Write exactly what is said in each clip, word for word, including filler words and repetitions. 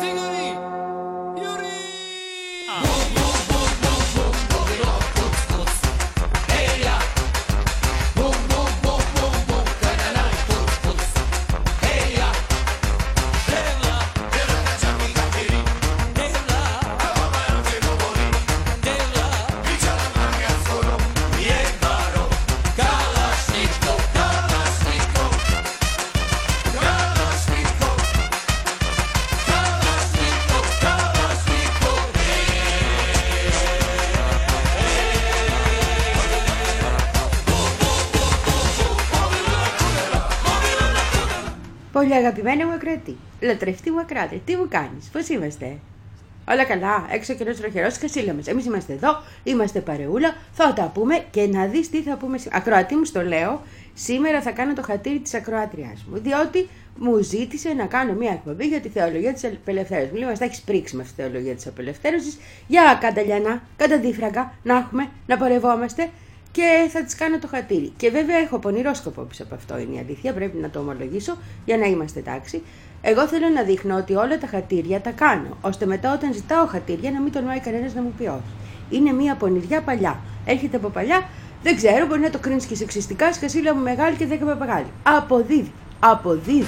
Πολύ αγαπημένη μου ακροατή, λατρευτή μου ακράτη, τι μου κάνεις, πώς είμαστε? Όλα καλά, έξω καιρός τροχερός, κασίλα μας. Εμείς είμαστε εδώ, είμαστε παρεούλα, θα τα πούμε και να δεις τι θα πούμε σήμερα. Ακροατή μου, στο λέω, σήμερα θα κάνω το χατήρι της ακροάτριάς μου, διότι μου ζήτησε να κάνω μια εκπομπή για τη θεολογία της απελευθέρωσης. Μου λέει, μας τα έχεις πρίξει με αυτή τη θεολογία της απελευθέρωσης, για κανταλιανά, κανταντίφραγκα, να έχουμε, να πορευόμαστε. Και θα της κάνω το χατήρι. Και βέβαια έχω πονηρό σκοπό πίσω από αυτό, είναι η αλήθεια, πρέπει να το ομολογήσω για να είμαστε τάξη. Εγώ θέλω να δείχνω ότι όλα τα χατήρια τα κάνω, ώστε μετά όταν ζητάω χατήρια να μην τολμάει κανένας να μου πει όχι. Είναι μια πονηριά παλιά. Έρχεται από παλιά, δεν ξέρω, μπορεί να το κρίνεις και σεξιστικά, σκασίλα μου μεγάλη και δέκα παπαγάλη. Αποδίδει. Αποδίδει.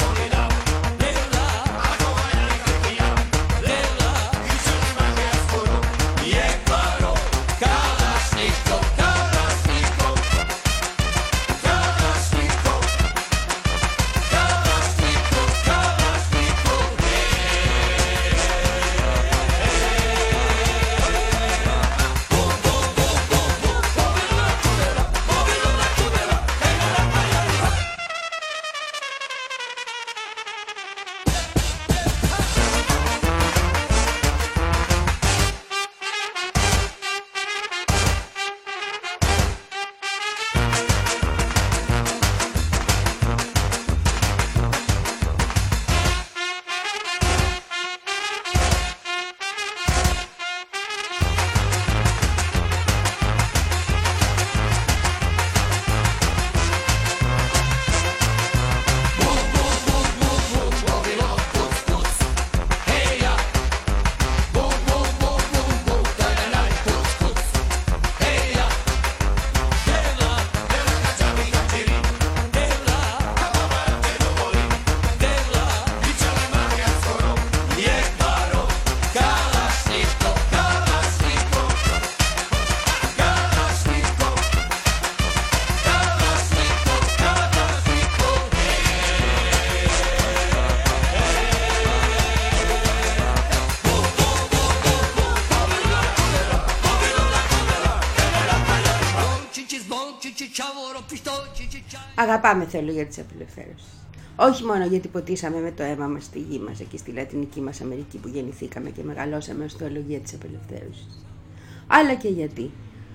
Αγαπάμε θεολογία της απελευθέρωσης. Όχι μόνο γιατί ποτίσαμε με το αίμα μας στη γη μας, εκεί στη Λατινική μας Αμερική που γεννηθήκαμε και μεγαλώσαμε ως θεολογία της απελευθέρωσης, αλλά και γιατί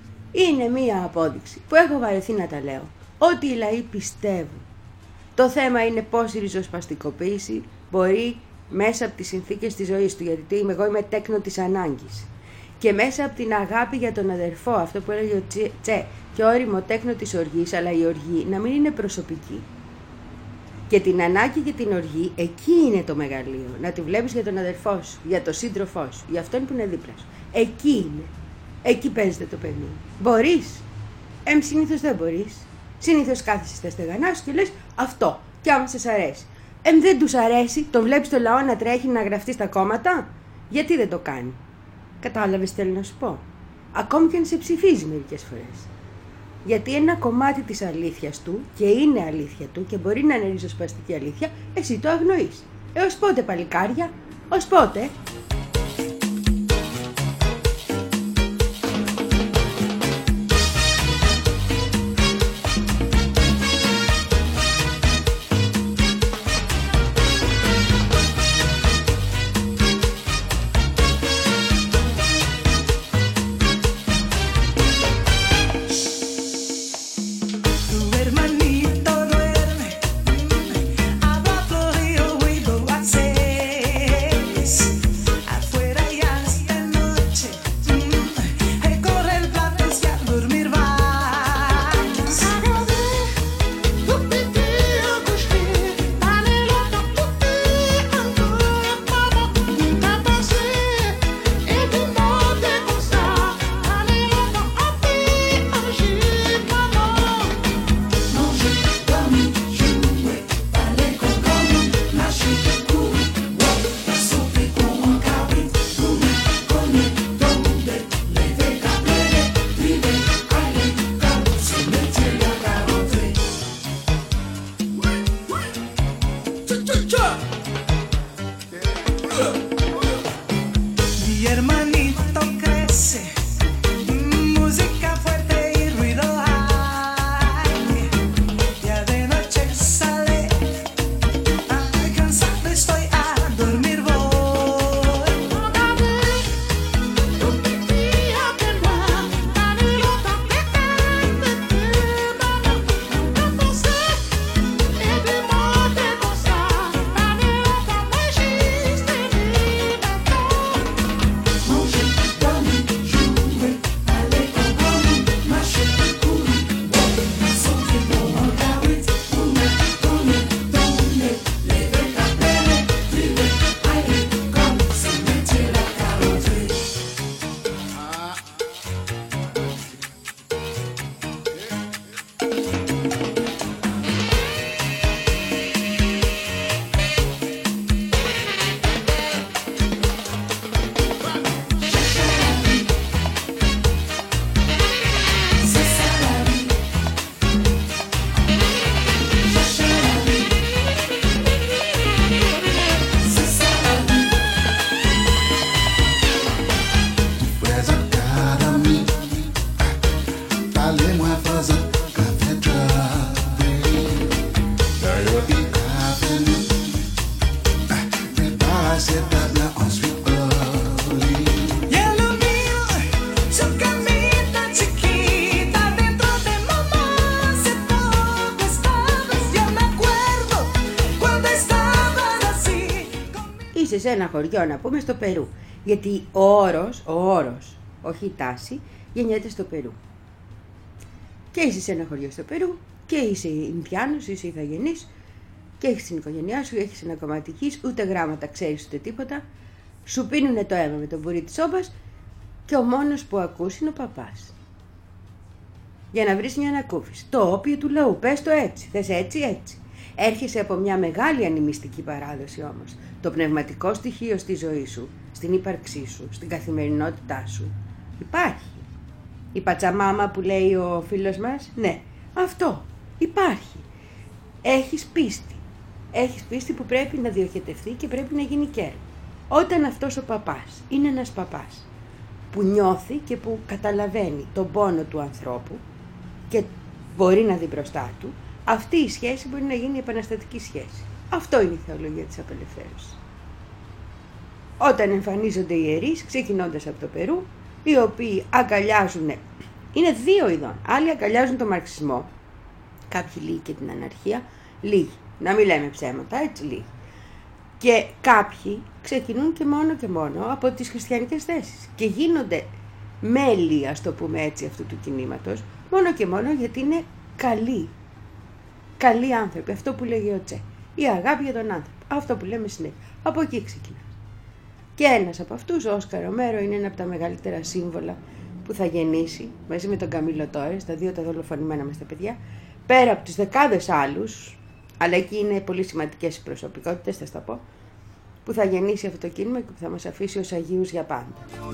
είναι μία απόδειξη που έχω βαρεθεί να τα λέω, ότι οι λαοί πιστεύουν. Το θέμα είναι πώς η ριζοσπαστικοποίηση μπορεί μέσα από τις συνθήκες της ζωής του, γιατί είμαι, εγώ είμαι τέκνο της ανάγκης, και μέσα από την αγάπη για τον αδερφό, αυτό που έλεγε ο Τσε, τσε και όριμο τέκνο της οργής, αλλά η οργή να μην είναι προσωπική. Και την ανάγκη και την οργή, εκεί είναι το μεγαλείο. Να τη βλέπεις για τον αδερφό σου, για τον σύντροφό σου, για αυτόν που είναι δίπλα σου. Εκεί είναι. Εκεί παίζεται το παιχνίδι. Μπορείς. Εμ, συνήθως δεν μπορείς. Συνήθως κάθεσαι στα στεγανά σου και λες αυτό. Κι άμα σας αρέσει. Εμ, δεν τους αρέσει, τον βλέπεις το λαό να τρέχει να γραφτεί στα κόμματα. Γιατί δεν το κάνει? Κατάλαβες τι θέλω να σου πω? Ακόμη και αν σε ψηφίζει μερικές φορές. Γιατί ένα κομμάτι της αλήθειας του, και είναι αλήθεια του και μπορεί να είναι ριζοσπαστική αλήθεια, εσύ το αγνοείς. Έως πότε, παλικάρια? Ως πότε? Είσαι σε ένα χωριό, να πούμε, στο Περού. Γιατί ο όρος, ο όρος, όχι η τάση, γεννιέται στο Περού. Και είσαι σε ένα χωριό στο Περού και είσαι Ινδιάνος, είσαι Ιθαγενής και έχεις την οικογένειά σου, έχεις ένα κομμάτι γης, ούτε γράμματα ξέρεις ούτε τίποτα. Σου πίνουνε το αίμα με τον βουρί της όμπας και ο μόνος που ακούς είναι ο παπάς. Για να βρεις μια ανακούφιση. Το όπιο του λαού, πες το έτσι, θες έτσι, έτσι. Έρχεσαι από μια μεγάλη ανημιστική παράδοση όμως. Το πνευματικό στοιχείο στη ζωή σου, στην ύπαρξή σου, στην καθημερινότητά σου υπάρχει. Η πατσαμάμα που λέει ο φίλος μας, ναι, αυτό υπάρχει. Έχεις πίστη. Έχεις πίστη που πρέπει να διοχετευτεί και πρέπει να γίνει κέρδη. Όταν αυτός ο παπάς είναι ένας παπάς που νιώθει και που καταλαβαίνει τον πόνο του ανθρώπου και μπορεί να δει μπροστά του, αυτή η σχέση μπορεί να γίνει επαναστατική σχέση. Αυτό είναι η θεολογία της απελευθέρωσης. Όταν εμφανίζονται οι ιερείς, ξεκινώντας από το Περού, οι οποίοι αγκαλιάζουν, είναι δύο ειδών. Άλλοι αγκαλιάζουν τον μαρξισμό, κάποιοι λίγοι και την αναρχία, λίγοι, να μην λέμε ψέματα, έτσι λίγοι. Και κάποιοι ξεκινούν και μόνο και μόνο από τις χριστιανικές θέσεις και γίνονται μέλη, ας το πούμε έτσι, αυτού του κινήματος, μόνο και μόνο γιατί είναι καλοί. Καλοί άνθρωποι, αυτό που λέγει ο Τσε. Η αγάπη για τον άνθρωπο. Αυτό που λέμε συνέχεια. Από εκεί ξεκινά. Και ένας από αυτούς, ο Όσκαρ Ρομέρο, είναι ένα από τα μεγαλύτερα σύμβολα που θα γεννήσει μαζί με τον Καμίλο Τόρες, τα δύο τα δολοφονημένα μας τα παιδιά, πέρα από τους δεκάδες άλλους, αλλά εκεί είναι πολύ σημαντικές οι προσωπικότητες, θα στα πω, που θα γεννήσει αυτό το κίνημα και που θα μας αφήσει ως Αγίους για πάντα.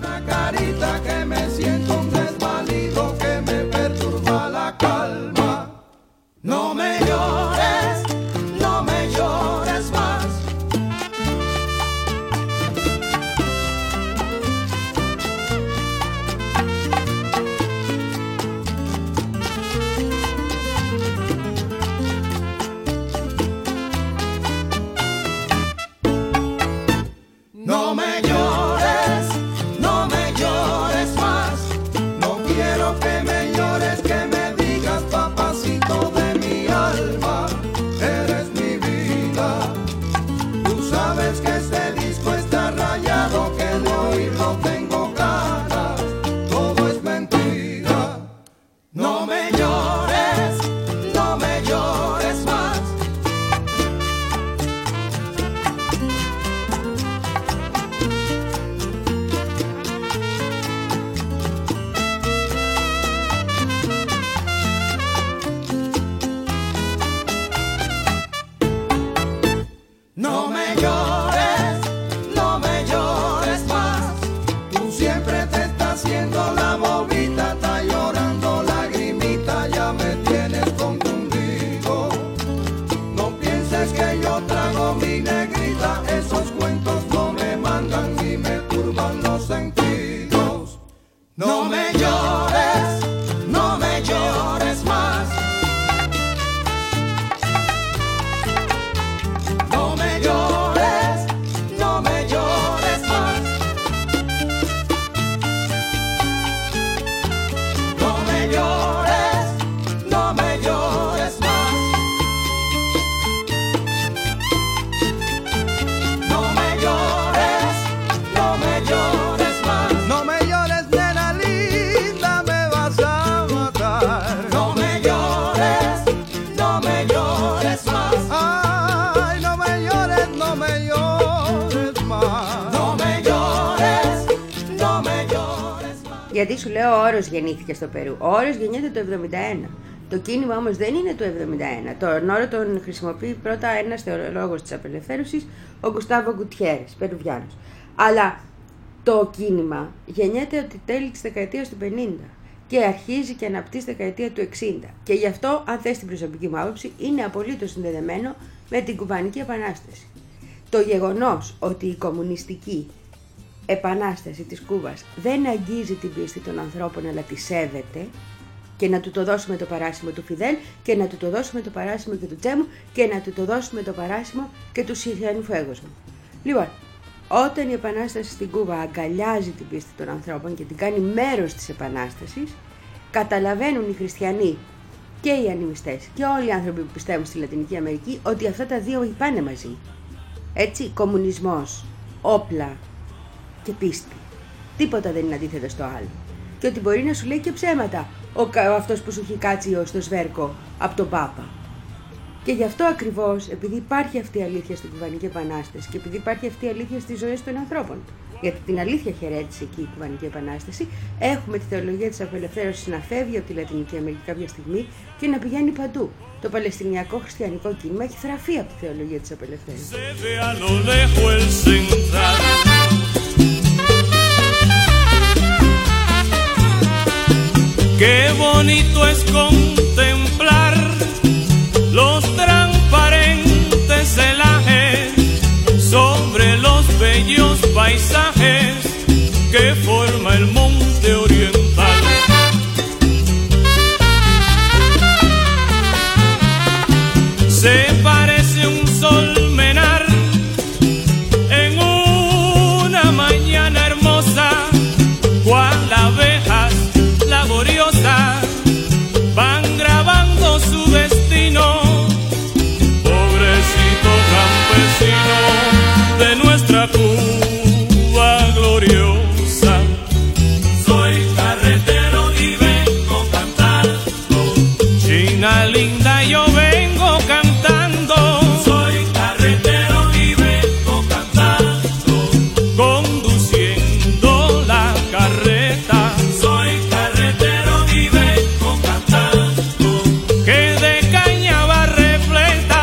No me llores, no me llores más. No me llores, no me llores más. No quiero que me llores, que me digas papacito de mi alma, eres mi vida. Tú sabes que este disco está rayado, que de oírlo tengo ganas. Todo es mentira. No me llores, no me llores más. No me llores, Γιατί σου λέω ο όρος γεννήθηκε στο Περού. Ο όρος γεννιέται το εβδομήντα ένα. Το κίνημα όμως δεν είναι το εβδομήντα ένα. Τον όρο τον χρησιμοποιεί πρώτα ένας θεολόγος της απελευθέρωσης, ο Γκουστάβο Γκουτιέρες, Περουβιάνος. Αλλά το κίνημα γεννιέται από τη τέλη της δεκαετίας του πενήντα και αρχίζει και αναπτύσσει στη δεκαετία του εξήντα. Και γι' αυτό, αν θες την προσωπική μου άποψη, είναι απολύτως συνδεδεμένο με την Κουβανική Επανάσταση. Το γεγονός ότι η κομμουνιστική επανάσταση της Κούβας δεν αγγίζει την πίστη των ανθρώπων, αλλά τη σέβεται, και να του το δώσουμε το παράσημο του Φιδέλ και να του το δώσουμε το παράσημο και του Τσέμου και να του το δώσουμε το παράσημο και του Σιριανού Φέγος μου. Λοιπόν, όταν η Επανάσταση στην Κούβα αγκαλιάζει την πίστη των ανθρώπων και την κάνει μέρος της Επανάστασης, καταλαβαίνουν οι χριστιανοί και οι ανιμιστές και όλοι οι άνθρωποι που πιστεύουν στη Λατινική Αμερική ότι αυτά τα δύο πάνε μαζί. Έτσι, κομμουνισμός, όπλα και πίστη. Τίποτα δεν είναι αντίθετο στο άλλο. Και ότι μπορεί να σου λέει και ψέματα ο, αυτός που σου έχει κάτσει στο σβέρκο από τον Πάπα. Και γι' αυτό ακριβώς, επειδή υπάρχει αυτή η αλήθεια στην Κουβανική Επανάσταση και επειδή υπάρχει αυτή η αλήθεια στις ζωές των ανθρώπων, γιατί την αλήθεια χαιρέτησε εκεί η Κουβανική Επανάσταση, έχουμε τη θεολογία της απελευθέρωσης να φεύγει από τη Λατινική Αμερική κάποια στιγμή και να πηγαίνει παντού. Το Παλαιστινιακό χριστιανικό κίνημα έχει θραφεί από τη θεολογία της απελευθέρωσης. Qué bonito es contemplar los transparentes celajes sobre los bellos paisajes que forma el monte oriental. Se parece un sol menar en una mañana hermosa, cual abejas laboriosas van grabando su destino. Pobrecito campesino de nuestra Cuba gloriosa. Soy carretero y vengo cantando. China linda, yo vengo cantando. Soy carretero y vengo cantando. Conduciendo la carreta. Soy carretero y vengo cantando. Que de caña va repleta.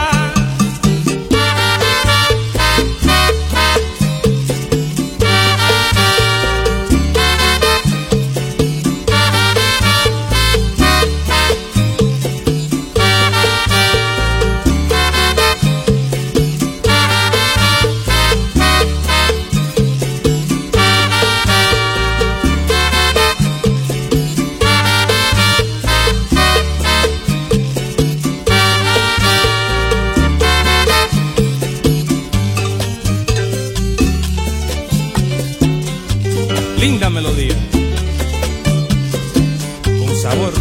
Linda melodía, con sabor.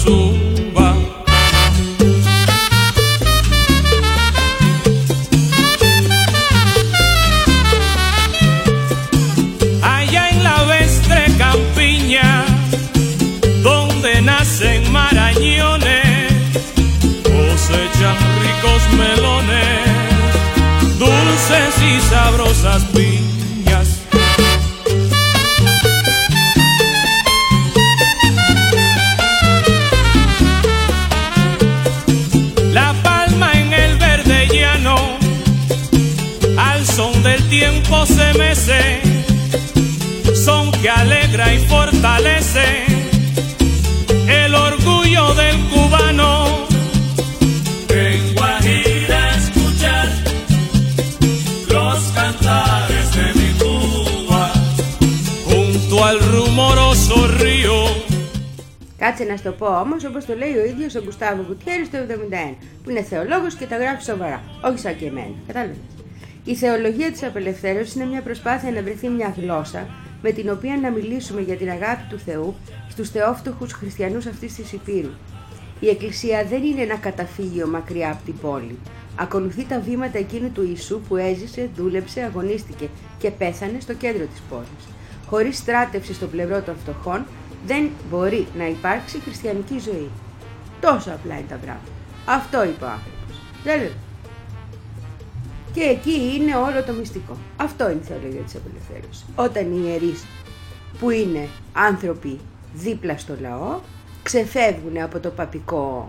suba. Allá en la Vestre Campiña, donde nacen marañones, cosechan ricos melones, dulces y sabrosas piñas. La palma en el verde llano, al son del tiempo se mece, son que alegra y fortalece el orgullo del cubano. En Guajira escuchar los cantares de mi Cuba, junto al rumoroso río. Κάτσε να σου το πω όμως, όπως το λέει ο ίδιος ο Γκουστάβο Γκουτιέρης το εβδομήντα ένα, που είναι θεολόγος και τα γράφει σοβαρά, όχι σαν και εμένα. Κατάλαβες. Η θεολογία της απελευθέρωσης είναι μια προσπάθεια να βρεθεί μια γλώσσα με την οποία να μιλήσουμε για την αγάπη του Θεού στους θεόφτωχους χριστιανούς αυτής της Υπήρου. Η Εκκλησία δεν είναι ένα καταφύγιο μακριά από την πόλη. Ακολουθεί τα βήματα εκείνου του Ιησού που έζησε, δούλεψε, αγωνίστηκε και πέθανε στο κέντρο της πόλης. Χωρίς στράτευση στο πλευρό των φτωχών δεν μπορεί να υπάρξει χριστιανική ζωή. Τόσο απλά είναι τα πράγματα. Αυτό είπε ο άνθρωπος. Δεν λέω. Και εκεί είναι όλο το μυστικό. Αυτό είναι η θεολογία της απελευθέρωσης. Όταν οι ιερείς που είναι άνθρωποι δίπλα στο λαό ξεφεύγουν από το παπικό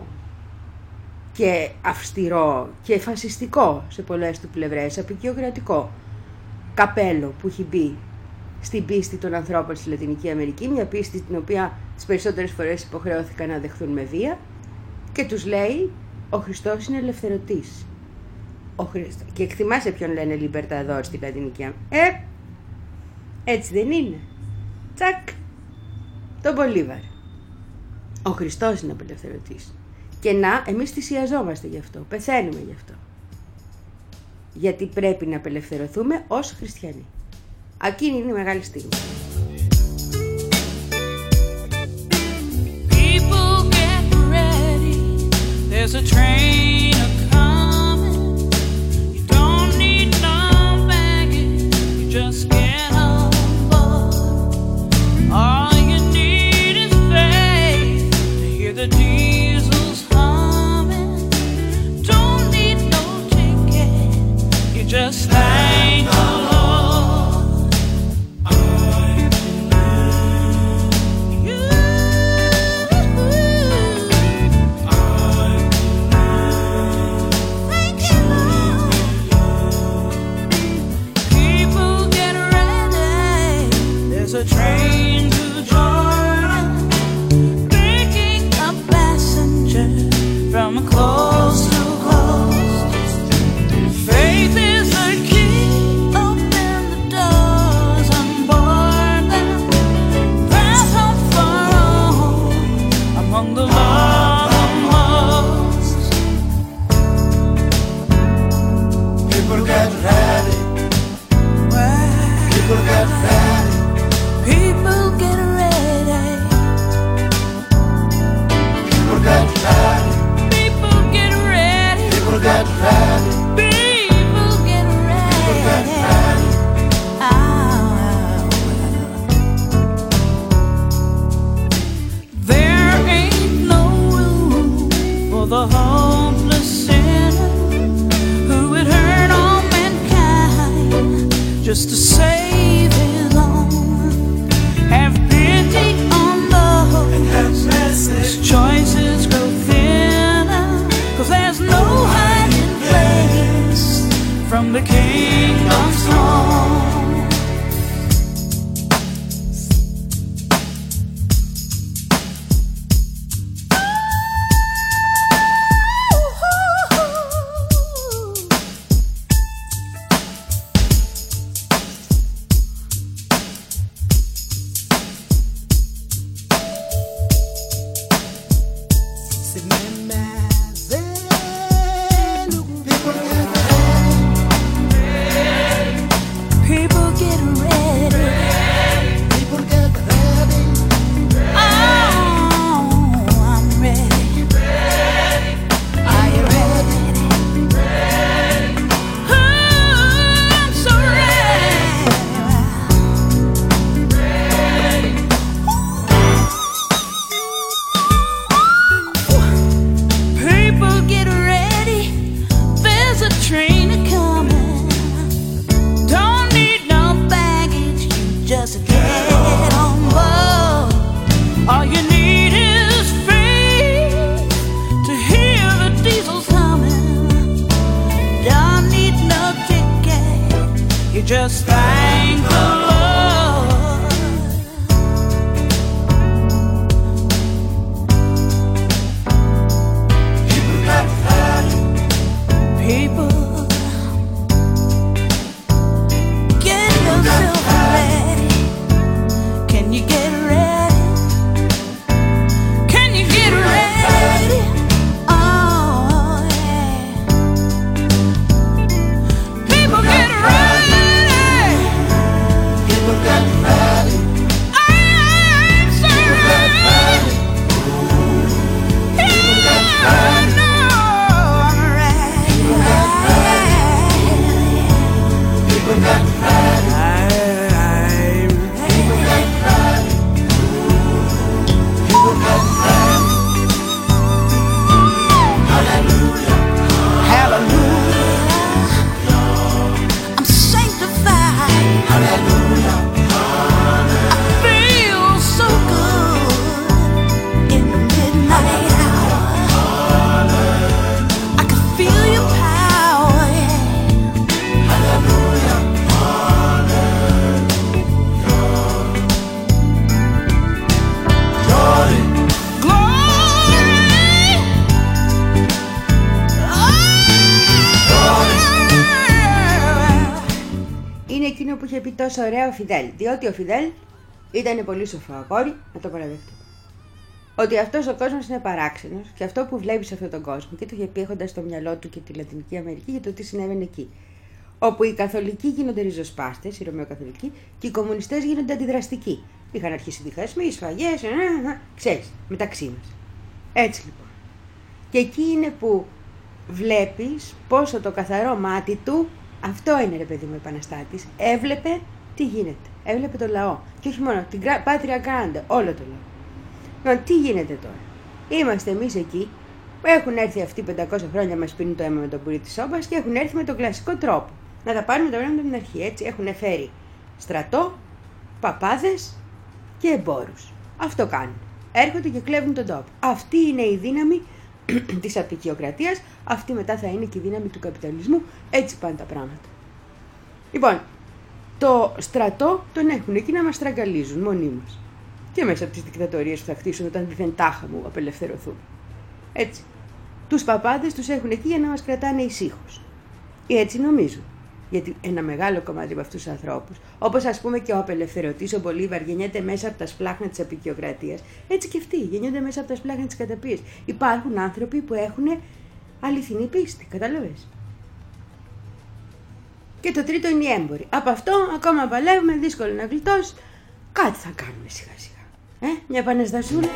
και αυστηρό και φασιστικό σε πολλές του πλευρές, απεικιοκρατικό καπέλο που έχει μπει στην πίστη των ανθρώπων στη Λατινική Αμερική, μια πίστη την οποία τις περισσότερες φορές υποχρεώθηκαν να δεχθούν με βία, και τους λέει ο Χριστός είναι ελευθερωτής. Ο Χριστ... Και θυμάσαι ποιον λένε Λιμπερταδόρ στη Λατινική Αμερική. Ε, έτσι δεν είναι. Τσακ, τον Μπολίβαρ. Ο Χριστός είναι απελευθερωτής. Και να, εμείς θυσιαζόμαστε γι' αυτό, πεθαίνουμε γι' αυτό. Γιατί πρέπει να απελευθερωθούμε ως χριστιανοί. Εκείνη είναι η μεγάλη στιγμή. People get ready. There's a train a-coming. You don't need no baggage. You just get on board. All you need is faith to hear the diesels humming. Don't need no ticket. You just thank the Lord. A train to Jordan, taking a passenger from coast to coast. Faith is the key, open the doors on board them. Pass on for home among the lost. People get ready. People get ready. People get ready. People get ready. People get ready. People get ready. People get ready. People get ready. Ah, well. There ain't no room for the hopeless sinner who would hurt all mankind just to save his own. Have pity on those whose choices grow thinner, 'cause there's no hiding place from the kingdom's throne. πει τόσο ωραία ο Φιδέλ? Διότι ο Φιδέλ ήταν πολύ σοφό αγόρι, να το παραδεχτώ. Ότι αυτός ο κόσμος είναι παράξενος και αυτό που βλέπει σε αυτόν τον κόσμο, και το είχε πει έχοντας στο μυαλό του και τη Λατινική Αμερική για το τι συνέβαινε εκεί. Όπου οι καθολικοί γίνονται ριζοσπάστες, οι Ρωμαιοκαθολικοί, και οι κομμουνιστές γίνονται αντιδραστικοί. Είχαν αρχίσει διχασμοί, σφαγές, ξέρεις, μεταξύ μας. Έτσι λοιπόν. Και εκεί είναι που βλέπεις πόσο το καθαρό μάτι του, αυτό είναι ρε παιδί μου επαναστάτης, έβλεπε τι γίνεται. Έβλεπε το λαό. Και όχι μόνο, την Πάτρια Γκράντε, όλο το λαό. Λοιπόν, τι γίνεται τώρα? Είμαστε εμείς εκεί, έχουν έρθει αυτοί πεντακόσια χρόνια, μας πίνουν το αίμα με τον πουρί της σόμπας και έχουν έρθει με τον κλασικό τρόπο. Να τα πάρουμε τα πράγματα από την αρχή, έτσι. Έχουν φέρει στρατό, παπάδες και εμπόρους. Αυτό κάνουν. Έρχονται και κλέβουν τον τόπο. Αυτή είναι η δύναμη της αποικιοκρατίας, αυτή μετά θα είναι και η δύναμη του καπιταλισμού. Έτσι πάνε τα πράγματα. Λοιπόν, το στρατό τον έχουν εκεί να μας στραγγαλίζουν μονίμως. Και μέσα από τις δικτατορίες που θα χτίσουν όταν δεν τάχα μου απελευθερωθούν. Έτσι. Τους παπάδες τους έχουν εκεί για να μας κρατάνε ησύχως. Έτσι νομίζουν. Γιατί ένα μεγάλο κομμάτι από αυτούς τους ανθρώπους, όπως ας πούμε και ο απελευθερωτής ο Μπολίβαρ, γεννιέται μέσα από τα σπλάχνα της αποικιοκρατίας, έτσι και αυτοί γεννιόνται μέσα από τα σπλάχνα της καταπίεσης. Υπάρχουν άνθρωποι που έχουν αληθινή πίστη, κατάλαβες. Και το τρίτο είναι οι έμποροι. Από αυτό ακόμα παλεύουμε, δύσκολο να γλιτώσει. Κάτι θα κάνουμε σιγά σιγά. Ε, μια επαναστασούλα.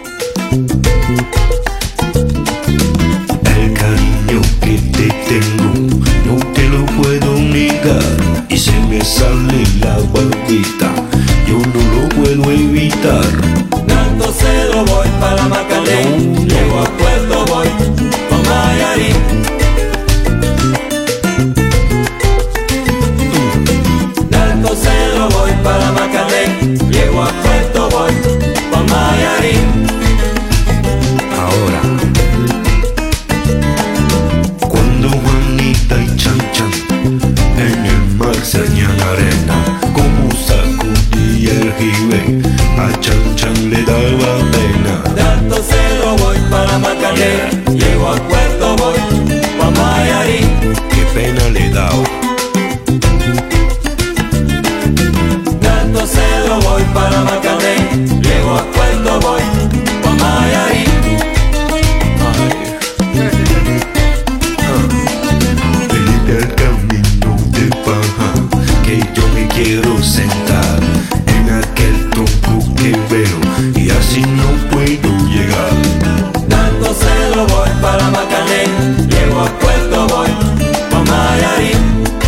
El cariño que te tengo no te lo puedo negar y se me sale la barbita, yo no lo puedo evitar. Dando cero voy para Macané, llego a Puerto voy con Mayarín. Dando cero voy para Macané, llego a Puerto voy con Mayarín. Ahora cuando Juanita y Chan Chan en el mar señan arena, como sacudía el jibe, a Chan Chan le daba pena. Dando cero voy para Macané, llego a Puerto voy con Mayarín. Qué pena le daba. Dando cero voy para Macané, llego a Puerto voy con Mayarín. El camino de paja que yo me quiero sentar en aquel tronco que veo y así no puedo llegar. Dando cero voy para Macané, llego a Puerto voy con Mayarín.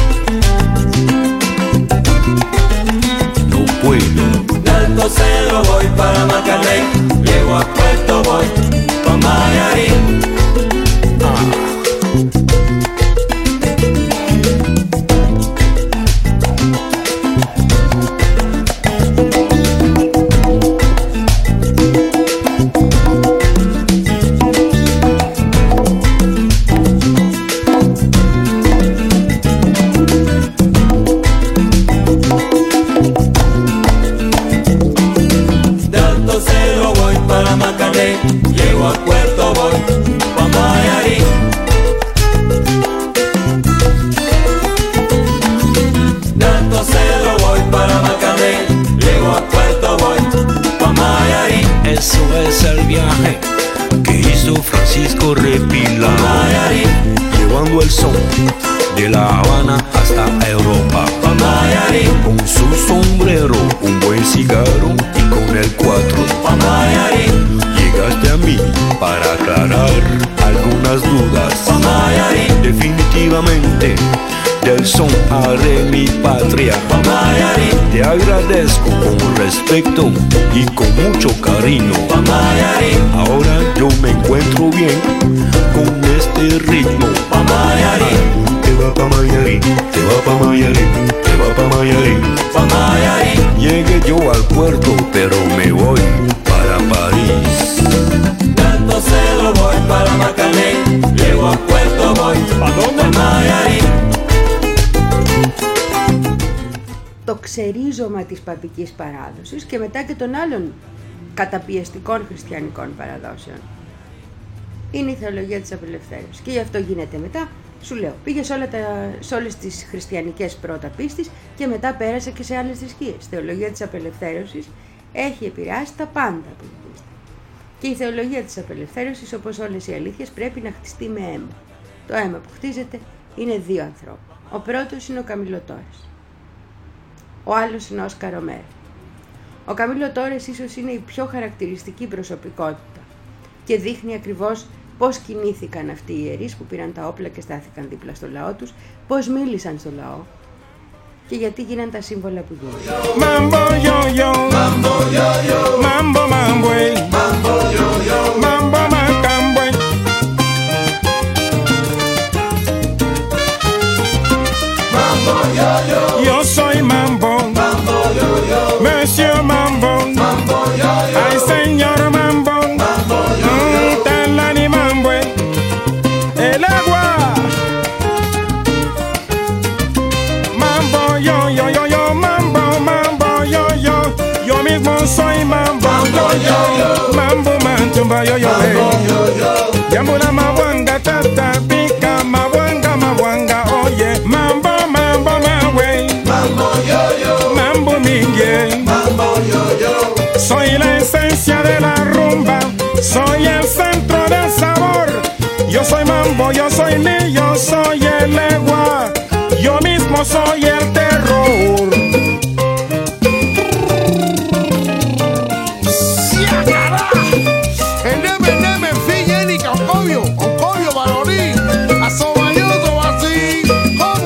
No puedo. Dando cero voy para Macané, llego a Puerto voy con Mayarín. Ah. Dando cero voy para Macané, llego a Puerto voy con Mayarín. Dando cero voy para Macané, llego a Puerto voy con Mayarín. Eso es el viaje que hizo Francisco Repila, Mayarín, llevando el son de La Habana hasta Europa. con Mayarín, Con su sombrero, un buen cigarro y con el cuatro. con Mayarín, Llegaste a mí para aclarar algunas dudas. con Mayarín, Definitivamente del son haré mi patria. con Mayarín, Te agradezco con respeto y con mucho cariño. con Mayarín, Ahora yo me encuentro bien con este ritmo. con Mayarín, Te va pa' Mayarín, te va pa' Mayarín, te va pa' Mayarín. con Mayarín. Llegué yo al puerto, pero me voy para París. Dando cero voy para Macané, llego a Puerto voy con Mayarín. Το ξερίζωμα της παπικής παράδοσης και μετά και των άλλων καταπιεστικών χριστιανικών παραδόσεων είναι η θεολογία της απελευθέρωσης. Και γι' αυτό γίνεται μετά Σου λέω, πήγε σε, όλα τα, σε όλες τις χριστιανικές πρώτα πίστης και μετά πέρασε και σε άλλες θρησκείες. Η θεολογία της απελευθέρωσης έχει επηρεάσει τα πάντα από την πίστη. Και η θεολογία της απελευθέρωσης, όπως όλες οι αλήθειες, πρέπει να χτιστεί με αίμα. Το αίμα που χτίζεται είναι δύο ανθρώπων. Ο πρώτος είναι ο Καμίλο Τόρες. Ο άλλος είναι ο Όσκαρ Ρομέρο. Ο Καμίλο Τόρες ίσως είναι η πιο χαρακτηριστική προσωπικότητα και δείχνει ακριβώς πώς κινήθηκαν αυτοί οι ιερείς που πήραν τα όπλα και στάθηκαν δίπλα στο λαό τους, πώς μίλησαν στο λαό και γιατί γίναν τα σύμβολα που γίνανε. Mambo yo yo, mambo yo yo, mambo mambo, mambo yo yo, mambo macambo. Mambo yo yo, yo soy mambo, mambo yo yo, Monsieur Mambo, mambo yo yo, ay señor Mambo, mambo yo yo, talani mambo, el agua. Mambo yo yo yo yo, mambo mambo yo yo, yo mismo soy mambo, mambo yo yo, mambo manchumba yo yo, mambo yo yo, yambula mawanga tata pika mawanga mawanga oye, mambo mambo mawe, mambo yo yo, mambo mingue, mambo yo yo, soy la esencia de la rumba, soy el centro del sabor, yo soy mambo, yo soy ni, yo soy el legua, yo mismo soy el terror. El neme neme fille que oncobio, oncobio varorí, asobayoso así, ¿cómo?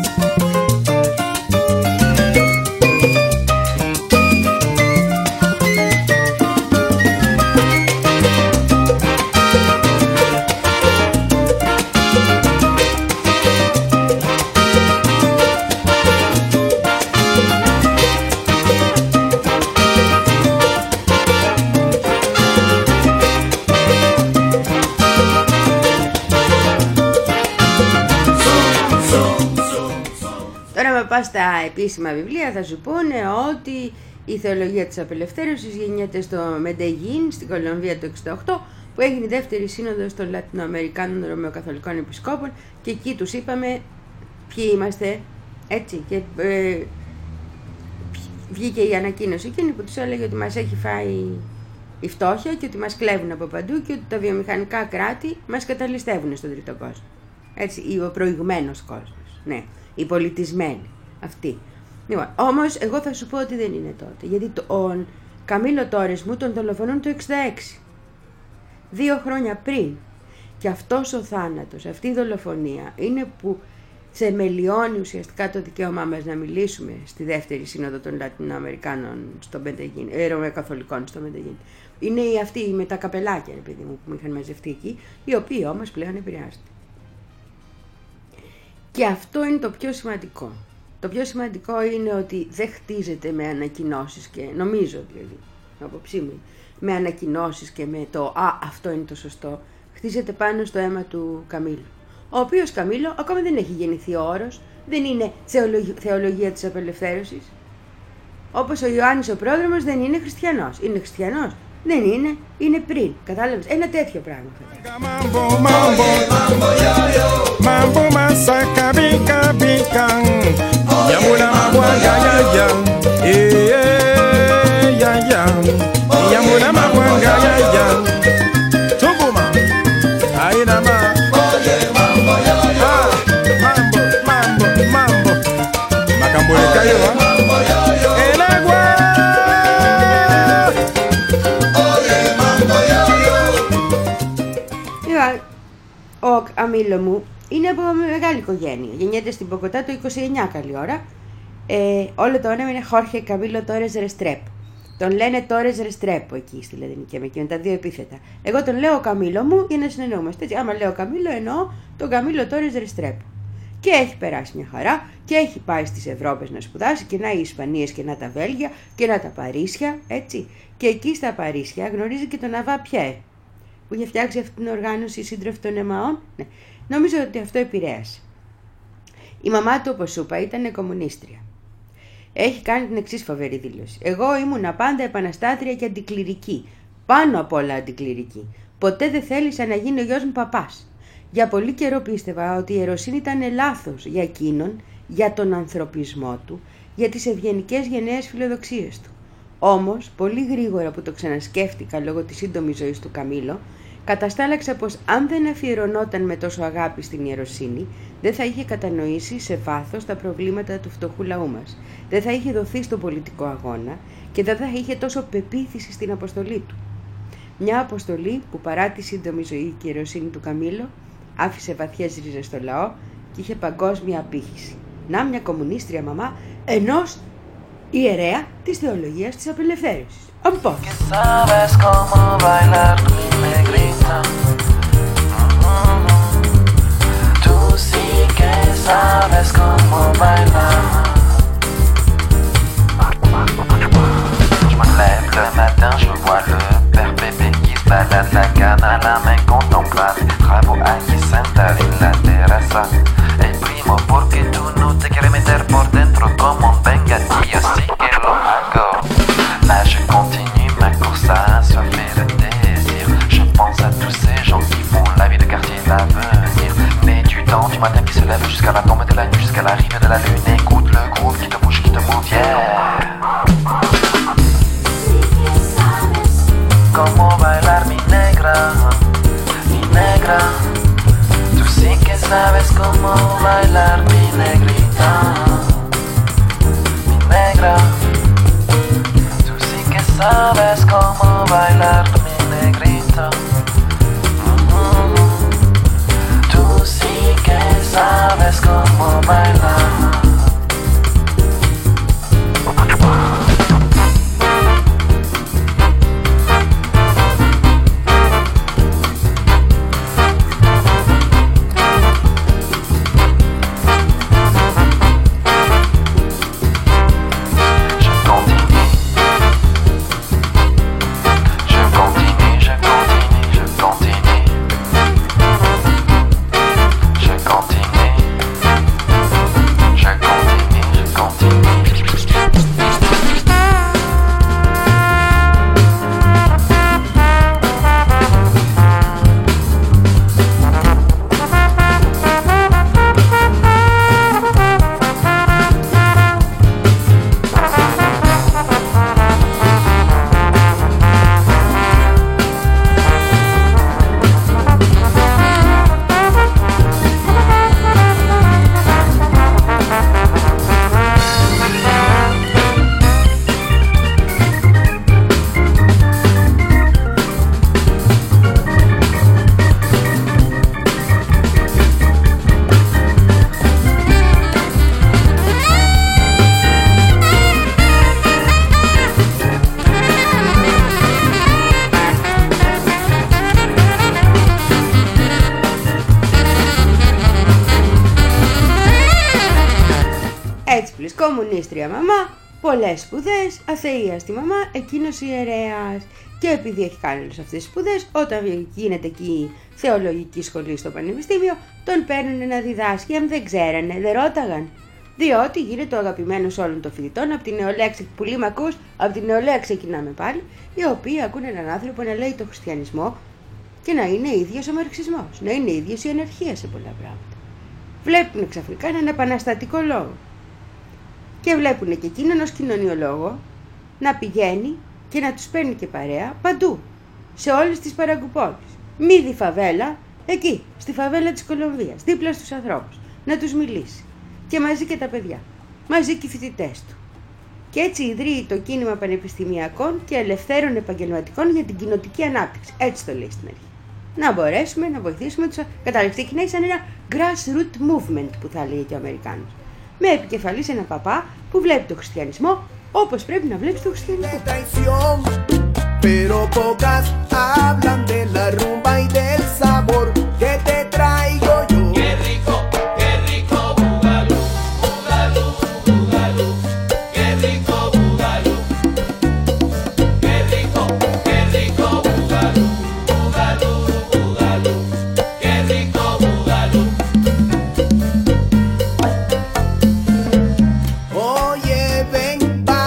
Πας στα επίσημα βιβλία θα σου πούνε ότι η θεολογία της απελευθέρωσης γεννιέται στο Μεντεγίν, στην Κολομβία το εξήντα οκτώ, που έγινε η δεύτερη σύνοδος των Λατινοαμερικάνων Ρωμαιοκαθολικών Επισκόπων και εκεί τους είπαμε ποιοι είμαστε, έτσι, και ε, βγήκε η ανακοίνωση εκείνη που τους έλεγε ότι μας έχει φάει η φτώχεια και ότι μας κλέβουν από παντού και ότι τα βιομηχανικά κράτη μας καταλυστεύουν στον τρίτο κόσμο. Έτσι, ο προηγμένος κόσμος, ναι, οι πολιτισμένοι. Αυτή. Λοιπόν, όμως, εγώ θα σου πω ότι δεν είναι τότε. Γιατί τον Καμίλο Τόρες μου τον δολοφονούν το εξήντα έξι. Δύο χρόνια πριν. Και αυτός ο θάνατος, αυτή η δολοφονία, είναι που θεμελιώνει ουσιαστικά το δικαίωμά μας να μιλήσουμε στη δεύτερη σύνοδο των Λατινοαμερικάνων στο Μεντεγίν, ε, Ρωμαιοκαθολικών στο Μεντεγίν. Είναι οι αυτοί με τα καπελάκια, ρε παιδί μου, που μου είχαν μαζευτεί εκεί, οι οποίοι όμως πλέον επηρεάζονται. Και αυτό είναι το πιο σημαντικό. Το πιο σημαντικό είναι ότι δεν χτίζεται με ανακοινώσεις και, νομίζω δηλαδή, απόψη μου, με ανακοινώσεις και με το «Α, αυτό είναι το σωστό». Χτίζεται πάνω στο αίμα του Καμίλου. Ο οποίος Καμίλο ακόμα δεν έχει γεννηθεί ο όρος, δεν είναι θεολογία, θεολογία της απελευθέρωσης. Όπως ο Ιωάννης ο Πρόδρομος δεν είναι χριστιανός. Είναι χριστιανός. Δεν είναι, είναι πριν. Κατάλαβες, ένα τέτοιο πράγμα. Mambo, mambo, mambo yo yo, mambo masaka bika bika, yamula mabwa ya ya ya, eh ya ya, yamula mabwa ya ya ya, tuguma, ahí nada más. Oye mambo yo yo, mambo, mambo, mambo, macambule cayó, mambo yo yo, el agua. Ο Καμίλο μου είναι από μεγάλη οικογένεια. Γεννιέται στην Ποκοτά το είκοσι εννιά, καλή ώρα. Ε, όλο το όνομα είναι Χόρχε Καμίλο Τόρες Ρεστρέπο. Τον λένε Τόρες Ρεστρέπο εκεί στη Λατινική Αμερική, με τα δύο επίθετα. Εγώ τον λέω Καμίλο μου για να συνεννοούμαστε. Έτσι, άμα λέω Καμίλο, εννοώ τον Καμίλο Τόρες Ρεστρέπο. Και έχει περάσει μια χαρά και έχει πάει στις Ευρώπες να σπουδάσει και να οι Ισπανίες και να τα Βέλγια και να τα Παρίσια, έτσι. Και εκεί στα Παρίσια γνωρίζει και τον Αβά Πιέρ, που είχε φτιάξει αυτή την οργάνωση σύντροφη των Εμαών. Ναι. Νομίζω ότι αυτό επηρέασε. Η μαμά του, όπως σου είπα, ήταν κομμουνίστρια. Έχει κάνει την εξής φοβερή δήλωση. Εγώ ήμουνα πάντα επαναστάτρια και αντικληρική. Πάνω απ' όλα αντικληρική. Ποτέ δεν θέλησα να γίνει ο γιος μου παπάς. Για πολύ καιρό πίστευα ότι η ιεροσύνη ήταν λάθος για εκείνον, για τον ανθρωπισμό του, για τις ευγενικές γενναίες φιλοδοξίες του. Όμως, πολύ γρήγορα που το ξανασκέφτηκα λόγω της σύντομης ζωής του Καμίλο, καταστάλαξα πως αν δεν αφιερωνόταν με τόσο αγάπη στην ιεροσύνη, δεν θα είχε κατανοήσει σε βάθος τα προβλήματα του φτωχού λαού μας, δεν θα είχε δοθεί στον πολιτικό αγώνα και δεν θα είχε τόσο πεποίθηση στην αποστολή του. Μια αποστολή που παρά τη σύντομη ζωή και ιεροσύνη του Καμίλο, άφησε βαθιές ρίζες στο λαό και είχε παγκόσμια απήχηση. Να μια κομμουνίστρια μαμά ενός ιερέα της θεολογίας της απελευθέρωσης. Ομπό! Le matin, je vois le père Pépé qui se balade la canne à la main contemplable. Travaux a chi sentare in la terrazza. È il primo porque tu no te quieres meter por dentro como un vengadillo, sí que lo hago. Là, je continue ma course à assoiffer le désir. Je pense à tous ces gens qui font la vie de quartier l'avenir. Mais du temps du matin qui se lève jusqu'à la tombe de la nuit, jusqu'à l'arrivée de la lune. Écoute le groove qui te bouge, qui te move, yeah. Cómo bailar mi negra, mi negra. Tú sí que sabes cómo bailar mi negrita, mi negra. Tú sí que sabes cómo bailar mi negrita. Mm-hmm. Tú sí que sabes cómo bailar. Κομμουνίστρια μαμά, πολλές σπουδές, αθεΐαστη μαμά, εκείνος ιερέας. Και επειδή έχει κάνει όλες αυτές τις σπουδές, όταν γίνεται εκεί θεολογική σχολή στο πανεπιστήμιο, τον παίρνουν να διδάσκει. Αν δεν ξέρανε, δεν ρώταγαν. Διότι γίνεται ο αγαπημένος όλων των φοιτητών, από την νεολαία, πουλί μ' ακούς, από την νεολαία ξεκινάμε πάλι, οι οποίοι ακούνε έναν άνθρωπο να λέει το χριστιανισμό και να είναι ίδιος ο μαρξισμός, να είναι ίδιος η αναρχία σε πολλά πράγματα. Βλέπουν ξαφνικά έναν επαναστατικό λόγο. Και βλέπουν και εκείνον ως κοινωνιολόγο να πηγαίνει και να τους παίρνει και παρέα παντού, σε όλες τις παραγκουπόλεις. Μύδι φαβέλα, εκεί, στη φαβέλα της Κολομβίας, δίπλα στους ανθρώπους, να τους μιλήσει. Και μαζί και τα παιδιά, μαζί και οι φοιτητές του. Και έτσι ιδρύει το κίνημα πανεπιστημιακών και ελευθέρων επαγγελματικών για την κοινοτική ανάπτυξη. Έτσι το λέει στην αρχή. Να μπορέσουμε να βοηθήσουμε τους. Καταληφθεί και να έχει σαν ένα grassroot movement που θα λέει και ο Αμερικάνος. Με επικεφαλή σε έναν παπά που βλέπει το χριστιανισμό όπως πρέπει να βλέπεις το χριστιανισμό.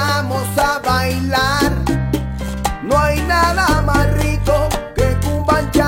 No hay nada más rico que un banche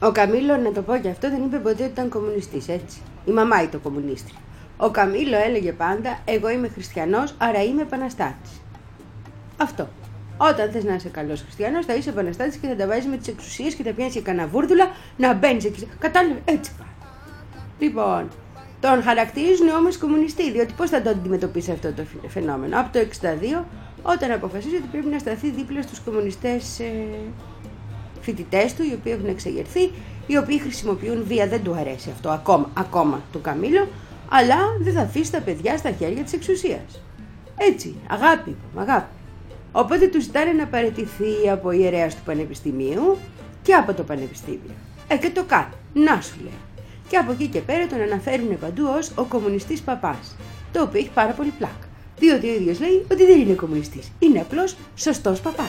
Ο Καμίλο, να το πω και αυτό, δεν είπε ποτέ ότι ήταν κομμουνιστής, έτσι. Η μαμά ήταν κομμουνίστρια. Ο Καμίλο έλεγε πάντα, εγώ είμαι χριστιανός, άρα είμαι επαναστάτης. Αυτό. Όταν θες να είσαι καλός χριστιανός, θα είσαι επαναστάτης και θα τα βάζεις με τις εξουσίες και θα πιάνεις και κανένα βούρδουλα να μπαίνεις εκεί. Κατάλαβε, έτσι πάει. Λοιπόν, τον χαρακτηρίζουν όμως κομμουνιστή, διότι πώς θα το αντιμετωπίσει αυτό το φαινόμενο. Από το εξήντα δύο, όταν αποφασίζει ότι πρέπει να σταθεί δίπλα στους κομμουνιστές ε, φοιτητές του, οι οποίοι έχουν εξεγερθεί, οι οποίοι χρησιμοποιούν βία, δεν του αρέσει αυτό ακόμα, ακόμα του Καμίλο, αλλά δεν θα αφήσει τα παιδιά στα χέρια της εξουσίας. Έτσι, αγάπη, αγάπη. Οπότε του ζητάνε να παραιτηθεί από ιερέας του Πανεπιστημίου και από το Πανεπιστήμιο. Ε, και το κάνει. Να σου λέει. Και από εκεί και πέρα τον αναφέρουν παντού ως ο κομμουνιστής παπάς. Το οποίο έχει πάρα πολύ πλάκα. Διότι ο ίδιος λέει ότι δεν είναι κομμουνιστής. Είναι απλώς σωστός παπάς.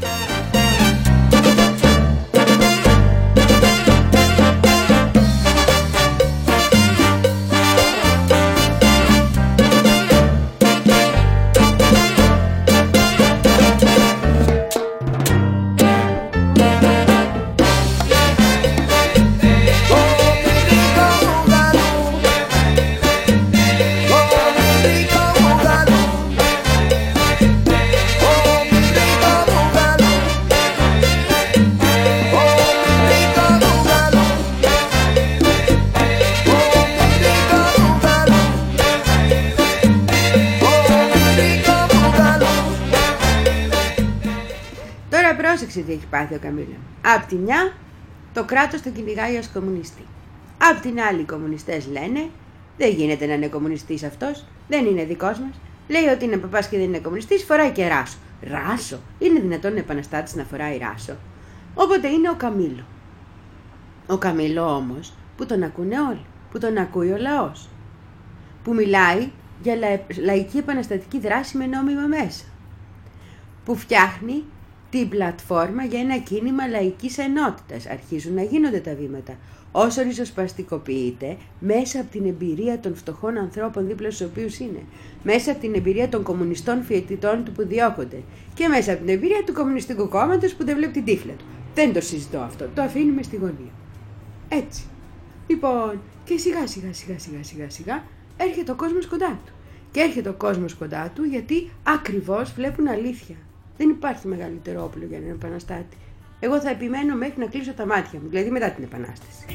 Πρόσεξε τι έχει πάθει ο Καμίλο. Απ' τη μια, το κράτος τον κυνηγάει ως κομμουνιστή. Απ' την άλλη, οι κομμουνιστές λένε, δεν γίνεται να είναι κομμουνιστής αυτός, δεν είναι δικός μας. Λέει ότι είναι παπάς και δεν είναι κομμουνιστής, φοράει και ράσο. Ράσο! Είναι δυνατόν επαναστάτης να φοράει ράσο? Οπότε είναι ο Καμίλο. Ο Καμίλο όμως, που τον ακούνε όλοι, που τον ακούει ο λαός. Που μιλάει για λαϊκή επαναστατική δράση με νόμιμα μέσα. Που φτιάχνει την πλατφόρμα για ένα κίνημα λαϊκής ενότητας. Αρχίζουν να γίνονται τα βήματα. Όσο ριζοσπαστικοποιείται, μέσα από την εμπειρία των φτωχών ανθρώπων δίπλα στους οποίους είναι, μέσα από την εμπειρία των κομμουνιστών φοιτητών του που διώκονται και μέσα από την εμπειρία του Κομμουνιστικού Κόμματος που δεν βλέπει την τύφλα του. Δεν το συζητώ αυτό, το αφήνουμε στη γωνία. Έτσι. Λοιπόν, και σιγά σιγά σιγά σιγά σιγά σιγά έρχεται ο κόσμος κοντά του. Και έρχεται ο κόσμος κοντά του γιατί ακριβώς βλέπουν αλήθεια. Δεν υπάρχει μεγαλύτερο όπλο για έναν επαναστάτη. Εγώ θα επιμένω μέχρι να κλείσω τα μάτια μου, δηλαδή μετά την Επανάσταση.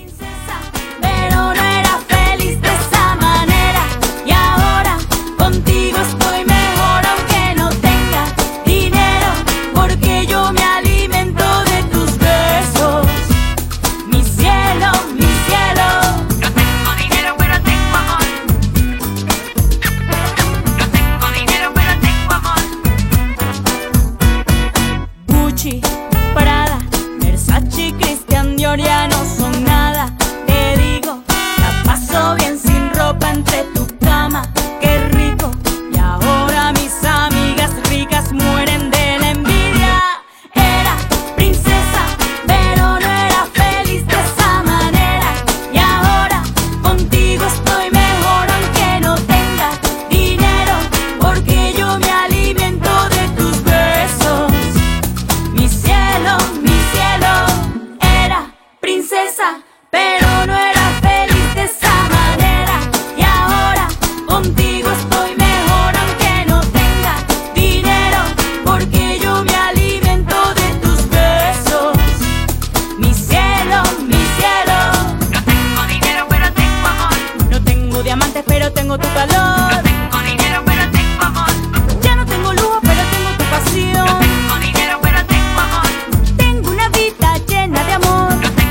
No son nada, te digo, la paso bien sin ropa entre tu cama, qué rico. Y ahora mis amigas ricas mueren de la envidia. Era princesa, pero no era feliz de esa manera. Y ahora contigo estoy mejor aunque no tenga dinero, porque yo me alimento de tus besos. Mi cielo, mi cielo, era princesa, pero no era feliz de esa manera. Y ahora contigo estoy mejor aunque no tenga dinero, porque yo me alimento de tus besos. Mi cielo, mi cielo. No tengo dinero pero tengo amor. No tengo diamantes pero tengo tu calor. No tengo dinero pero tengo amor. Ya no tengo lujo pero tengo tu pasión. No tengo dinero pero tengo amor. Tengo una vida llena de amor.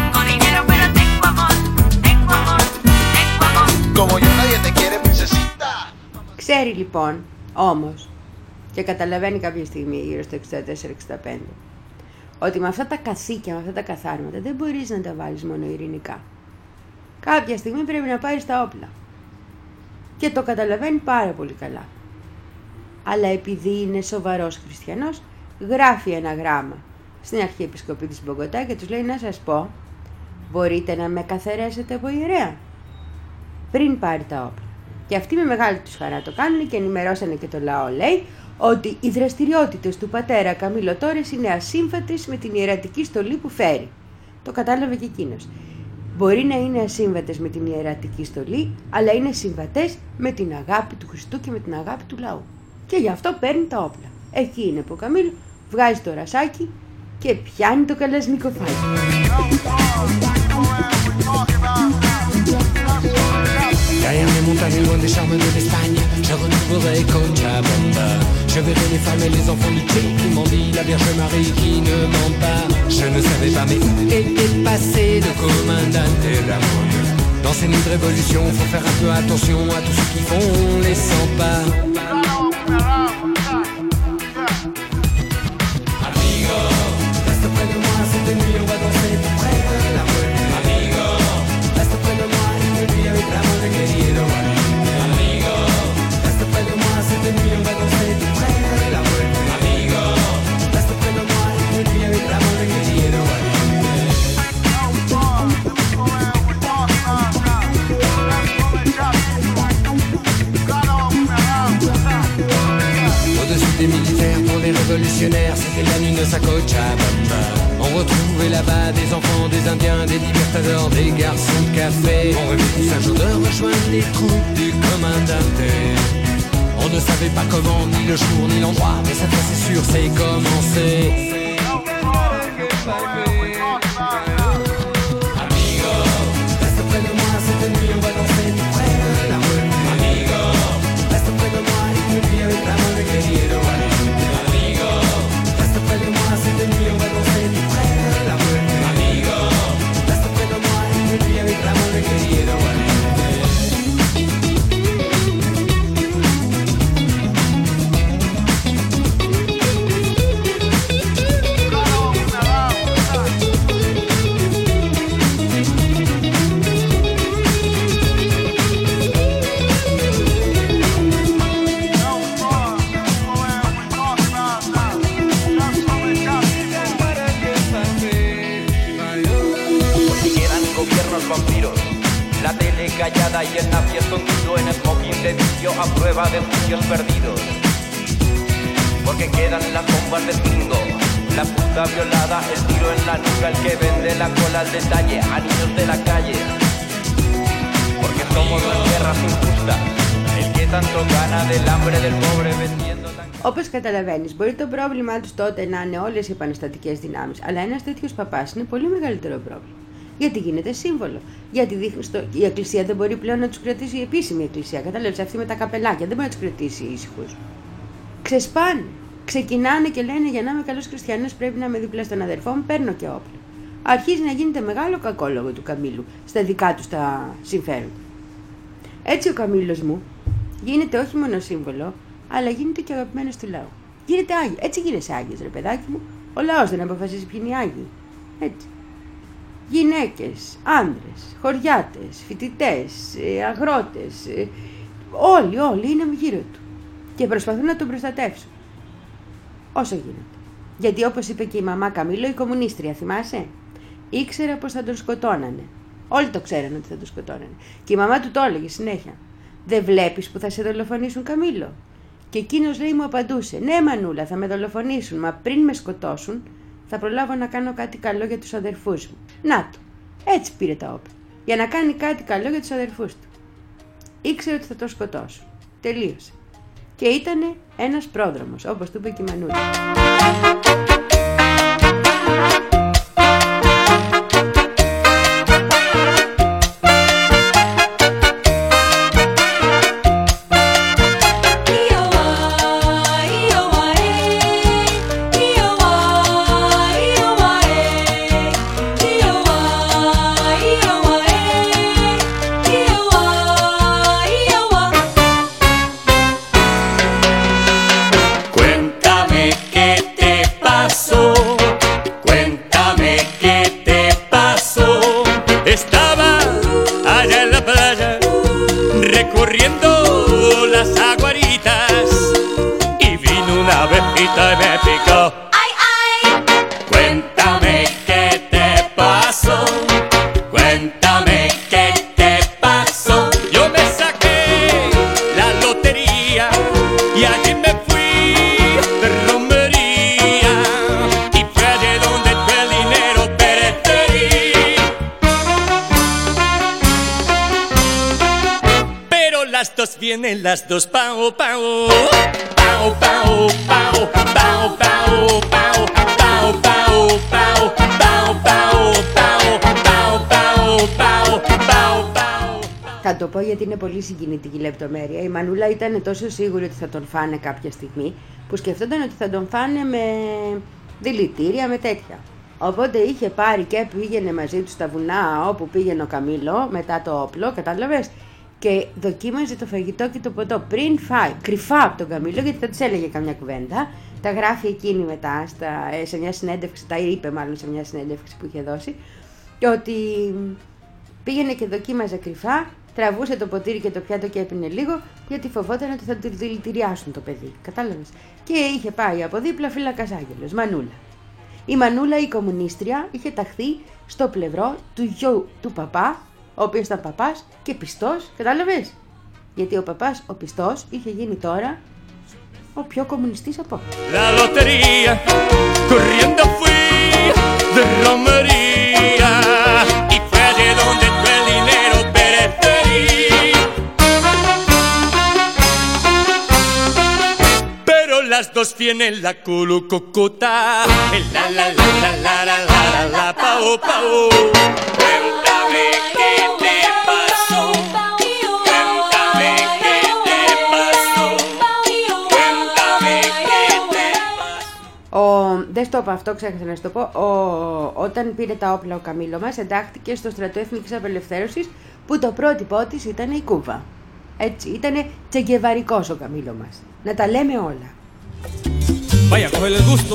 Ξέρει λοιπόν, όμως, και καταλαβαίνει κάποια στιγμή γύρω στο εξήντα τέσσερα εξήντα πέντε, ότι με αυτά τα καθήκια, με αυτά τα καθάρματα δεν μπορείς να τα βάλεις μόνο ειρηνικά. Κάποια στιγμή πρέπει να πάρεις τα όπλα. Και το καταλαβαίνει πάρα πολύ καλά. Αλλά επειδή είναι σοβαρός χριστιανός, γράφει ένα γράμμα στην Αρχιεπισκοπή της Μπογκοτά και τους λέει να σας πω, μπορείτε να με καθαρέσετε από ιερέα πριν πάρει τα όπλα. Και αυτοί με μεγάλη τους χαρά το κάνουν και ενημερώσανε και το λαό, λέει, ότι οι δραστηριότητες του πατέρα Καμίλο Τόρες είναι ασύμφατες με την ιερατική στολή που φέρει. Το κατάλαβε και εκείνος. Μπορεί να είναι ασύμβατες με την ιερατική στολή, αλλά είναι συμβατές με την αγάπη του Χριστού και με την αγάπη του λαού. Και γι' αυτό παίρνει τα όπλα. Εκεί είναι που ο Καμίλο βγάζει το ρασάκι και πιάνει το καλασνικοφάκι. Derrière les montagnes, loin des charmes de l'Espagne, je retrouverai Cochabamba. Je verrai les femmes et les enfants lutter qui mendient, la Vierge Marie qui ne ment pas. Je ne savais pas, mais où était passé le comandante Ramon? Dans ces nuits de révolution, faut faire un peu attention à tous ceux qui font les cent pas. Amigo, reste près de moi, cette nuit on va danser tout près de la rue. Amigo, reste près de moi, une nuit avec Ramon querido. Amigo, reste près de moi, cette nuit on va danser tout près de la rue. Amigo, reste près de moi, une nuit avec Ramon querido. Au-dessus des militaires, pour les révolutionnaires, c'était la nuit de Cochabamba. On retrouvait là-bas des enfants, des indiens, des libertadors, des garçons de café. On rêvait tous un jour de rejoindre les troupes du commandante. On ne savait pas comment, ni le jour, ni l'endroit, mais cette fois c'est sûr, c'est commencé. Amigo, reste près de moi, cette nuit on va danser tout près de la rue. Amigo, reste près de moi, une nuit avec Ramon querido. Amigo, reste près de moi, cette nuit on va danser tout près de la rue. Amigo, reste près de moi, une nuit avec Ramon querido. Vampiros, la tele callada y el nazi escondido en smoking de vicio a prueba de juicios perdidos. Porque quedan las bombas de pingo, la puta violada, el tiro en la nuca, el que vende la cola al detalle a niños de la calle. Porque somos las guerras injustas, el que tanto gana del hambre del pobre vendiendo tan... Όπως καταλαβαίνεις, μπορεί το πρόβλημά τους τότε να είναι όλες οι επαναστατικές δυνάμεις, αλλά ένας τέτοιος παπάς είναι πολύ μεγαλύτερο πρόβλημα. Γιατί γίνεται σύμβολο. Γιατί δείχνει στο... η εκκλησία δεν μπορεί πλέον να τους κρατήσει, η επίσημη εκκλησία. Κατάλαβες, αυτή με τα καπελάκια δεν μπορεί να τους κρατήσει ήσυχους. Ξεσπάνε. Ξεκινάνε και λένε για να είμαι καλός χριστιανός πρέπει να είμαι δίπλα στον αδερφό μου, παίρνω και όπλα. Αρχίζει να γίνεται μεγάλο κακόλογο του Καμίλου στα δικά του τα συμφέροντα. Έτσι ο Καμίλος μου γίνεται όχι μόνο σύμβολο, αλλά γίνεται και αγαπημένος του λαού. Γίνεται Άγιο. Έτσι γίνεσαι Άγιος, ρε παιδάκι μου. Ο λαός δεν αποφασίζει ποιοι είναι οι Άγιοι. Έτσι. Γυναίκες, άντρες, χωριάτες, φοιτητές, αγρότες, όλοι, όλοι είναι γύρω του και προσπαθούν να τον προστατεύσουν όσο γίνεται. Γιατί όπως είπε και η μαμά Καμίλο, η κομμουνίστρια, θυμάσαι, ήξερα πως θα τον σκοτώνανε. Όλοι το ξέρανε ότι θα τον σκοτώνανε. Και η μαμά του το έλεγε συνέχεια. Δεν βλέπεις που θα σε δολοφονήσουν, Καμίλο? Και εκείνος, λέει, μου απαντούσε, ναι μανούλα, θα με δολοφονήσουν, μα πριν με σκοτώσουν θα προλάβω να κάνω κάτι καλό για τους αδερφούς μου. Να το, έτσι πήρε τα όπλα, για να κάνει κάτι καλό για τους αδερφούς του. Ήξερε ότι θα το σκοτώσουν. Τελείωσε. Και ήτανε ένας πρόδρομος, όπως του είπε και η μανούλα. Cuéntame qué te pasa. vienen las dos, pao, pao, pao, pao, pao, pao, pao, pao, pao, pao, pao, pao, pao, pao, pao, pao, pao, pao. Θα το πω γιατί είναι πολύ συγκινητική λεπτομέρεια. Η Μανούλα ήταν τόσο σίγουρη ότι θα τον φάνε κάποια στιγμή, που σκεφτόταν ότι θα τον φάνε με δηλητήρια, με τέτοια. Οπότε είχε πάρει και πήγαινε μαζί του στα βουνά όπου πήγαινε ο Καμίλο μετά το όπλο, κατάλαβες, και δοκίμαζε το φαγητό και το ποτό πριν φάει, κρυφά από τον Καμίλο, γιατί θα της έλεγε καμιά κουβέντα. Τα γράφει εκείνη μετά στα, σε μια συνέντευξη, τα είπε μάλλον σε μια συνέντευξη που είχε δώσει, και ότι πήγαινε και δοκίμαζε κρυφά, τραβούσε το ποτήρι και το πιάτο και έπινε λίγο, γιατί φοβόταν ότι θα του δηλητηριάσουν το παιδί, κατάλαβες. Και είχε πάει από δίπλα φύλακας άγγελος, Μανούλα. Η Μανούλα, η κομμουνίστρια, είχε ταχθεί στο πλευρό του γιου του παπά, ο οποίος ήταν παπάς και πιστός, κατάλαβες. Γιατί ο παπάς, ο πιστός, είχε γίνει τώρα ο πιο κομμουνιστής από όλους. La lotería, corriendo fui de romería y fue allí donde el dinero preferí. Pero las dos tienen la culucocota, el la la la la la la la la la pao pao. Cuéntame qué te pasó. Cuéntame qué te pasó. Cuéntame qué te pasó. Ο, δεν στο είπα αυτό, ξέχασα να σου το πω. Ο, όταν πήρε τα όπλα ο Καμίλο μας, εντάχθηκε στο στρατό Εθνικής Απελευθέρωσης, που το πρότυπό της ήταν η Κούβα. Έτσι, ήτανε τσεγκεβαρικός ο Καμίλο μας. Να τα λέμε όλα. Vaya, coge el gusto.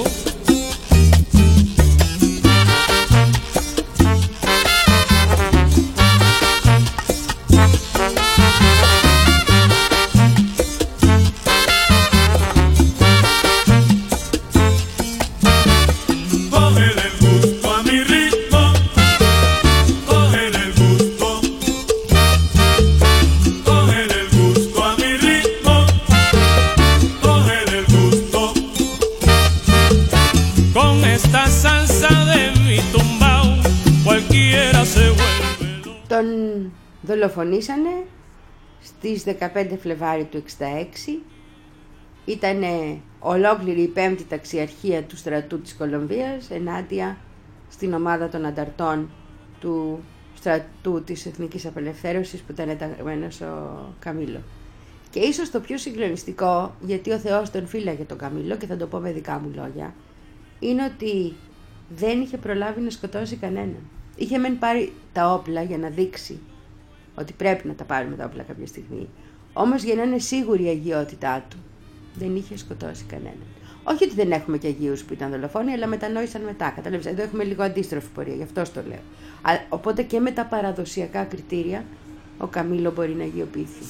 Τον δολοφονήσανε στις δεκαπέντε Φλεβάρι του εξήντα έξι. Ήτανε ολόκληρη η πέμπτη ταξιαρχία του στρατού της Κολομβίας ενάντια στην ομάδα των ανταρτών του στρατού της Εθνικής Απελευθέρωσης που ήταν ενταγμένος ο Καμίλο. Και ίσως το πιο συγκλονιστικό, γιατί ο Θεός τον φύλαγε τον Καμίλο, και θα το πω με δικά μου λόγια, είναι ότι δεν είχε προλάβει να σκοτώσει κανέναν. Είχε μεν πάρει τα όπλα για να δείξει ότι πρέπει να τα πάρουμε τα όπλα κάποια στιγμή. Όμως για να είναι σίγουρη η αγιότητά του, δεν είχε σκοτώσει κανέναν. Όχι ότι δεν έχουμε και αγίους που ήταν δολοφόνοι, αλλά μετανόησαν μετά. Κατάλαβες, εδώ έχουμε λίγο αντίστροφη πορεία, γι' αυτό το λέω. Οπότε και με τα παραδοσιακά κριτήρια, ο Καμίλο μπορεί να αγιοποιηθεί.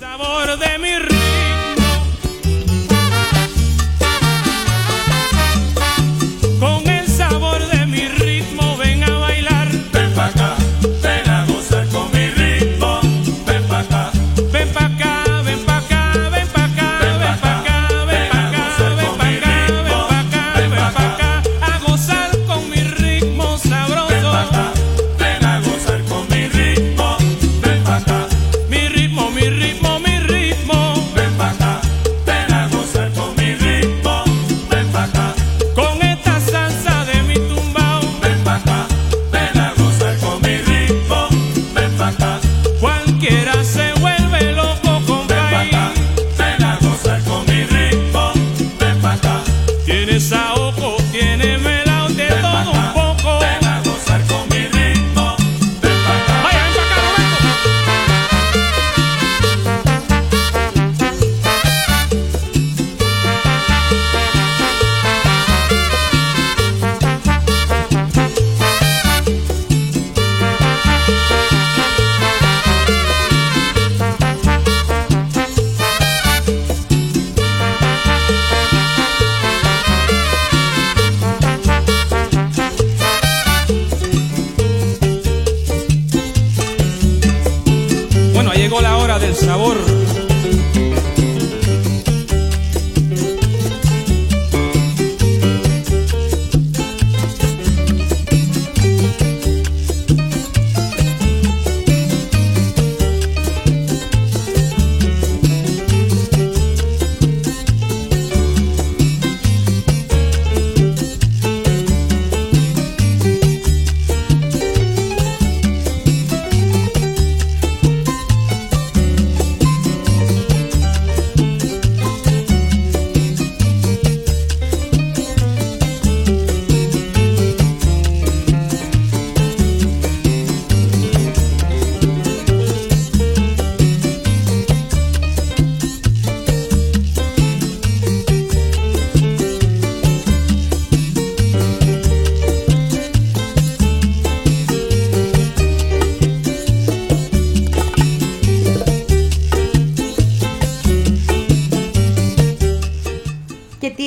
Sabor.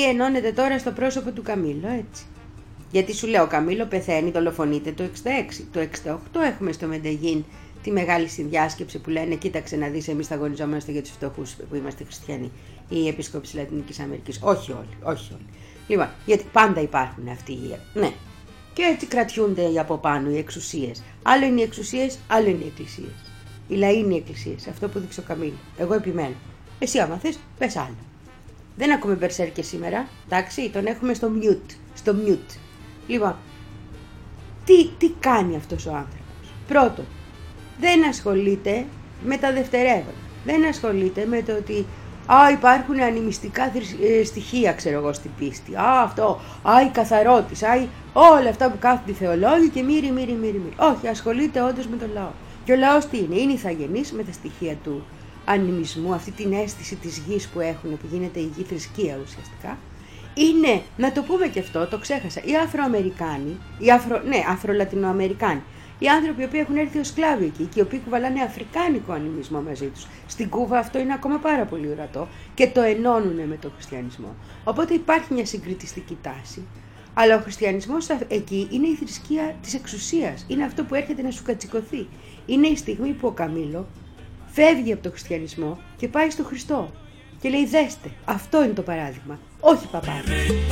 ενώνεται τώρα στο πρόσωπο του Καμίλο, έτσι. Γιατί σου λέω, ο Καμίλο πεθαίνει, δολοφονείται το εξήντα έξι. Το εξήντα οκτώ έχουμε στο Μεντεγίν τη μεγάλη συνδιάσκεψη που λένε κοίταξε να δεις, εμείς θα αγωνιζόμαστε για τους φτωχούς που είμαστε χριστιανοί. Οι επίσκοποι της Λατινικής Αμερικής. Όχι όλοι, όχι όλοι. Λοιπόν, γιατί πάντα υπάρχουν αυτοί οι... Ναι. Και έτσι κρατιούνται από πάνω οι εξουσίες. Άλλο είναι οι εξουσίες, άλλο είναι οι εκκλησίες. Οι λαοί είναι οι εκκλησίες. Αυτό που δείξε ο Καμίλο. Εγώ επιμένω. Εσύ άμα θες, πες άλλο. Δεν ακούμε μπερσέρκες σήμερα. Εντάξει, τον έχουμε στο mute. Στο mute. Λοιπόν, τι, τι κάνει αυτός ο άνθρωπος? Πρώτον, δεν ασχολείται με τα δευτερεύοντα. Δεν ασχολείται με το ότι α, υπάρχουν ανημιστικά στοιχεία, ξέρω εγώ, στην πίστη. Α, αυτό, α, η καθαρότης, α, η... όλα αυτά που κάθονται οι θεολόγοι και μύρι, μύρι, μύρι, μύρι. Όχι, ασχολείται όντως με τον λαό. Και ο λαός τι είναι? Είναι ηθαγενής με τα στοιχεία του ανημισμού, αυτή την αίσθηση της γης που έχουν, που γίνεται η γη θρησκεία ουσιαστικά. Είναι, να το πούμε και αυτό, το ξέχασα, οι Αφροαμερικάνοι, οι Αφρο, ναι, Αφρολατινοαμερικάνοι, οι άνθρωποι οι οποίοι έχουν έρθει ως σκλάβοι εκεί και οι οποίοι κουβαλάνε αφρικάνικο ανημισμό μαζί τους. Στην Κούβα αυτό είναι ακόμα πάρα πολύ ορατό και το ενώνουν με τον χριστιανισμό. Οπότε υπάρχει μια συγκριτιστική τάση. Αλλά ο χριστιανισμός εκεί είναι η θρησκεία της εξουσίας. Είναι αυτό που έρχεται να σου κατσικωθεί. Είναι η στιγμή που ο Καμίλο φεύγει από τον χριστιανισμό και πάει στο Χριστό. Και λέει δέστε, αυτό είναι το παράδειγμα. Όχι παπάδες.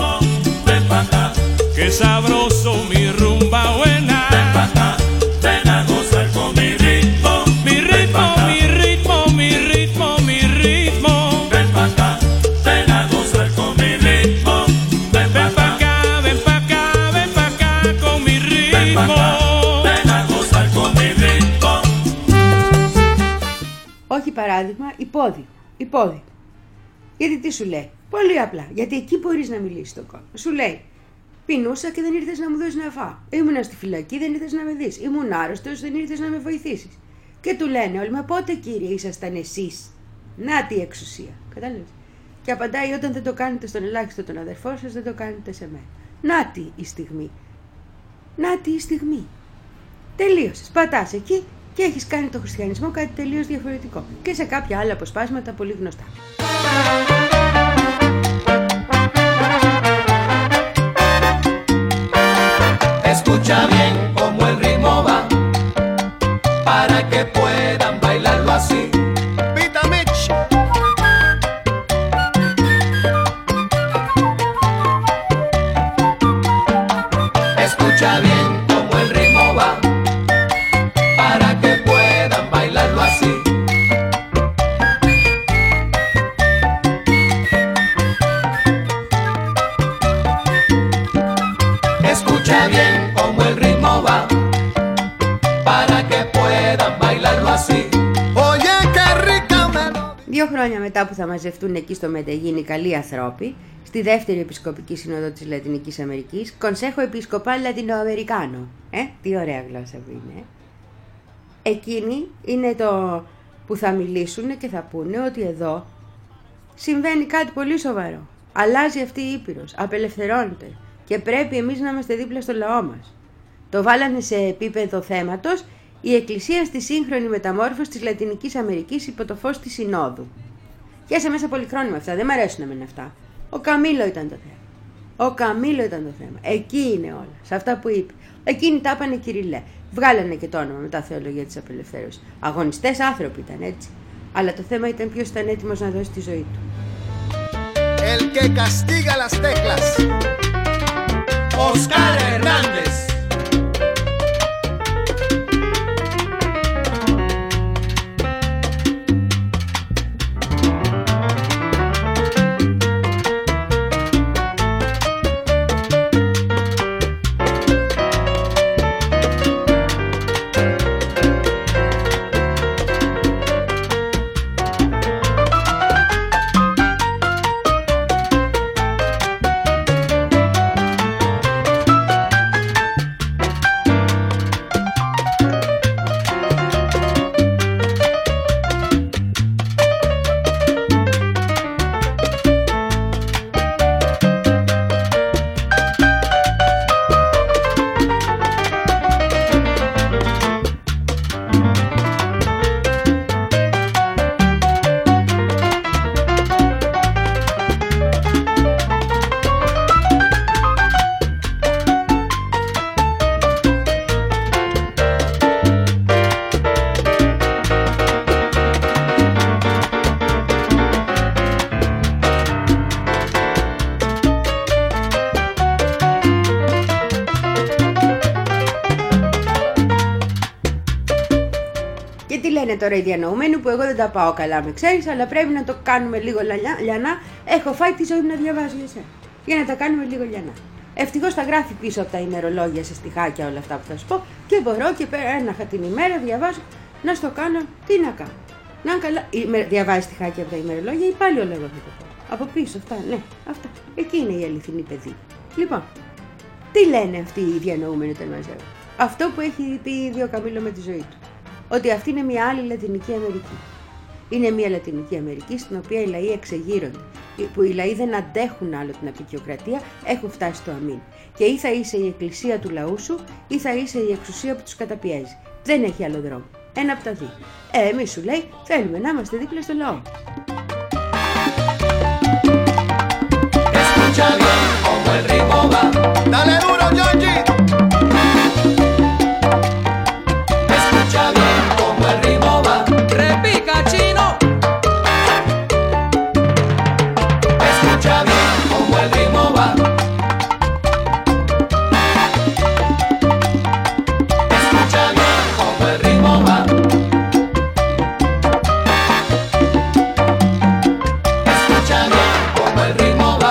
Qué sabroso mi rumba buena. Ven pa' acá, ven a gozar con mi ritmo. Mi ritmo, mi ritmo, mi ritmo, mi ritmo. Ven pa' acá, ven a gozar con mi ritmo. Ven pa' acá, ven pa' acá, ven pa' acá con mi ritmo. Ven a gozar con mi ritmo. Όχι παράδειγμα, υπόδειγμα. Υπόδειγμα. Γιατί τι σου λέει? Πολύ απλά. Γιατί εκεί μπορείς να μιλήσεις στον κόσμο. Σου λέει, πεινούσα και δεν ήρθες να μου δώσεις να φάω. Ήμουνα στη φυλακή, δεν ήρθες να με δεις. Ήμουν άρρωστος, δεν ήρθες να με βοηθήσεις. Και του λένε όλοι, μα πότε κύριε ήσασταν εσείς? Να τη εξουσία. Κατάλαβες? Και απαντάει, όταν δεν το κάνετε στον ελάχιστο τον αδερφό σας, δεν το κάνετε σε μένα. Να τη η στιγμή. Να τη η στιγμή. Τελείωσες. Πατάς εκεί και έχεις κάνει το χριστιανισμό κάτι τελείως διαφορετικό. Και σε κάποια άλλα αποσπάσματα πολύ γνωστά. Escucha bien cómo el ritmo va, para que puedan bailarlo así. Pita Mitch. Escucha bien cómo el ritmo va, para que puedan bailarlo así. Escucha bien cómo el ritmo va, para que puedan bailarlo así. Oye, qué rica melodía. Δύο χρόνια μετά που θα μαζευτούν εκεί στο Μεντεγίν οι καλοί ανθρώποι, στη δεύτερη επισκοπική σύνοδο της Λατινικής Αμερικής, Consejo Episcopal Latinoamericano. Ε, τι ωραία γλώσσα που είναι. Εκείνοι είναι το που θα μιλήσουν και θα πούνε ότι εδώ συμβαίνει κάτι πολύ σοβαρό. Αλλάζει αυτή η Ήπειρος, απελευθερώνεται και πρέπει εμείς να είμαστε δίπλα στο λαό μας. Το βάλανε σε επίπεδο θέματος η Εκκλησία στη σύγχρονη μεταμόρφωση της Λατινικής Αμερικής υπό το φως της Συνόδου. Πιάσε μέσα πολυχρόνιμα αυτά, δεν μ' αρέσουν εμένα αυτά. Ο Καμίλο ήταν το θέμα. Ο Καμίλο ήταν το θέμα. Εκεί είναι όλα, σε αυτά που είπε. Εκείνοι τα είπανε Κυριλέ. Βγάλανε και το όνομα μετά θεολογία της απελευθέρωσης. Αγωνιστές άνθρωποι ήταν, έτσι. Αλλά το θέμα ήταν ποιος ήταν έτοιμος να δώσει τη ζωή του. El que castiga las teclas. Oscar Hernández. λένε τώρα οι διανοούμενοι που εγώ δεν τα πάω καλά, με ξέρεις, αλλά πρέπει να το κάνουμε λίγο λιανά. Έχω φάει τη ζωή μου να διαβάζω για σένα. Για να τα κάνουμε λίγο λιανά. Ευτυχώς τα γράφει πίσω από τα ημερολόγια σε στιχάκια όλα αυτά που θα σου πω και μπορώ και πέρα ένα την ημέρα διαβάζω να στο κάνω. Τι να κάνω. Να καλά. Διαβάζει στιχάκια από τα ημερολόγια ή πάλι όλα εγώ θα το πω. Από πίσω αυτά, ναι, αυτά. Εκεί είναι η αληθινή παιδεία. Λοιπόν, τι λένε αυτοί οι διανοούμενοι όταν μαζεύουν. Αυτό που έχει πει ήδη ο Καμίλο με τη ζωή του. Ότι αυτή είναι μια άλλη Λατινική Αμερική. Είναι μια Λατινική Αμερική στην οποία οι λαοί εξεγείρονται. Που οι λαοί δεν αντέχουν άλλο την απεικιοκρατία, έχουν φτάσει στο αμήν. Και ή θα είσαι η εκκλησία του λαού σου, ή θα είσαι η εξουσία που τους καταπιέζει. Δεν έχει άλλο δρόμο. Ένα από τα δύο. Ε, εμείς σου λέει, θέλουμε να είμαστε δίπλα στο λαό. Escucha bien como el ritmo va. Dale duro, Georgie. Escucha bien como el ritmo va. Repica, chino. Escucha bien como el ritmo va. Escucha bien como el ritmo va. Escucha bien como el ritmo va.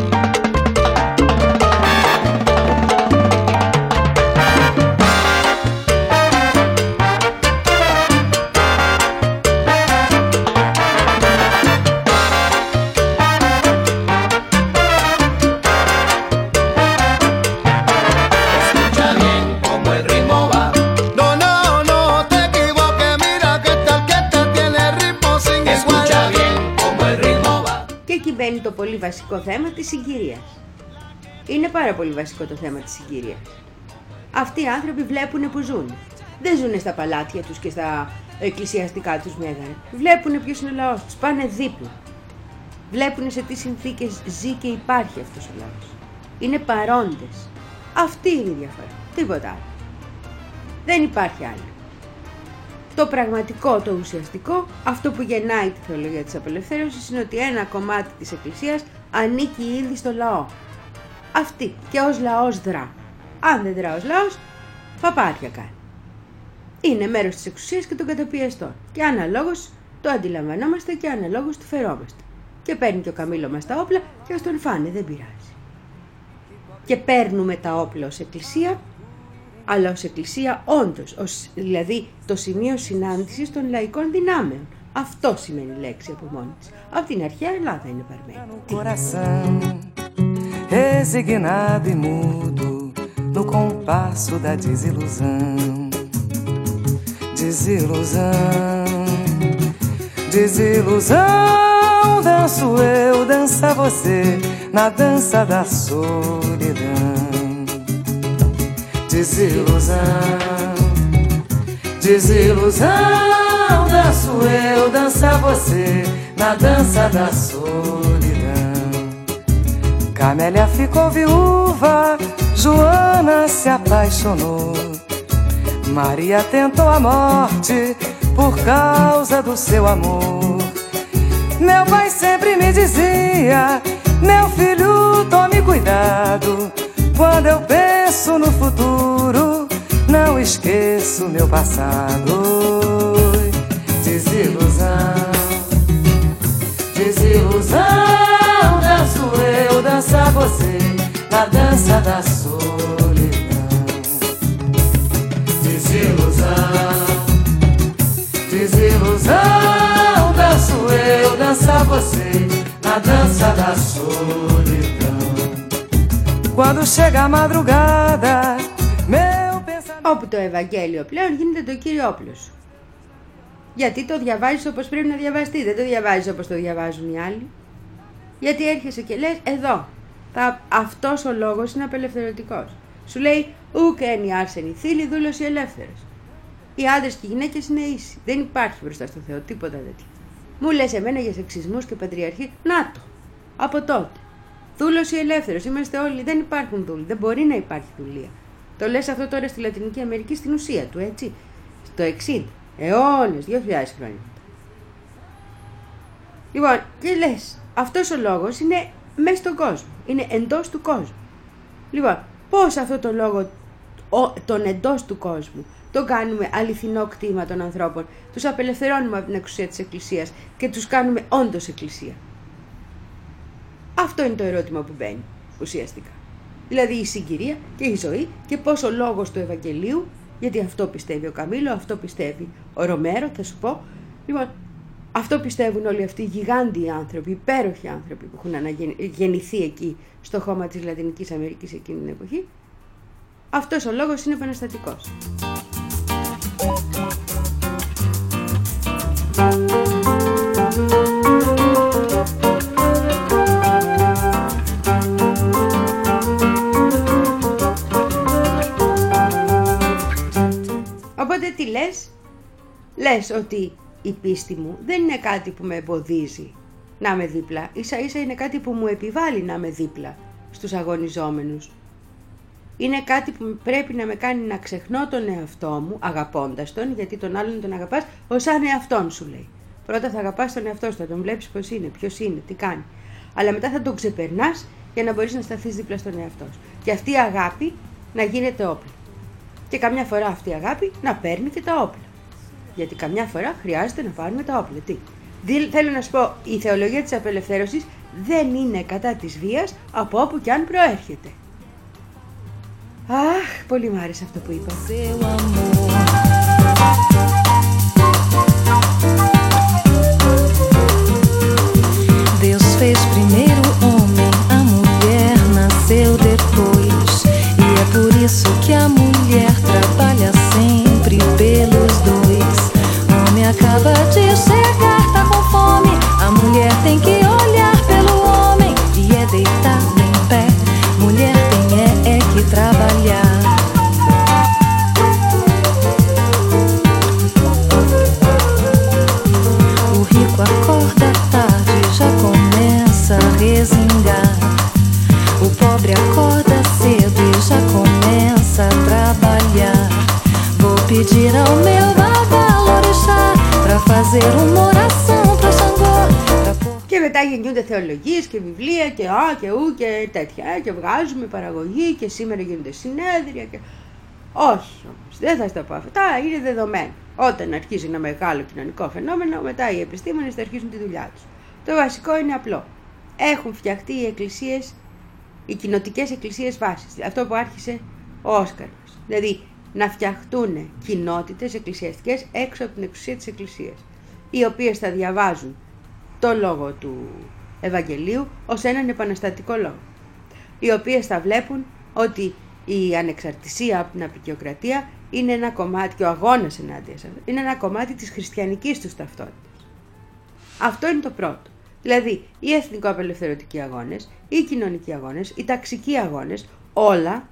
Μπαίνει το πολύ βασικό θέμα της συγκυρίας. Είναι πάρα πολύ βασικό το θέμα της συγκυρίας. Αυτοί οι άνθρωποι βλέπουν που ζουν. Δεν ζουν στα παλάτια τους και στα εκκλησιαστικά τους μέγαρα. Βλέπουν ποιος είναι ο λαός τους. Πάνε δίπλα. Βλέπουν σε τι συνθήκες ζει και υπάρχει αυτός ο λαός. Είναι παρόντες. Αυτή είναι η διαφορά. Τίποτα άλλο. Δεν υπάρχει άλλο. Το πραγματικό, το ουσιαστικό, αυτό που γεννάει τη θεολογία της απελευθέρωσης είναι ότι ένα κομμάτι της Εκκλησίας ανήκει ήδη στο λαό. Αυτή και ως λαός δρά. Αν δεν δρά ως λαός, παπάρια κάνει. Είναι μέρος της εξουσίας και των καταπιεστών. Και αναλόγως το αντιλαμβανόμαστε και αναλόγως του φερόμαστε. Και παίρνει και ο Καμίλο μας τα όπλα και ας τον φάνε, δεν πειράζει. Και παίρνουμε τα όπλα ως Εκκλησία, αλλά ως Εκκλησία όντως, ως, δηλαδή το σημείο συνάντησης των λαϊκών δυνάμεων. Αυτό σημαίνει λέξη από μόνη της. Από την αρχαία Ελλάδα είναι παρμένη. Resignado e mudo no compasso da desilusão, desilusão, desilusão. Danço eu, dança você na dança da solidão. Desilusão, desilusão. Danço eu, dança você na dança da solidão. Camélia ficou viúva, Joana se apaixonou. Maria tentou a morte por causa do seu amor. Meu pai sempre me dizia: meu filho, tome cuidado. Quando eu penso no futuro, não esqueço meu passado. Desilusão, desilusão. Danço eu, dança você na dança da solidão. Desilusão, desilusão. Danço eu, dança você na dança da solidão. Quando chega a madrugada, meu pensamento... Όπου το Ευαγγέλιο πλέον γίνεται το Κυριόπλο σου. Γιατί το διαβάζεις όπως πρέπει να διαβαστεί, δεν το διαβάζεις όπως το διαβάζουν οι άλλοι. Γιατί έρχεσαι και λες, εδώ, θα, αυτός ο λόγος είναι απελευθερωτικός. Σου λέει, ουκ ένι άρσενη θήλη, δούλος ή ελεύθερος. Οι άντρες και οι γυναίκες είναι ίσοι. Δεν υπάρχει μπροστά στο Θεό τίποτα τέτοιο. Μου λες εμένα για σεξισμούς και πατριαρχία, να το, από τότε. Δούλος ή ελεύθερος, είμαστε όλοι, δεν υπάρχουν δούλοι, δεν μπορεί να υπάρχει δουλεία. Το λες αυτό τώρα στη Λατινική Αμερική στην ουσία του, έτσι. Στο εξήντα, αιώνες, δύο χιλιάδες χρόνια. Λοιπόν, και λες, αυτός ο λόγος είναι μέσα στον κόσμο, είναι εντός του κόσμου. Λοιπόν, πώς αυτό το λόγο ο, τον εντός του κόσμου. Το κάνουμε αληθινό κτήμα των ανθρώπων. Τους απελευθερώνουμε από την εξουσία της Εκκλησίας και τους κάνουμε όντως Εκκλησία. Αυτό είναι το ερώτημα που μπαίνει ουσιαστικά. Δηλαδή η συγκυρία και η ζωή και πώς ο λόγος του Ευαγγελίου, γιατί αυτό πιστεύει ο Καμίλο, αυτό πιστεύει ο Ρομέρο, θα σου πω. Λοιπόν, αυτό πιστεύουν όλοι αυτοί οι γιγάντιοι άνθρωποι, υπέροχοι άνθρωποι που έχουν αναγεννηθεί εκεί στο χώμα της Λατινικής Αμερικής εκείνη την εποχή. Αυτός ο λόγος είναι επαναστατικός. Οπότε τι λες? Λες ότι η πίστη μου δεν είναι κάτι που με εμποδίζει να είμαι δίπλα, ίσα ίσα είναι κάτι που μου επιβάλλει να είμαι δίπλα στους αγωνιζόμενους. Είναι κάτι που πρέπει να με κάνει να ξεχνώ τον εαυτό μου αγαπώντας τον, γιατί τον άλλον τον αγαπάς ως σαν εαυτόν σου λέει. Πρώτα θα αγαπάς τον εαυτό σου, θα τον βλέπεις πώς είναι, ποιος είναι, τι κάνει. Αλλά μετά θα τον ξεπερνάς για να μπορείς να σταθείς δίπλα στον εαυτό σου. Και αυτή η αγάπη να γίνεται όπλο. Και καμιά φορά αυτή η αγάπη να παίρνει και τα όπλα. Γιατί καμιά φορά χρειάζεται να πάρουμε τα όπλα. Τι? Δι, θέλω να σου πω, η θεολογία της απελευθέρωσης δεν είναι κατά της βίας από όπου κι αν προέρχεται. Αχ, πολύ μου άρεσε αυτό που είπα. Deus fez primeiro o homem, a mulher nasceu depois. E é por isso que a mulher trabalha sempre pelos dois. O homem acaba de chegar, tá com fome. A mulher tem que olhar pelo homem e é deitada em pé. Mulher tem é, é que trabalhar. O rico acorda tarde, já começa a resingar. O pobre acorda cedo e já começa a trabalhar. Vou pedir ao meu babalorixá pra fazer uma oração pro Xangô. Και μετά γεννιούνται θεολογίες και βιβλία και α και ου και τέτοια και βγάζουμε παραγωγή και σήμερα γίνονται συνέδρια και... Όχι όμως, δεν θα στα πω αυτά, είναι δεδομένο. Όταν αρχίζει ένα μεγάλο κοινωνικό φαινόμενο, μετά οι επιστήμονες θα αρχίσουν τη δουλειά τους. Το βασικό είναι απλό. Έχουν φτιαχτεί οι εκκλησίες, οι κοινοτικές εκκλησίες βάσης. Αυτό που άρχισε ο Όσκαρος. Δηλαδή να φτιαχτούν κοινότητες εκκλησιαστικές έξω από την εξουσία της Εκκλησίας, οι οποίες θα διαβάζουν το λόγο του Ευαγγελίου ως έναν επαναστατικό λόγο, οι οποίες θα βλέπουν ότι η ανεξαρτησία από την αποικιοκρατία είναι ένα κομμάτι, και ο αγώνας ενάντια σε αυτό είναι ένα κομμάτι της χριστιανικής τους ταυτότητας. Αυτό είναι το πρώτο. Δηλαδή οι εθνικο-απελευθερωτικοί αγώνες, οι κοινωνικοί αγώνες, οι ταξικοί αγώνες, όλα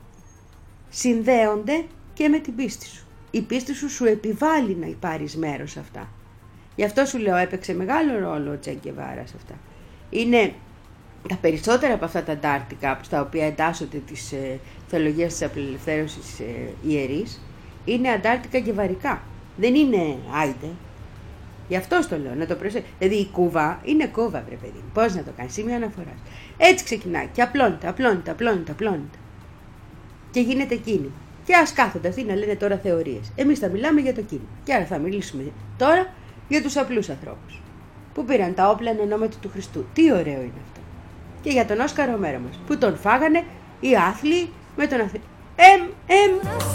συνδέονται και με την πίστη σου. Η πίστη σου σου επιβάλλει να πάρεις μέρος σε αυτά. Γι' αυτό σου λέω έπαιξε μεγάλο ρόλο ο Τσε Γκεβάρα σε αυτά. Είναι τα περισσότερα από αυτά τα αντάρτικα στα οποία εντάσσονται της ε, θεολογίας της απελευθέρωσης ε, ιερείς, είναι αντάρτικα γκεβαρικά. Δεν είναι άιντε. Γι' αυτό το λέω, να το προσέξεις. Δηλαδή η κούβα είναι κούβα, βρε παιδί. Πώς να το κάνεις, σημείο αναφοράς. Έτσι ξεκινάει και απλώνεται, απλώνεται, απλώνεται, απλώνεται. Και γίνεται κίνημα. Και ας κάθονται αυτοί να λένε τώρα θεωρίες. Εμείς θα μιλάμε για το κίνημα. Και άρα θα μιλήσουμε τώρα για τους απλούς ανθρώπους που πήραν τα όπλα εν ονόματι του Χριστού. Τι ωραίο είναι αυτό. Και για τον Όσκαρ Ρομέρο μας που τον φάγανε οι άθλοι με τον αθλή. Εμ, εμ.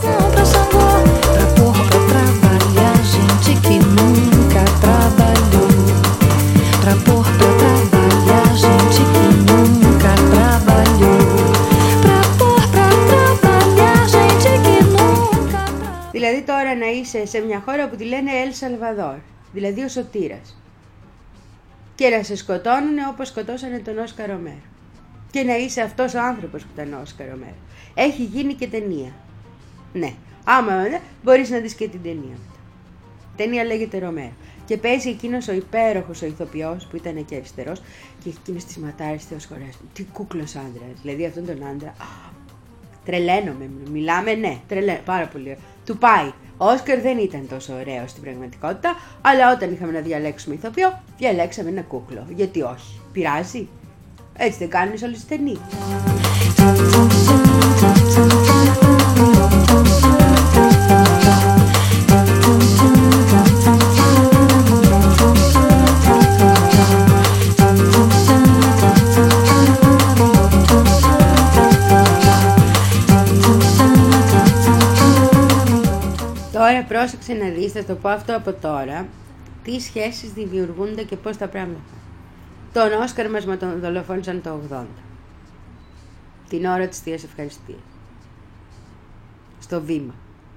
Δηλαδή τώρα να είσαι σε μια χώρα που τη λένε Ελ Σαλβαδόρ, δηλαδή ο σωτήρας, και να σε σκοτώνουν όπως σκοτώσανε τον Όσκαρ Ρομέρο, και να είσαι αυτός ο άνθρωπος που ήταν ο Όσκαρ Ρομέρο. Έχει γίνει και ταινία. Ναι, άμα ναι, μπορείς να δεις και την ταινία μετά. Η ταινία λέγεται Ρομέρο και παίζει εκείνος ο υπέροχος ο ηθοποιός που ήταν και αριστερός και έχει εκείνες τις ματάρες θεός χωρές. Τι κούκλος άντρας, δηλαδή αυτόν τον άντρα. Τρελαίνομαι, μιλάμε, ναι, τρελαίνω, πάρα πολύ. Του πάει. Ο Όσκαρ δεν ήταν τόσο ωραίος στην πραγματικότητα, αλλά όταν είχαμε να διαλέξουμε ηθοποιό, διαλέξαμε ένα κούκλο. Γιατί όχι, πειράζει. Έτσι δεν κάνουν σε όλες τις ταινίες. Τώρα πρόσεξε να δεις, θα το πω αυτό από τώρα, τι σχέσεις δημιουργούνται και πώς τα πράγματα. Τον Όσκαρ μας με τον δολοφόνησαν το ογδόντα. Την ώρα της Θείας Ευχαριστίας. Στο Βήμα.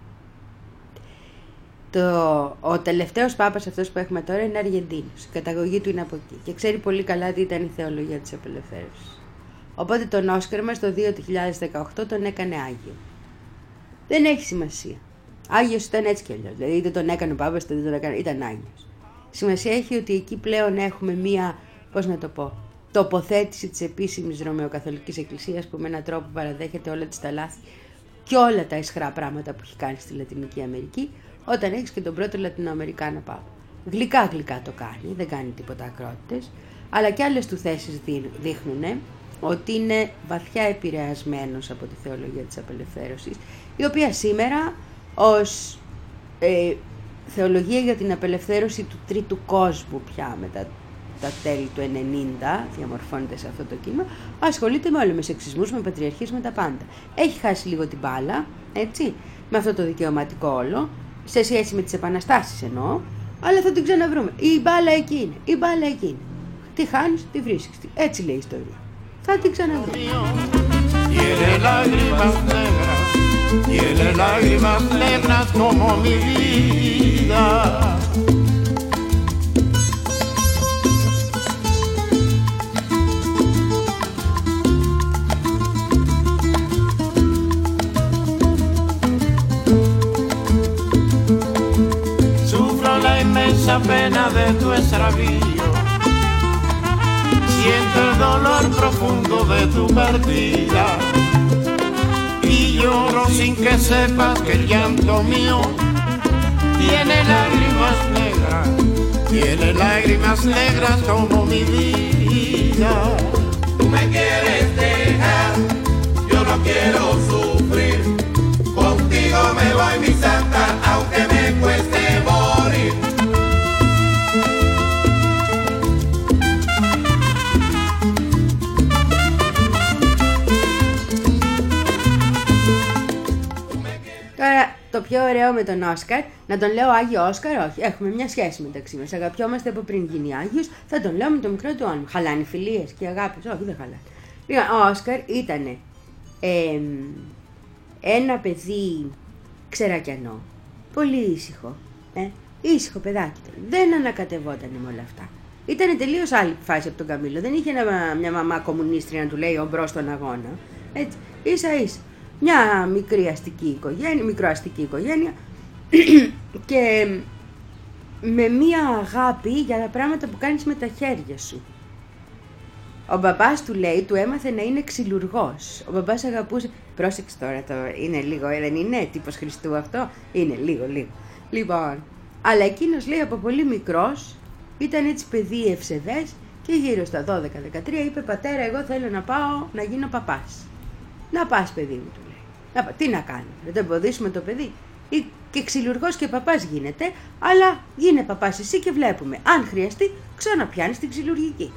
Το, ο τελευταίος πάπας αυτός που έχουμε τώρα είναι Αργεντίνος. Η καταγωγή του είναι από εκεί. Και ξέρει πολύ καλά τι ήταν η θεολογία της απελευθέρωσης. Οπότε τον Όσκαρ μας το δύο χιλιάδες δεκαοκτώ τον έκανε Άγιο. Δεν έχει σημασία. Άγιος ήταν έτσι κι αλλιώς. Δηλαδή είτε τον έκανε ο πάπας, είτε δεν τον έκανε. Ήταν Άγιος. Σημασία έχει ότι εκεί πλέον έχουμε μία, πώς να το πω, τοποθέτηση της επίσημης Ρωμαιοκαθολικής Εκκλησίας που με έναν τρόπο παραδέχεται όλα τις τα λάθη και όλα τα αισχρά πράγματα που έχει κάνει στη Λατινική Αμερική, όταν έχεις και τον πρώτο Λατινοαμερικάνο πάπα. Γλυκά γλυκά το κάνει, δεν κάνει τίποτα ακρότητες, αλλά και άλλες του θέσεις δείχνουν ότι είναι βαθιά επηρεασμένος από τη θεολογία της απελευθέρωσης, η οποία σήμερα ως ε, θεολογία για την απελευθέρωση του τρίτου κόσμου πια μετά τα τέλη του ενενήντα διαμορφώνεται σε αυτό το κίνημα, ασχολείται με όλο, με σεξισμούς, με πατριαρχίες, με τα πάντα. Έχει χάσει λίγο την μπάλα, έτσι, με αυτό το δικαιωματικό όλο, σε σχέση με τις επαναστάσεις εννοώ, αλλά θα την ξαναβρούμε. Η μπάλα εκεί είναι, η μπάλα εκεί είναι. Τι χάνεις, τι βρίσκεις, έτσι λέει η ιστορία. Θα την ξαναβρούμε. Tiene lágrimas negras, tiene lágrimas negras como mi vida. Sufro la inmensa pena de tu extravío. Siento el dolor profundo de tu partida y lloro sin que sepas que el llanto mío tiene lágrimas negras, tiene lágrimas negras como mi vida. Tú me quieres dejar, yo no quiero sufrir, contigo me voy mi santa, aunque me cueste morir. Τώρα το πιο ωραίο με τον Όσκαρ, να τον λέω Άγιο Όσκαρ, όχι, έχουμε μια σχέση μεταξύ μας, αγαπιόμαστε από πριν γίνει Άγιος, θα τον λέω με το μικρό του όνομα. Χαλάνε φιλίες και αγάπης, όχι δεν χαλάνε. Λοιπόν, ο Όσκαρ ήταν ε, ένα παιδί ξερακιανό, πολύ ήσυχο, ε, ήσυχο παιδάκι, δεν ανακατευόταν με όλα αυτά. Ήταν τελείως άλλη φάση από τον Καμίλο, δεν είχε ένα, μια μαμά κομμουνίστρια να του λέει ομπρός στον αγώνα, έτσι, ίσα ίσα. Μια μικρή αστική οικογένεια, μικροαστική οικογένεια και με μια αγάπη για τα πράγματα που κάνεις με τα χέρια σου. Ο μπαμπάς του λέει, του έμαθε να είναι ξυλουργός. Ο μπαμπάς αγαπούσε, πρόσεξε τώρα, το είναι λίγο, δεν είναι τύπος Χριστού αυτό, είναι λίγο, λίγο. Λοιπόν, αλλά εκείνος λέει από πολύ μικρός, ήταν έτσι παιδί ευσεβές και γύρω στα δώδεκα δεκατρία είπε, πατέρα, εγώ θέλω να πάω να γίνω παπάς. Να πας παιδί μου, του λέει. Να, τι να κάνουμε, δεν το εμποδίσουμε το παιδί. Ή και ξυλουργός και παπάς γίνεται, αλλά γίνε παπάς εσύ και βλέπουμε. Αν χρειαστεί, ξαναπιάνεις την ξυλουργική.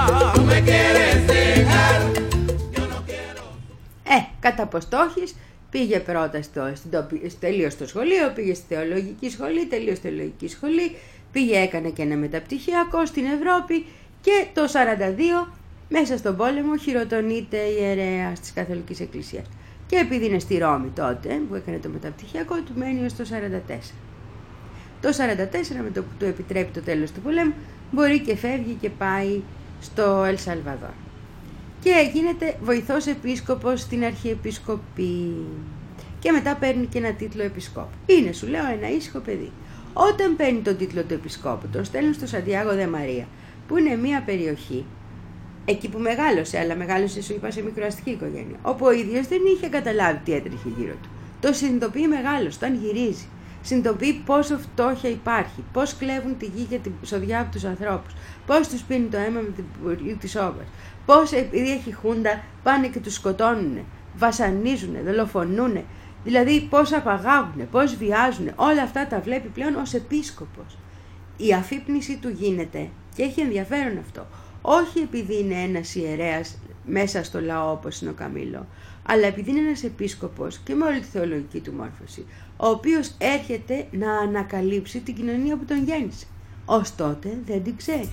Κατά πως το έχεις, πήγε πρώτα στο, στο, τελείωσε το σχολείο, πήγε στη θεολογική σχολή, τελείωσε στη θεολογική σχολή, πήγε, έκανε και ένα μεταπτυχιακό στην Ευρώπη και το σαράντα δύο μέσα στον πόλεμο χειροτονείται ιερέας της Καθολικής Εκκλησίας. Και επειδή είναι στη Ρώμη τότε που έκανε το μεταπτυχιακό, του μένει ως το σαράντα τέσσερα. Το σαράντα τέσσερα, με το που του επιτρέπει το τέλος του πολέμου, μπορεί και φεύγει και πάει στο Ελ Σαλβαδόρ. Και γίνεται βοηθός επίσκοπος στην Αρχιεπισκοπή. Και μετά παίρνει και ένα τίτλο επισκόπου. Είναι, σου λέω, ένα ήσυχο παιδί. Όταν παίρνει τον τίτλο του επισκόπου, τον στέλνουν στο Σαντιάγο δε Μαρία, που είναι μια περιοχή, εκεί που μεγάλωσε, αλλά μεγάλωσε, σου είπα, σε μικροαστική οικογένεια, όπου ο ίδιος δεν είχε καταλάβει τι έτρεχε γύρω του. Το συνειδητοποιεί μεγάλος, όταν γυρίζει. Συνειδητοποιεί πόσο φτώχεια υπάρχει, πώς κλέβουν τη γη και τη σοδιά από τους ανθρώπους, πώς τους πίνει το αίμα με την πουρή της όβας, πώς επειδή έχει χούντα πάνε και τους σκοτώνουνε, βασανίζουνε, δολοφονούνε, δηλαδή πώς απαγάγουνε, πώς βιάζουνε, όλα αυτά τα βλέπει πλέον ως επίσκοπος. Η αφύπνιση του γίνεται και έχει ενδιαφέρον αυτό, όχι επειδή είναι ένας ιερέας μέσα στο λαό όπως είναι ο Καμίλο, αλλά επειδή είναι ένας επίσκοπος και με όλη τη θεολογική του μόρφωση, ο οποίος έρχεται να ανακαλύψει την κοινωνία που τον γέννησε. Ως τότε δεν την ξέρει.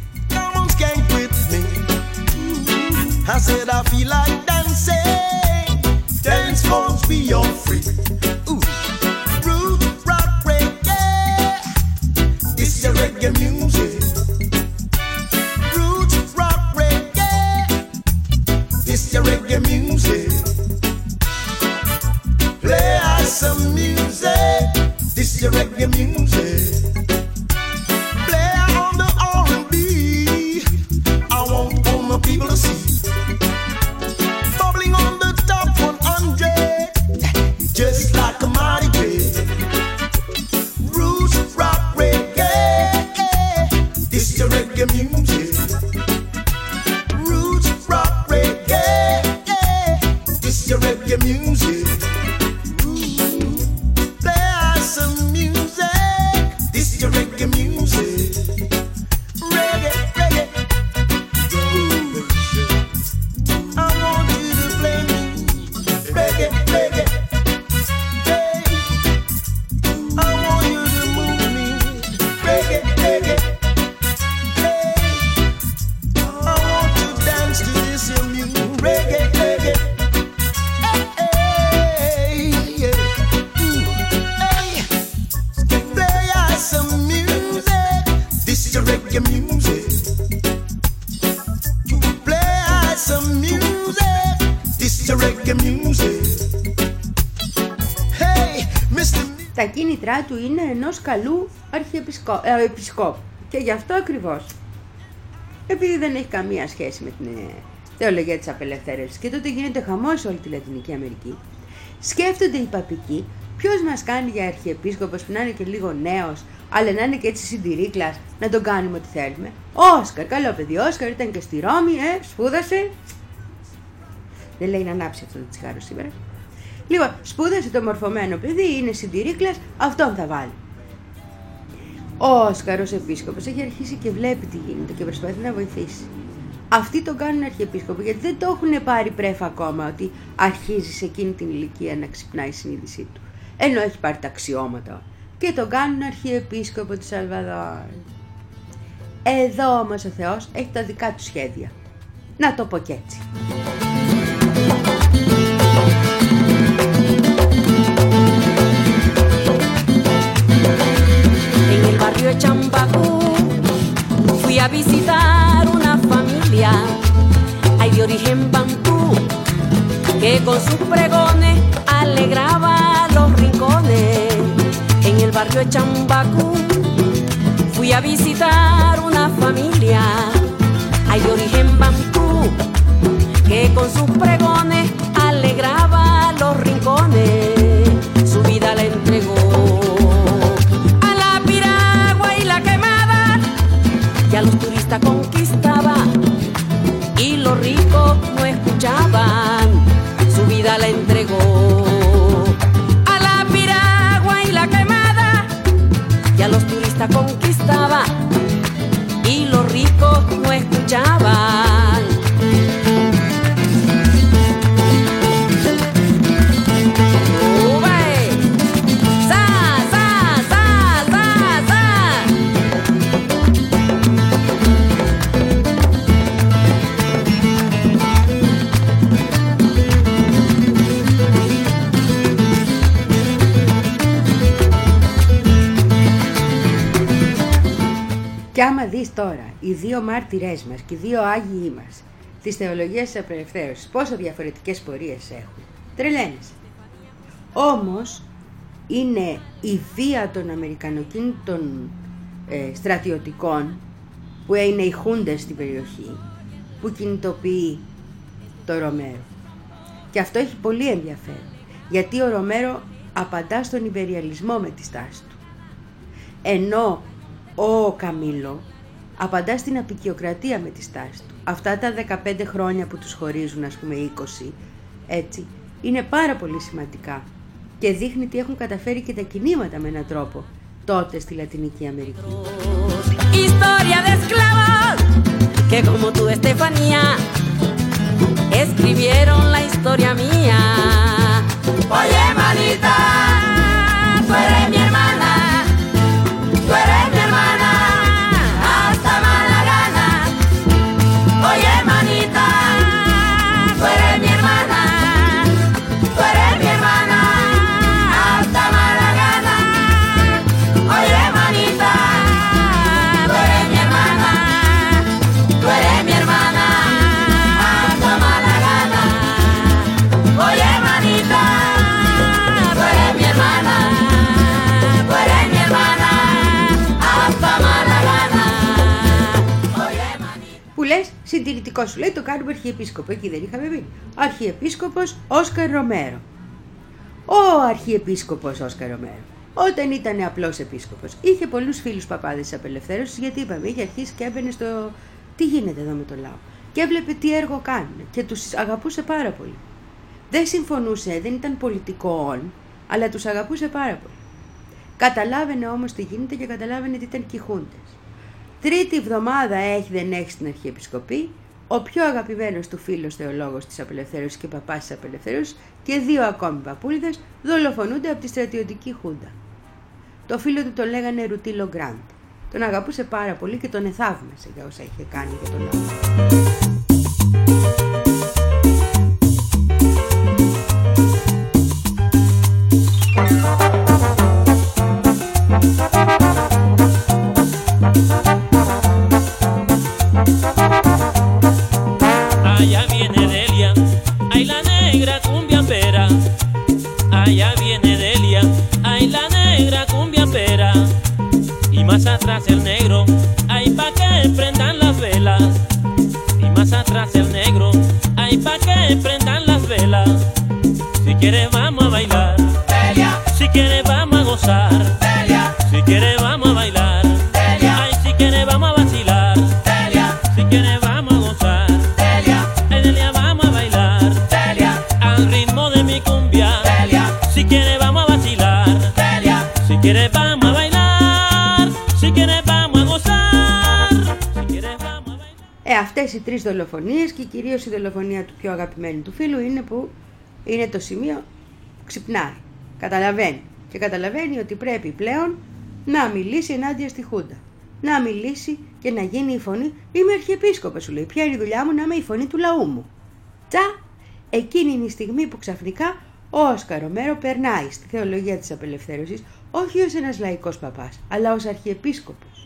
I said I feel like dancing, dance must be all free. Ooh, root, rock, reggae, this your reggae music. Root, rock, reggae, this your reggae music. Play us some music, this your reggae music. Play on the R and B, I want all my people to see. Bubbling on the top one hundred, just like a mighty wave. Roots, rock, reggae, this your reggae music. Roots, rock, reggae, this your reggae music. Play us some music, this your reggae music. Reggae, reggae. I want you to play me reggae, reggae. Hey, I want you to move me reggae, reggae. Hey, I want to dance to this your music reggae, reggae. Hey, yeah. Ooh, hey, play us some music. This is your reggae music. Play us some music. This is your reggae music. Hey, Mister Τα κίνητρά του είναι ενός καλού αρχιεπισκόπου ε, επισκόπου. Και γι' αυτό ακριβώς, επειδή δεν έχει καμία σχέση με την ε, θεολογία της απελευθέρωσης και τότε γίνεται χαμός σε όλη τη Λατινική Αμερική, σκέφτονται οι παπικοί ποιος μας κάνει για αρχιεπίσκοπος που να είναι και λίγο νέος, αλλά να είναι και έτσι συντηρήκλας, να τον κάνουμε ό,τι θέλουμε. Όσκαρ, καλό παιδί, Όσκαρ ήταν και στη Ρώμη, ε, σπούδασε. Δεν λέει να ανάψει αυτό το τσιγάρο σήμερα. Λοιπόν, σπούδασε το μορφωμένο παιδί, είναι συντηρήκλας, αυτόν θα βάλει. Ο Όσκαρ ως επίσκοπος έχει αρχίσει και βλέπει τι γίνεται και προσπαθεί να βοηθήσει. Αυτοί τον κάνουν αρχιεπίσκοπο γιατί δεν το έχουν πάρει πρέφα ακόμα ότι αρχίζει σε εκείνη την ηλικία να ξυπνάει η συνείδησή του. Ενώ έχει πάρει τα αξιώματα και τον κάνουν αρχιεπίσκοπο του Σαλβαδόρ. Εδώ όμως ο Θεός έχει τα δικά του σχέδια. Να το πω κι έτσι. En el barrio de Champacú fui a visitar una familia, ay de origen bantú, que con sus pregones alegraba los rincones. En el barrio de Champacú fui a visitar una familia, ay de origen bantú, que con sus pregones alegraba los rincones. Su vida la entregó y a los turistas conquistaba y los ricos no escuchaban, su vida la entregó a la piragua y la quemada, y a los turistas conquistaba y los ricos no escuchaban. Και άμα δεις τώρα οι δύο μάρτυρές μας και οι δύο άγιοι μας της θεολογίας της απελευθέρωσης πόσο διαφορετικές πορείες έχουν, τρελαίνεσαι. Όμως είναι η βία των αμερικανοκίνητων ε, στρατιωτικών που είναι οι χούντες στην περιοχή που κινητοποιεί το Ρομέρο. Και αυτό έχει πολύ ενδιαφέρον, γιατί ο Ρομέρο απαντά στον ιμπεριαλισμό με τη στάση του, ενώ ο Καμίλο απαντά στην αποικιοκρατία με τη στάση του. Αυτά τα δεκαπέντε χρόνια που τους χωρίζουν, ας πούμε είκοσι, έτσι, είναι πάρα πολύ σημαντικά και δείχνει τι έχουν καταφέρει και τα κινήματα με έναν τρόπο τότε στη Λατινική Αμερική. Historia de esclavos que como tú, Estefanía, escribieron la historia mía. Oye, manita, tú eres mi hermana, tú eres mi hermana, hasta mala gana. Oye, manita, tú eres mi hermana, tú eres mi hermana, hasta mala gana. Oye, manita, tú eres mi hermana, tú eres mi hermana, hasta mala gana. Oye, manita, tú eres mi hermana, tú eres mi hermana, hasta mala gana. Που λες, συντηρητικό σου λέει, το κάνουμε αρχιεπίσκοπο. Εκεί δεν είχαμε πει. Αρχιεπίσκοπος Όσκαρ Ρομέρο. Ο αρχιεπίσκοπος Όσκαρ Ρομέρο, όταν ήταν απλός επίσκοπος, είχε πολλούς φίλους παπάδες της απελευθέρωσης, γιατί είπαμε, είχε αρχίσει και έμπαινε στο τι γίνεται εδώ με το λαό. Και έβλεπε τι έργο κάνουν και τους αγαπούσε πάρα πολύ. Δεν συμφωνούσε, δεν ήταν πολιτικό, αλλά τους αγαπούσε πάρα πολύ. Καταλάβαινε όμως τι γίνεται και καταλάβαινε τι ήταν και οι χούντες. Τρίτη εβδομάδα έχει δεν έχει στην Αρχιεπισκοπή, ο πιο αγαπημένος του φίλος θεολόγος της απελευθέρωσης και παπάς της απελευθέρωσης και δύο ακόμη παππούλιδες δολοφονούνται από τη στρατιωτική χούντα. Το φίλο του τον λέγανε Ρουτίλο Γκραντ. Τον αγαπούσε πάρα πολύ και τον εθαύμασε για όσα είχε κάνει για τον λαό. Allá viene Delia, ay la negra cumbiambera. Allá viene Delia, ay la negra cumbiambera. Y más atrás el negro, ay pa' que prendan las velas. Y más atrás el negro, ay pa' que prendan las velas. Si quiere vamos a bailar, Delia. Si quiere vamos a gozar, Delia. Si quiere vamos a bailar, Delia. Ay si quiere vamos a vacilar, Delia. Si quiere vamos a gozar, Delia. Ay Delia vamos a bailar, Delia. Al ritmo de mi cumbia, Delia. Si quiere vamos a vacilar, Delia. Si quiere vamos a bailar, si quiere vamos a gozar, si quiere vamos a bailar. Ε, αυτές οι τρεις δολοφονίες και κυρίως η δολοφονία του πιο αγαπημένου του φίλου είναι που είναι το σημείο που ξυπνάει. Καταλαβαίνει. Και καταλαβαίνει ότι πρέπει πλέον να μιλήσει ενάντια στη Χούντα. Να μιλήσει και να γίνει η φωνή. Είμαι αρχιεπίσκοπος, σου λέει. Ποια είναι η δουλειά μου? Να είμαι η φωνή του λαού μου. Τσα! Εκείνη είναι η στιγμή που ξαφνικά ο Όσκαρ Ρομέρο περνάει στη θεολογία της απελευθέρωσης όχι ως ένας λαϊκός παπάς, αλλά ως αρχιεπίσκοπος.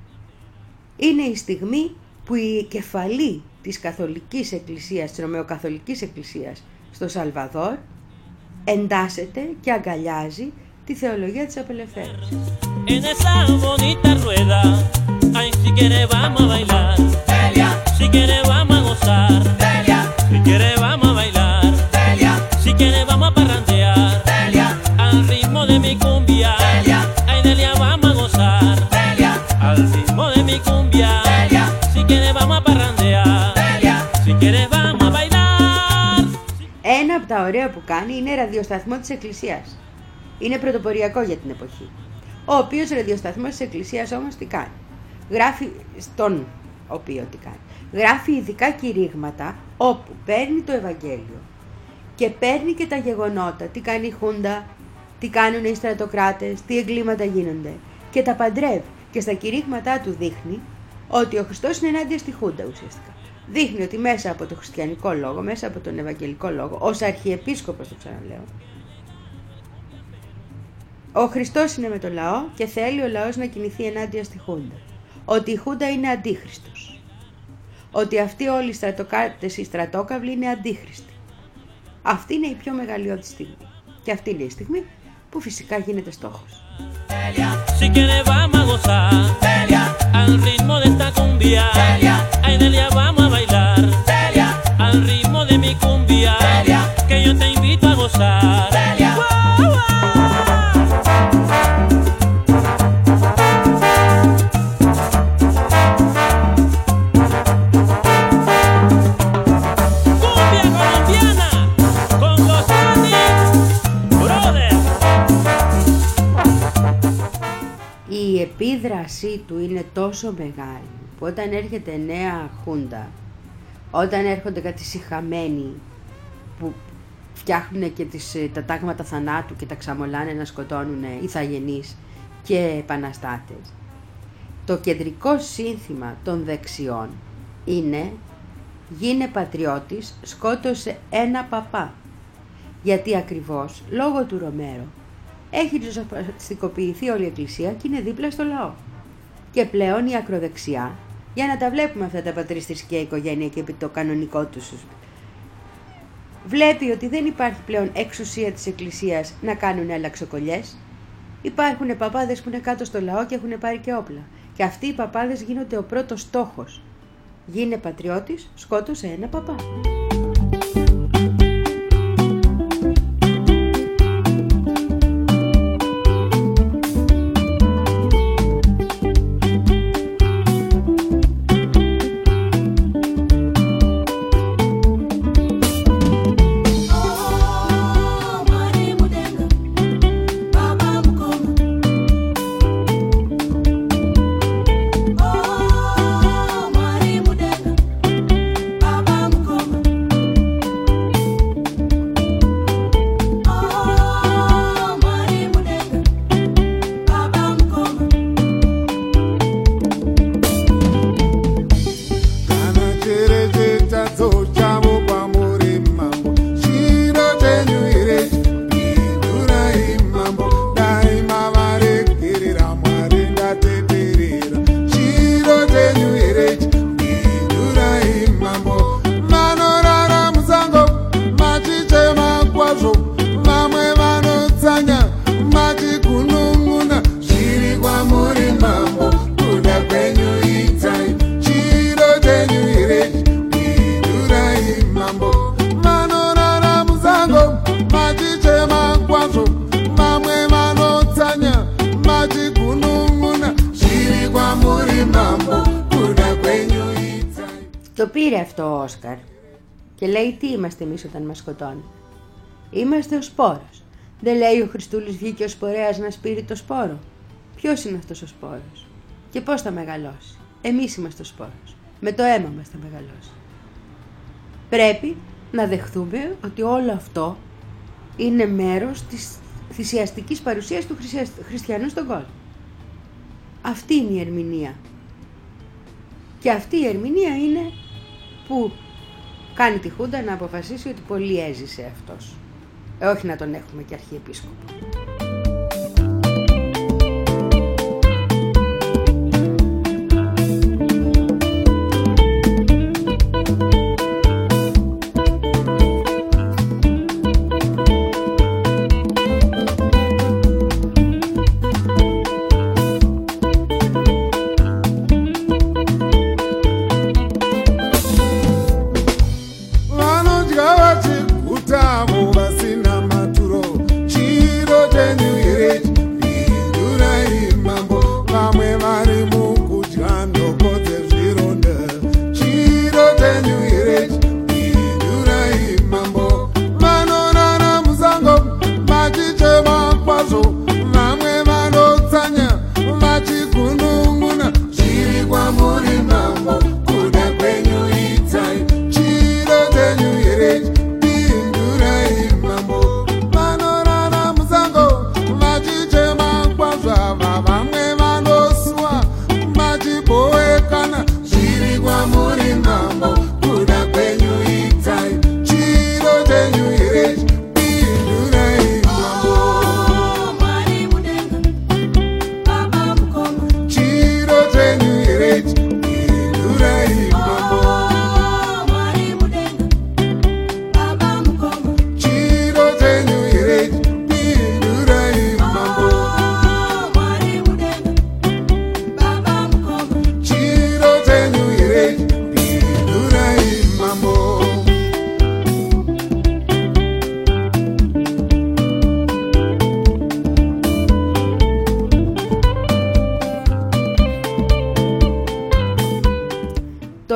Είναι η στιγμή που η κεφαλή της Καθολικής Εκκλησίας, της Ρωμαιοκαθολικής Εκκλησίας στο Σαλβαδόρ εντάσσεται και αγκαλιάζει τη θεολογία της απελευθέρωσης. En esa bonita rueda, ay si quiere vamos a bailar, Delia. Si quiere vamos a gozar, Delia. Si quiere vamos a bailar, Delia. Si quiere vamos a parrandear, Delia. Al ritmo de mi cumbia, Delia. Ay Delia vamos a gozar, Delia. Al ritmo de mi cumbia, Delia. Si quiere vamos a parrandear, Delia. Si quiere vamos a bailar. Ένα από τα ωραία που κάνει είναι ραδιοσταθμό της Εκκλησίας. Είναι πρωτοποριακό για την εποχή. Ο οποίος ραδιοσταθμός της Εκκλησίας όμως τι κάνει? Γράφει στον οποίο τι κάνει? Γράφει ειδικά κηρύγματα όπου παίρνει το Ευαγγέλιο και παίρνει και τα γεγονότα, τι κάνει η Χούντα, τι κάνουν οι στρατοκράτες, τι εγκλήματα γίνονται και τα παντρεύει και στα κηρύγματά του δείχνει ότι ο Χριστός είναι ενάντια στη Χούντα ουσιαστικά. Δείχνει ότι μέσα από το χριστιανικό λόγο, μέσα από τον ευαγγελικό λόγο, ως αρχιεπίσκοπος το ξαναλέω, ο Χριστός είναι με το λαό και θέλει ο λαός να κινηθεί ενάντια στη Χούντα. ότι η Χούντα είναι αντίχριστος. Ότι αυτοί όλοι οι στρατοκράτες, οι στρατόκαυλοι είναι αντίχριστοι. Αυτή είναι η πιο μεγαλειώδη στιγμή. Και αυτή είναι η στιγμή που φυσικά γίνεται στόχος. Si quieres vamos a gozar al ritmo de esta cumbia. Ay, Delia, vamos a bailar al ritmo de mi cumbia. Que yo te invito a gozar. Η επίδρασή του είναι τόσο μεγάλη που όταν έρχεται νέα Χούντα, όταν έρχονται κατησυχαμένοι που φτιάχνουν και τις, τα τάγματα θανάτου και τα ξαμολάνε να σκοτώνουν ηθαγενείς και επαναστάτες, το κεντρικό σύνθημα των δεξιών είναι «Γίνε πατριώτης, σκότωσε ένα παπά». Γιατί ακριβώς, λόγω του Ρομέρο, έχει ριζοσπαστικοποιηθεί όλη η Εκκλησία και είναι δίπλα στο λαό. Και πλέον η ακροδεξιά, για να τα βλέπουμε αυτά τα πατριστηριά οικογένεια και επί το κανονικό τους, βλέπει ότι δεν υπάρχει πλέον εξουσία της Εκκλησίας να κάνουν αλλαξοκολλιές. Υπάρχουν παπάδες που είναι κάτω στο λαό και έχουν πάρει και όπλα. Και αυτοί οι παπάδες γίνονται ο πρώτος στόχος. Γίνε πατριώτης, σκότωσε ένα παπά. Το πήρε αυτό ο Όσκαρ και λέει τι είμαστε εμείς όταν μας σκοτώνει. Είμαστε ο σπόρος. Δεν λέει ο Χριστούλης βγήκε ο σπορέας να σπείρει το σπόρο. Ποιος είναι αυτός ο σπόρος και πώς θα μεγαλώσει. Εμείς είμαστε ο σπόρος. Με το αίμα μας θα μεγαλώσει. Πρέπει να δεχθούμε ότι όλο αυτό είναι μέρος της θυσιαστικής παρουσίας του χριστιανού στον κόσμο. Αυτή είναι η ερμηνεία. Και αυτή η ερμηνεία είναι που κάνει τη Χούντα να αποφασίσει ότι πολύ έζησε αυτός. Ε, όχι να τον έχουμε και αρχιεπίσκοπο. Vanodya vachiguta vasina maturo, chiro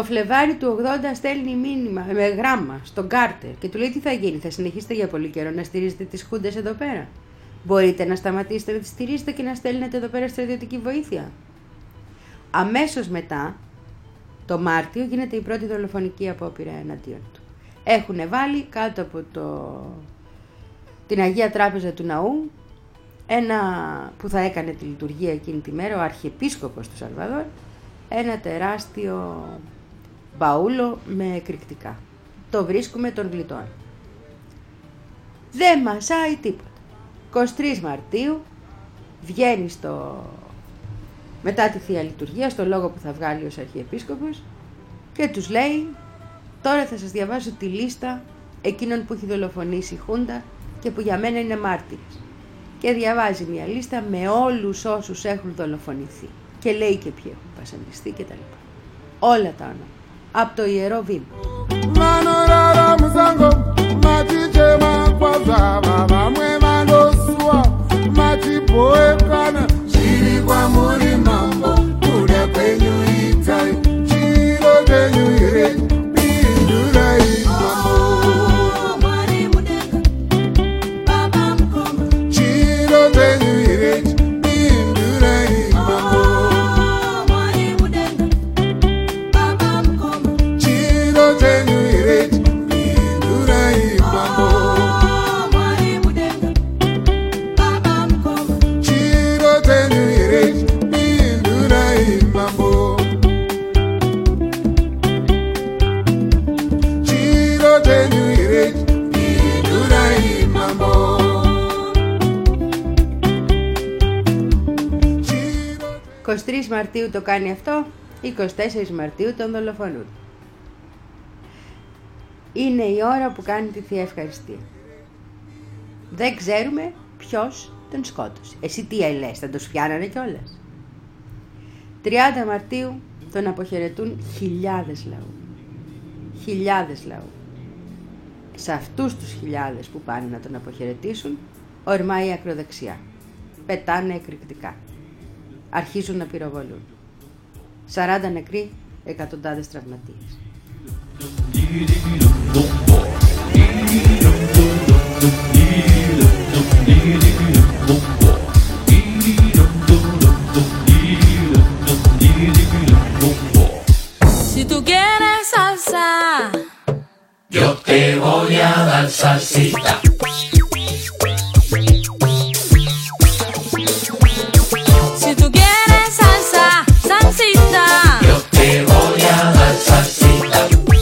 Το Φλεβάρι του ογδόντα στέλνει μήνυμα με γράμμα στον Κάρτερ και του λέει τι θα γίνει, θα συνεχίσετε για πολύ καιρό να στηρίζετε τις χούντες εδώ πέρα. Μπορείτε να σταματήσετε να τις στηρίζετε και να στέλνετε εδώ πέρα στρατιωτική βοήθεια. Αμέσως μετά, το Μάρτιο, γίνεται η πρώτη δολοφονική απόπειρα εναντίον του. Έχουν βάλει κάτω από το... την Αγία Τράπεζα του Ναού ένα που θα έκανε τη λειτουργία εκείνη τη μέρα, ο Αρχιεπίσκοπος του Σαλβαδόρ, ένα τεράστιο μπαούλο με εκρηκτικά. Το βρίσκουμε, τον γλιτώνει. Δεν μασάει τίποτα. εικοστή τρίτη Μαρτίου βγαίνει στο... μετά τη Θεία Λειτουργία, στο λόγο που θα βγάλει ως Αρχιεπίσκοπος και τους λέει τώρα θα σας διαβάσω τη λίστα εκείνων που έχει δολοφονήσει η Χούντα και που για μένα είναι μάρτυρες. Και διαβάζει μια λίστα με όλους όσους έχουν δολοφονηθεί και λέει και ποιοι έχουν βασανιστεί και τα λοιπά. Όλα τα όνομα. Από το Ιερό Βήμα. εικοστή τρίτη Μαρτίου το κάνει αυτό, εικοστή τέταρτη Μαρτίου τον δολοφονούν. Είναι η ώρα που κάνει τη Θεία Ευχαριστία. Δεν ξέρουμε ποιος τον σκότωσε. Εσύ τι λες, θα τον πιάνανε κιόλας. τριάντα Μαρτίου τον αποχαιρετούν χιλιάδες λαού. Χιλιάδες λαού. Σε αυτούς τους χιλιάδες που πάνε να τον αποχαιρετήσουν, ορμάει η ακροδεξιά. Πετάνε εκρηκτικά. Αρχίζουν να πυροβολούν. σαράντα νεκροί, εκατοντάδες τραυματίες. Si tú quieres salsa, yo te voy a dar salsita. Si tú quieres salsa, salsita, yo te voy a dar salsita.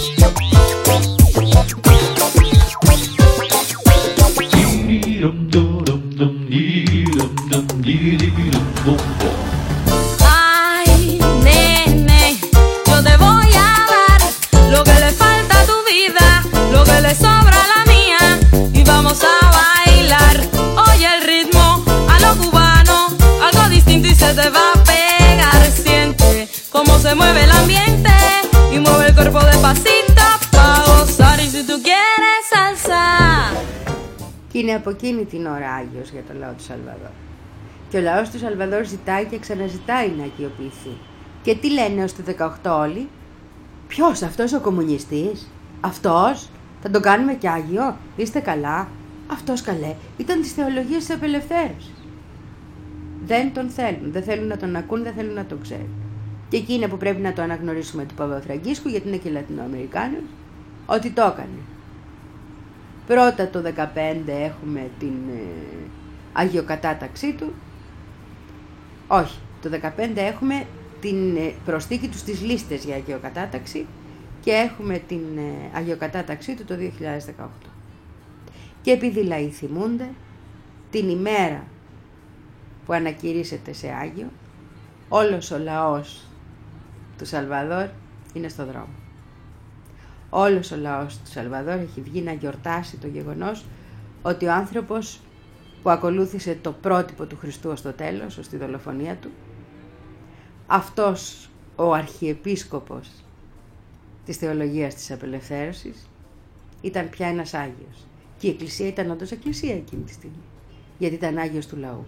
Ay, nene, yo te voy a dar lo que le falta a tu vida, lo que le sobra a la mía, y vamos a bailar. Oye el ritmo a lo cubano, algo distinto y se te va a pegar. Siente cómo se mueve el ambiente y mueve el cuerpo despacito pa' gozar. Y si tú quieres salsa. Και είναι από εκείνη την ώρα Άγιος για το λαό του Σαλβαδόρ. Και ο λαός του Σαλβαδόρ ζητάει και ξαναζητάει να αγιοποιηθεί. Και τι λένε ως το δεκαοκτώ όλοι? Ποιος, αυτός ο κομμουνιστής? Αυτός? Θα τον κάνουμε κι Άγιο? Είστε καλά? Αυτός καλέ, ήταν της θεολογίας της απελευθέρωσης. Δεν τον θέλουν, δεν θέλουν να τον ακούν, δεν θέλουν να τον ξέρουν. Και εκεί είναι που πρέπει να το αναγνωρίσουμε του Παπαφραγκίσκου, γιατί είναι και Λατινοαμερικάνος, ότι το έκανε. Πρώτα το δεκαπέντε έχουμε την ε, αγιοκατάταξή του. Όχι, το δεκαπέντε έχουμε την ε, προσθήκη του στις λίστες για αγιοκατάταξη και έχουμε την ε, αγιοκατάταξή του το δύο χιλιάδες δεκαοκτώ. Και επειδή οι λαοί θυμούνται, την ημέρα που ανακηρύσσεται σε Άγιο, όλος ο λαός του Σαλβαδόρ είναι στο δρόμο. Όλος ο λαός του Σαλβαδόρ έχει βγει να γιορτάσει το γεγονός ότι ο άνθρωπος που ακολούθησε το πρότυπο του Χριστού ως το τέλος, ως τη δολοφονία του, αυτός ο αρχιεπίσκοπος της θεολογίας της απελευθέρωσης ήταν πια ένας Άγιος. Και η Εκκλησία ήταν όντως Εκκλησία εκείνη τη στιγμή, γιατί ήταν Άγιος του λαού.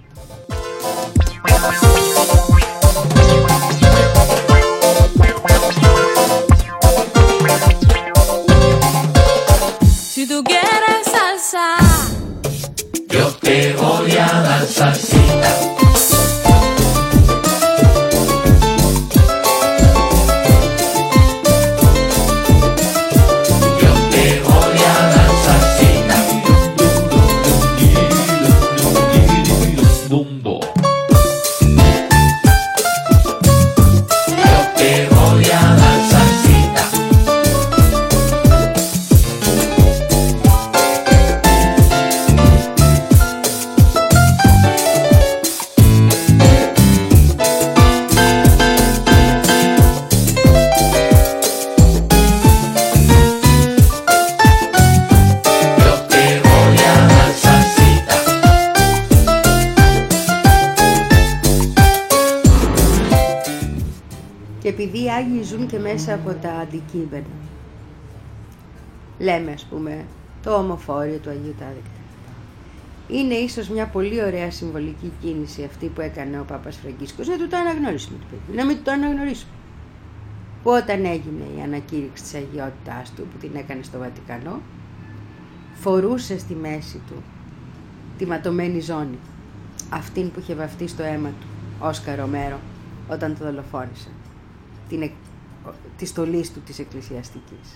επειδή οι Άγιοι ζουν και μέσα από τα αντικείμενα. Λέμε, ας πούμε, το ομοφόριο του Αγίου Τάδε. Είναι ίσως μια πολύ ωραία συμβολική κίνηση αυτή που έκανε ο Πάπας Φραγκίσκος, να του το αναγνωρίσουμε το παιδί, να μην το αναγνωρίσουμε. Που όταν έγινε η ανακήρυξη της αγιότητάς του, που την έκανε στο Βατικανό, φορούσε στη μέση του τη ματωμένη ζώνη, αυτήν που είχε βαφτεί στο αίμα του, Όσκαρ Ρομέρο, όταν το δολοφόνησε, την εκ... τη στολής του της εκκλησιαστικής.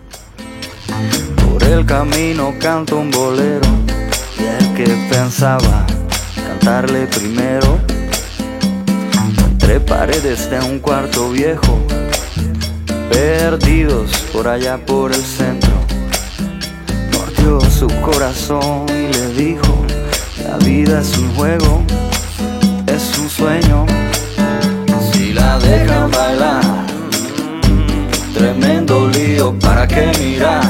Por el camino canto un bolero y el que pensaba cantarle primero entre paredes de un cuarto viejo, perdidos por allá por el centro, mordió su corazón y le dijo: la vida es un juego, es un sueño, si la dejan bailar, tremendo lío, ¿para qué mirar?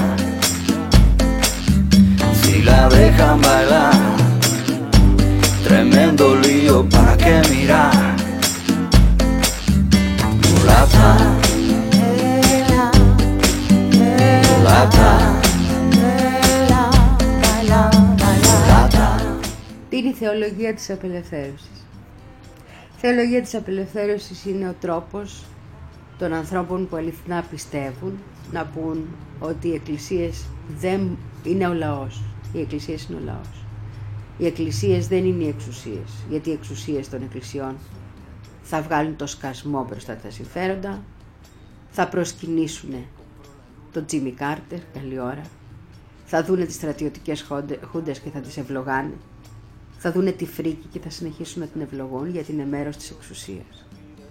Si la dejan bailar, tremendo lío, ¿para qué mirar? Mulata, mulata, mulata. Τι είναι η θεολογία της απελευθέρωσης? Η θεολογία της απελευθέρωσης είναι ο τρόπος των ανθρώπων που αληθινά πιστεύουν να πούν ότι οι εκκλησίες δεν είναι ο λαός. Οι εκκλησίες είναι ο λαός. Οι εκκλησίες δεν είναι οι εξουσίες, γιατί οι εξουσίες των εκκλησιών θα βγάλουν το σκασμό μπροστά τα συμφέροντα, θα προσκυνήσουν τον Τζίμι Κάρτερ, καλή ώρα, θα δούνε τις στρατιωτικές χούντες και θα τις ευλογάνε, θα δούνε τη φρίκη και θα συνεχίσουν να την ευλογούν γιατί είναι μέρος της εξουσίας.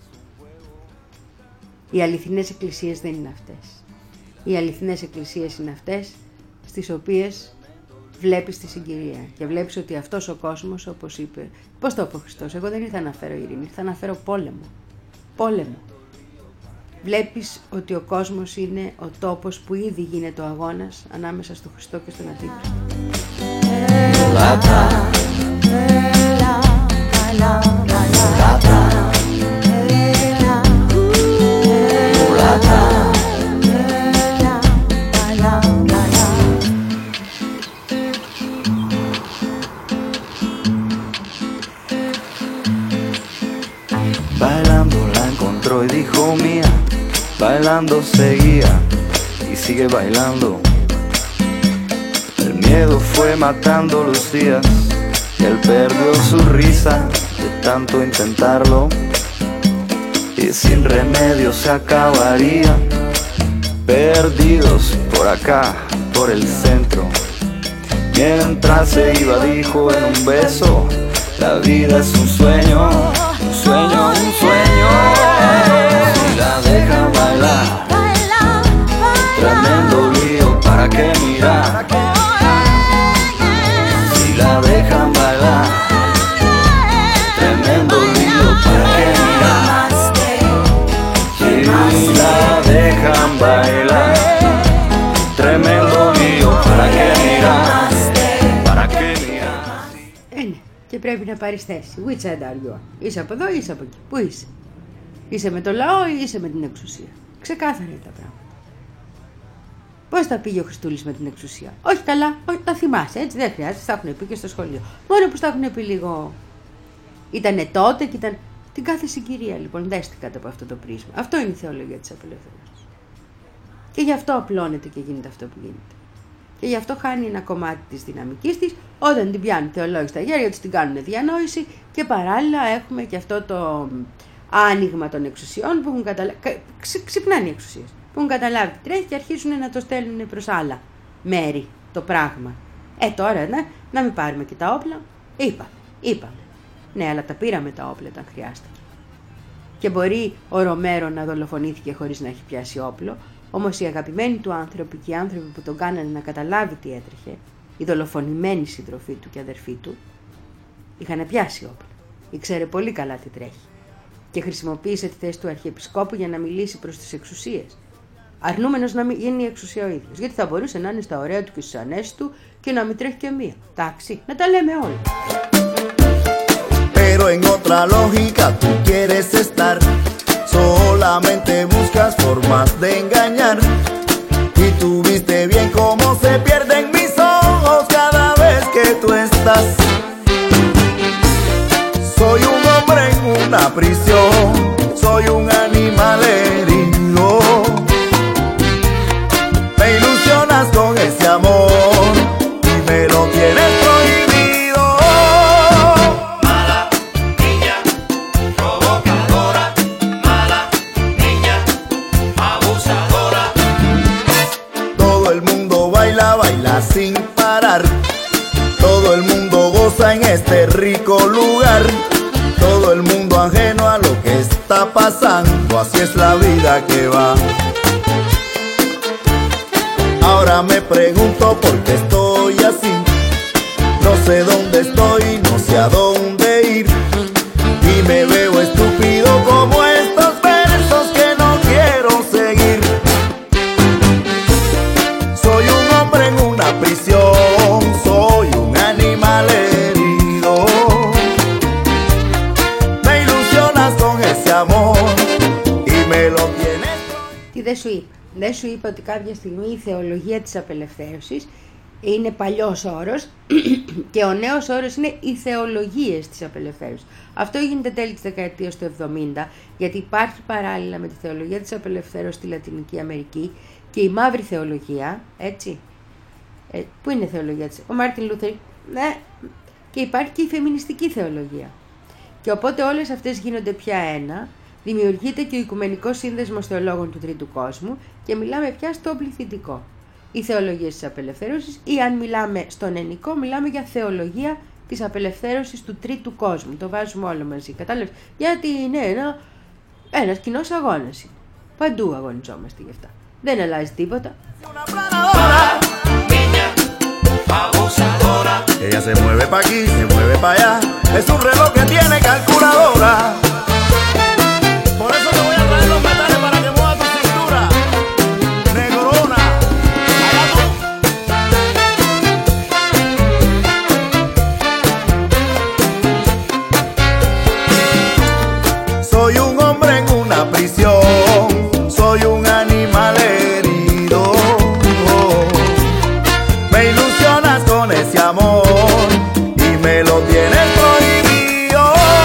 Οι αληθινές εκκλησίες δεν είναι αυτές. Οι αληθινές εκκλησίες είναι αυτές στις οποίες βλέπεις τη συγκυρία και βλέπεις ότι αυτός ο κόσμος, όπως είπε, πώς το είπε ο Χριστός, εγώ δεν ήρθα να φέρω ειρήνη, ήρθα να φέρω πόλεμο. Πόλεμο. Βλέπεις ότι ο κόσμος είναι ο τόπος που ήδη γίνεται ο αγώνας ανάμεσα στον Χριστό και στον Αντίχριστο. Bailando la encontró y dijo mía, bailando seguía y sigue bailando. El miedo fue matando los días y él perdió su risa de tanto intentarlo y sin remedio se acabaría, perdidos por acá, por el centro. Mientras se iba dijo en un beso, la vida es un sueño, un sueño, un sueño. Si la dejan bailar, tremendo lío, ¿para qué mirar? Si la dejan bailar, tremendo lío, ¿para qué mirar? Si la dejan bailar, tremendo lío, ¿para qué mirar? ¿Para qué mirar? Και πρέπει να πάρεις θέση. Which side are you? Είσαι από εδώ ή είσαι από εκεί? Πού είσαι? Είσαι με το λαό ή είσαι με την εξουσία? Ξεκάθαρα είναι τα πράγματα. Πώς θα πήγε ο Χριστούλης με την εξουσία? Όχι καλά, όχι, τα θυμάσαι, έτσι δεν χρειάζεται, τα έχουν πει και στο σχολείο. Μόνο που τα έχουν πει λίγο. Ήτανε τότε και ήταν. Την κάθε συγκυρία λοιπόν, δέστε κάτω από αυτό το πρίσμα. Αυτό είναι η θεολογία της απελευθέρωσης. Και γι' αυτό απλώνεται και γίνεται αυτό που γίνεται. Και γι' αυτό χάνει ένα κομμάτι της δυναμικής της όταν την πιάνουν θεολόγοι στα χέρια τους, την κάνουν διανόηση και παράλληλα έχουμε και αυτό το άνοιγμα των εξουσιών που έχουν καταλάβει. Ξυ, ξυπνάνε οι εξουσίες. Που έχουν καταλάβει τι τρέχει και αρχίζουν να το στέλνουν προς άλλα μέρη το πράγμα. Ε, τώρα ναι, να μην πάρουμε και τα όπλα. Είπαμε, είπαμε. Ναι, αλλά τα πήραμε τα όπλα όταν χρειάστηκε. Και μπορεί ο Ρομέρο να δολοφονήθηκε χωρίς να έχει πιάσει όπλο. Όμως οι αγαπημένοι του άνθρωποι και οι άνθρωποι που τον κάνανε να καταλάβει τι έτρεχε, η δολοφονημένη σύντροφή του και αδερφή του, είχαν πιάσει όπλα. Ήξερε πολύ καλά τι τρέχει. Και χρησιμοποίησε τη θέση του Αρχιεπισκόπου για να μιλήσει προς τις εξουσίες. Αρνούμενος να μην γίνει η εξουσία ο ίδιος. Γιατί θα μπορούσε να είναι στα ωραία του και στους ανέσεις του και να μην τρέχει και μία. Εντάξει, να τα λέμε όλα. Pero en otra lógica tú quieres estar. Solamente buscas formas de engañar y tú viste bien cómo se pierden mis ojos cada vez que tú estás. Soy un hombre en una prisión, soy un animal herido. Me ilusionas con ese amor y me lo tienes prohibido. Mala niña, provocadora, mala niña, abusadora. Todo el mundo baila, baila sin parar. Todo el mundo goza en este rico lugar. Todo el mundo ajeno a lo que está pasando. Así es la vida que va. Ahora me pregunto por qué estoy así. No sé dónde estoy, no sé a dónde ir. Y me veo estúpido como estos versos que no quiero seguir. Soy un hombre en una prisión, soy un animal herido. Me ilusionas con ese amor y me lo tienes. Τι δεν σου είπα. Δεν σου είπα ότι κάποια στιγμή η θεολογία της απελευθέρωσης είναι παλιός όρος και ο νέος όρος είναι οι θεολογίες της απελευθέρωσης. Αυτό γίνεται τέλη της δεκαετίας του εβδομήντα, γιατί υπάρχει παράλληλα με τη θεολογία της απελευθέρωσης στη Λατινική Αμερική και η μαύρη θεολογία, έτσι. Ε, πού είναι η θεολογία της? Ο Μάρτιν Λούθερ, ναι, και υπάρχει και η φεμινιστική θεολογία. Και οπότε όλες αυτές γίνονται πια ένα. Δημιουργείται και ο Οικουμενικός Σύνδεσμος Θεολόγων του Τρίτου Κόσμου και μιλάμε πια στο πληθυντικό. Η θεολογία της απελευθέρωσης, ή αν μιλάμε στον ενικό, μιλάμε για θεολογία της απελευθέρωσης του Τρίτου Κόσμου. Το βάζουμε όλο μαζί, κατάλαβες? Γιατί είναι ένα, ένας κοινός αγώνας. Παντού αγωνιζόμαστε γι' αυτά. Δεν αλλάζει τίποτα. Ella se mueve pa' aquí, se mueve pa' allá. Es un reloj que tiene calculadora. Por eso te voy a traer los metales para que mueva tu cintura. Negrona, allá tú. Soy un hombre en una prisión, soy un animal herido. Me ilusionas con ese amor y me lo tienes prohibido.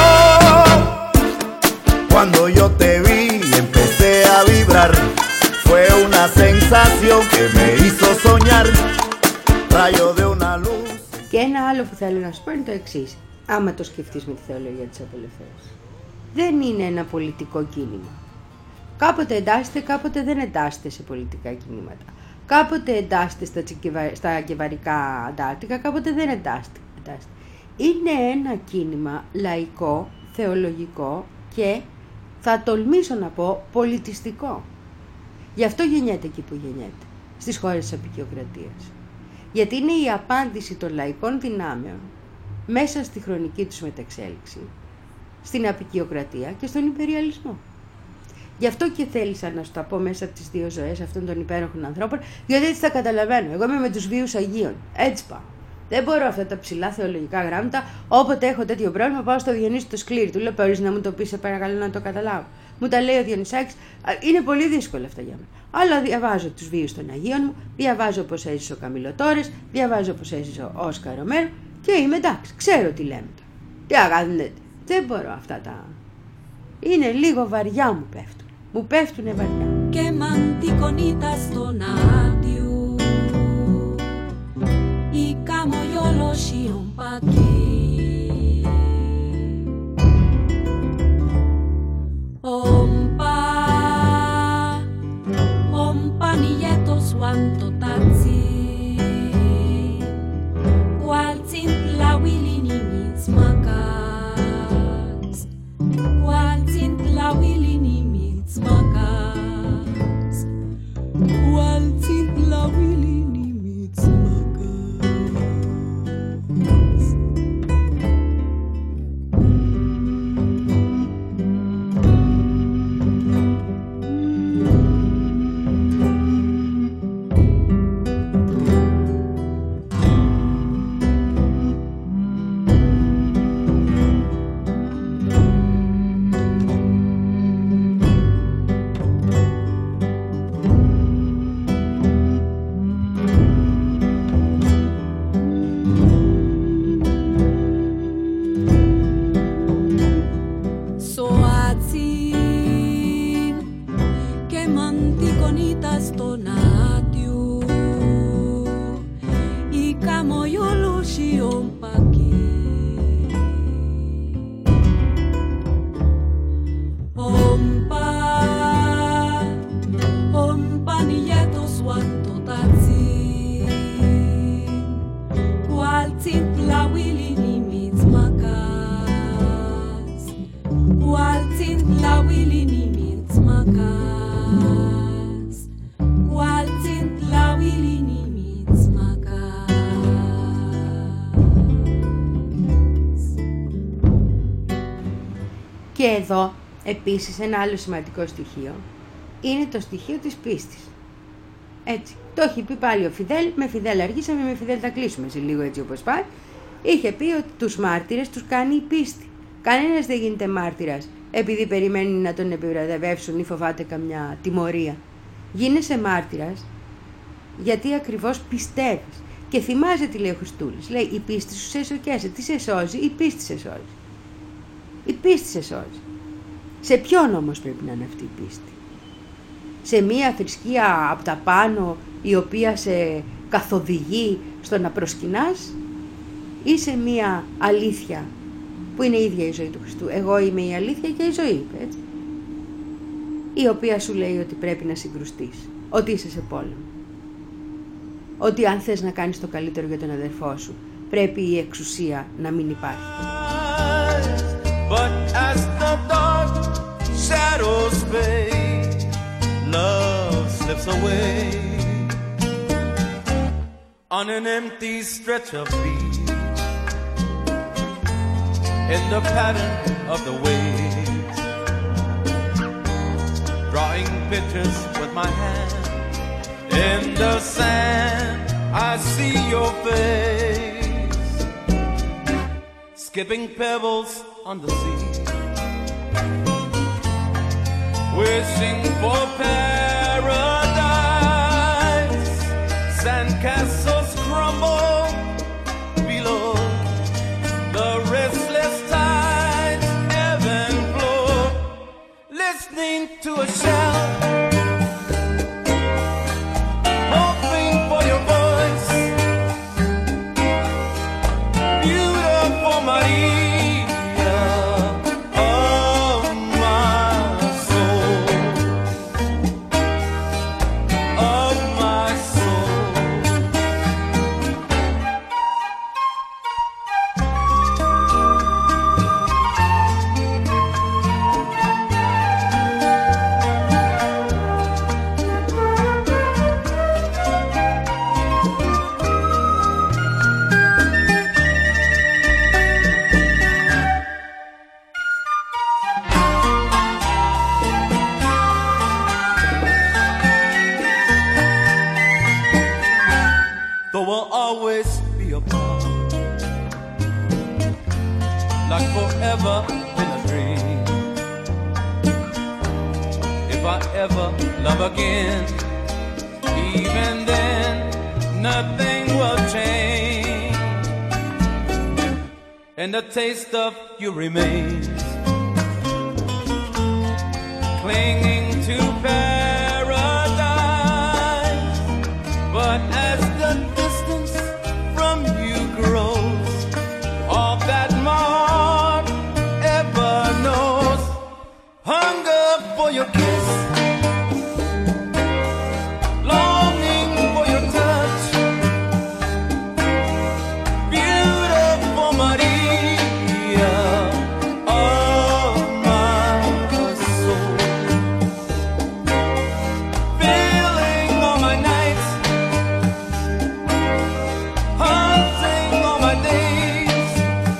Cuando yo te vi empecé a vibrar. Fue una sensación que me hizo soñar. Rayo de una luz. Και ένα άλλο που θέλω να σου πω είναι το εξής. Άμα το σκεφτείς με τη θεολογία της απελευθέρωσης. Δεν είναι ένα πολιτικό κίνημα. Κάποτε εντάσσεται, κάποτε δεν εντάσσεται σε πολιτικά κινήματα. Κάποτε εντάσσεται στα, τσικεβα... στα γεβαρικά αντάρτικα, κάποτε δεν εντάσσεται. Είναι ένα κίνημα λαϊκό, θεολογικό και, θα τολμήσω να πω, πολιτιστικό. Γι' αυτό γεννιέται εκεί που γεννιέται, στις χώρες της αποικιοκρατίας. Γιατί είναι η απάντηση των λαϊκών δυνάμεων μέσα στη χρονική τους μεταξέλιξη, στην αποικιοκρατία και στον υπεριαλισμό. Γι' αυτό και θέλησα να σου τα πω μέσα από τις δύο ζωές αυτών των υπέροχων ανθρώπων, γιατί έτσι θα καταλαβαίνω. Εγώ είμαι με τους βίους Αγίων. Έτσι πάω. Δεν μπορώ αυτά τα ψηλά θεολογικά γράμματα. Όποτε έχω τέτοιο πρόβλημα, πάω στο Διονύση το Σκλήρι. Του λέω: μπορείς να μου το πεις, σε παρακαλώ, να το καταλάβω. Μου τα λέει ο Διονυσάκης. Είναι πολύ δύσκολα αυτά για μένα. Αλλά διαβάζω τους βίους των Αγίων μου, διαβάζω πώς έζησε ο Καμιλοτόρες, διαβάζω πώς έζησε ο Όσκαρ Ρομέρο και είμαι εντάξει. Ξέρω τι λέμε. Τι αγάπη, δεν μπορώ αυτά τα. Είναι λίγο βαριά μου πέφτουν. Μου πέφτουνε βαριά. Και μαντικονίτα στον άδειο η καμογιόλωση ομπακί ομπα ομπανιέτο σουάντο τάτσι κουάλτσιν λαουίλινι μιτσμακάς κουάλτσιν λαουίλινι μιτσμακάς κουάλτσιν λαουίλινι μιτσμακάς. bonita στο νάτιου η καμογιολούση ομπακή ομπα ομπα νιέτο σουάντο τατσί κουάλτσιν πλαουίλινι μιτσμακάς κουάλτσιν πλαουίλινι μιτσμακάς κουάλτσιν πλαουίλινι Και εδώ, επίσης, ένα άλλο σημαντικό στοιχείο είναι το στοιχείο της πίστης. Έτσι, το έχει πει πάλι ο Φιδέλ, με Φιδέλ αργήσαμε, με Φιδέλ θα κλείσουμε σε λίγο έτσι όπως πάει. Είχε πει ότι τους μάρτυρες τους κάνει η πίστη. Κανένας δεν γίνεται μάρτυρας επειδή περιμένει να τον επιβραβεύσουν ή φοβάται καμιά τιμωρία. Γίνεσαι μάρτυρας γιατί ακριβώς πιστεύεις. Και θυμάσαι τι λέει ο Χριστούλης. Λέει η πίστη σου σε σοκιάσε. Τι σε σώζει, η πίστη σε σώζει. Η πίστη σε σώζει. Σε ποιον όμως πρέπει να είναι αυτή η πίστη? Σε μία θρησκεία από τα πάνω η οποία σε καθοδηγεί στο να προσκυνάς ή σε μία αλήθεια που είναι η ίδια η ζωή του Χριστού? Εγώ είμαι η αλήθεια και η ζωή, έτσι. Η οποία σου λέει ότι πρέπει να συγκρουστείς, ότι είσαι σε πόλεμο. Ότι αν θες να κάνεις το καλύτερο για τον αδερφό σου, πρέπει η εξουσία να μην υπάρχει. But as the dark shadows fade, love slips away on an empty stretch of beach, in the pattern of the waves, drawing pictures with my hand in the sand. I see your face, skipping pebbles on the sea, wishing for paradise. Sandcastles crumble below, the restless tides ebb and flow, listening to a shout, hoping for your voice, beautiful Maria. Like forever in a dream. If I ever love again, even then nothing will change, and the taste of you remains, clinging to paradise. But as the distance from you grows, all that more ever knows, hunger for your kiss, longing for your touch, beautiful Maria of my soul, filling all my nights, haunting all my days,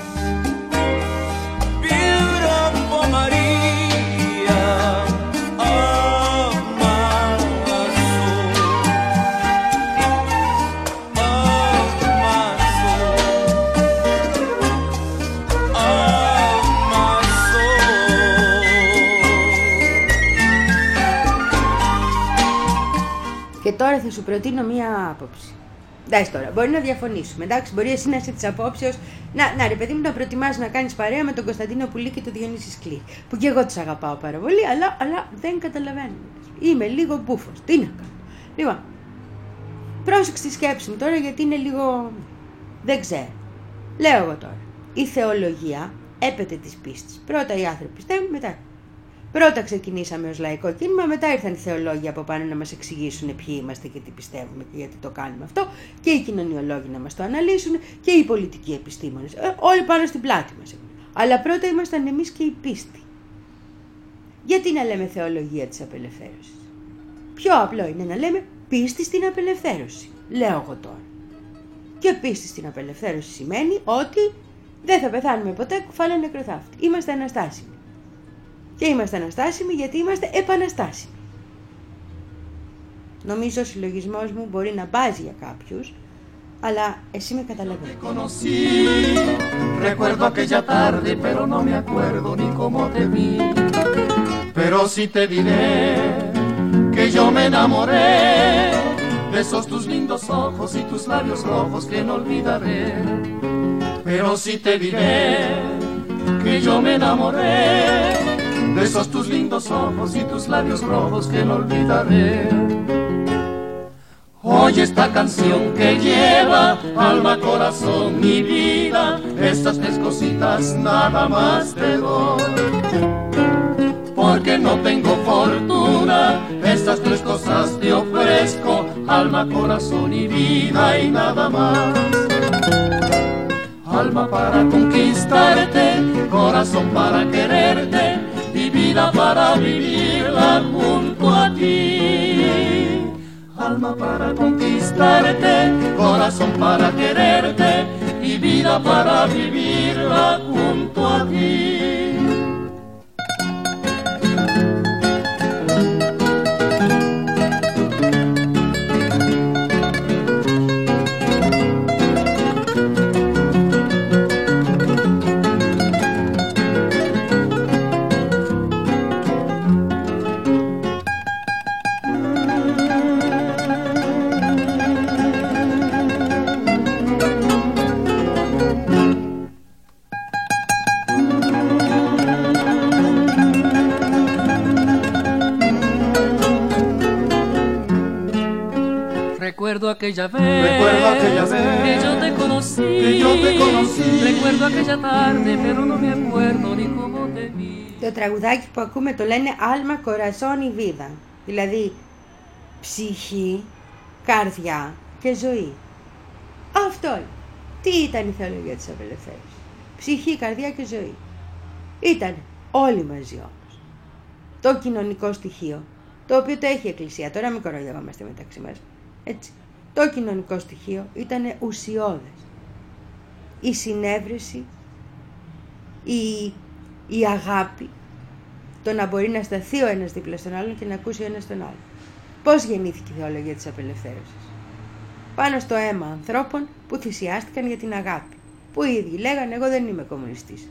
beautiful Maria of my soul, of my soul, of my soul. Και τώρα θα σου προτείνω μία άποψη. Εντάξει τώρα, μπορεί να διαφωνήσουμε. Εντάξει, μπορεί εσύ να είσαι τη απόψεως. Να, να ρε παιδί μου, να προτιμάς να κάνεις παρέα με τον Κωνσταντίνο Πουλή και τον Διονύση Σκλήρη. Που και εγώ τους αγαπάω πάρα πολύ, αλλά, αλλά δεν καταλαβαίνω. Είμαι λίγο μπούφος. Τι να κάνω. Λοιπόν, πρόσεξε τη σκέψη μου τώρα γιατί είναι λίγο... Δεν ξέρω. Λέω εγώ τώρα. Η θεολογία έπεται της πίστης. Πρώτα οι άνθρωποι πιστεύουν, μετά. Πρώτα ξεκινήσαμε ως λαϊκό κίνημα, μετά ήρθαν οι θεολόγοι από πάνω να μας εξηγήσουν ποιοι είμαστε και τι πιστεύουμε και γιατί το κάνουμε αυτό, και οι κοινωνιολόγοι να μας το αναλύσουν και οι πολιτικοί επιστήμονες. Ε, όλοι πάνω στην πλάτη μας. Αλλά πρώτα ήμασταν εμείς και η πίστη. Γιατί να λέμε θεολογία της απελευθέρωσης? Πιο απλό είναι να λέμε πίστη στην απελευθέρωση. Λέω εγώ τώρα. Και πίστη στην απελευθέρωση σημαίνει ότι δεν θα πεθάνουμε ποτέ κουφάλα νεκροθάφτη. Είμαστε αναστάσιμοι. Και είμαστε αναστάσιμοι γιατί είμαστε επαναστάσιμοι. Νομίζω ο συλλογισμός μου μπορεί να μπάζει για κάποιους, αλλά εσύ με καταλαβαίνεις. Recuerdo aquella tarde, pero no me acuerdo ni cómo te vi. Pero sí te diré que yo me enamoré de esos tus lindos ojos y tus labios rojos que no olvidaré. Pero sí te diré que yo me enamoré de esos tus lindos ojos y tus labios rojos que no olvidaré. Oye esta canción que lleva alma, corazón y vida, estas tres cositas nada más te doy. Porque no tengo fortuna, estas tres cosas te ofrezco, alma, corazón y vida y nada más. Alma para conquistarte, corazón para quererte y vida para vivirla junto a ti. Alma para conquistarte, corazón para quererte y vida para vivirla junto a ti. Recuerdo aquella vez, Recuerdo aquella vez que yo te conocí, que yo te conocí. Recuerdo aquella tarde, pero no me acuerdo ni cómo te vi. Το τραγουδάκι που ακούμε το λένε Alma, Corazón y Vida. Δηλαδή ψυχή, καρδιά και ζωή. Αυτό. Τι ήταν η θεολογία της απελευθέρωσης? Ψυχή, καρδιά και ζωή. Ήταν όλοι μαζί όμως. Το κοινωνικό στοιχείο, το οποίο το έχει η Εκκλησία. Τώρα μην κοροϊδευόμαστε μεταξύ μας. Έτσι. Το κοινωνικό στοιχείο ήταν ουσιώδες. Η συνέβρεση, η, η αγάπη, το να μπορεί να σταθεί ο ένας δίπλα στον άλλον και να ακούσει ο ένας τον άλλον. Πώς γεννήθηκε η θεολογία της απελευθέρωσης? Πάνω στο αίμα ανθρώπων που θυσιάστηκαν για την αγάπη. Που οι ίδιοι λέγανε εγώ δεν είμαι κομμουνιστής.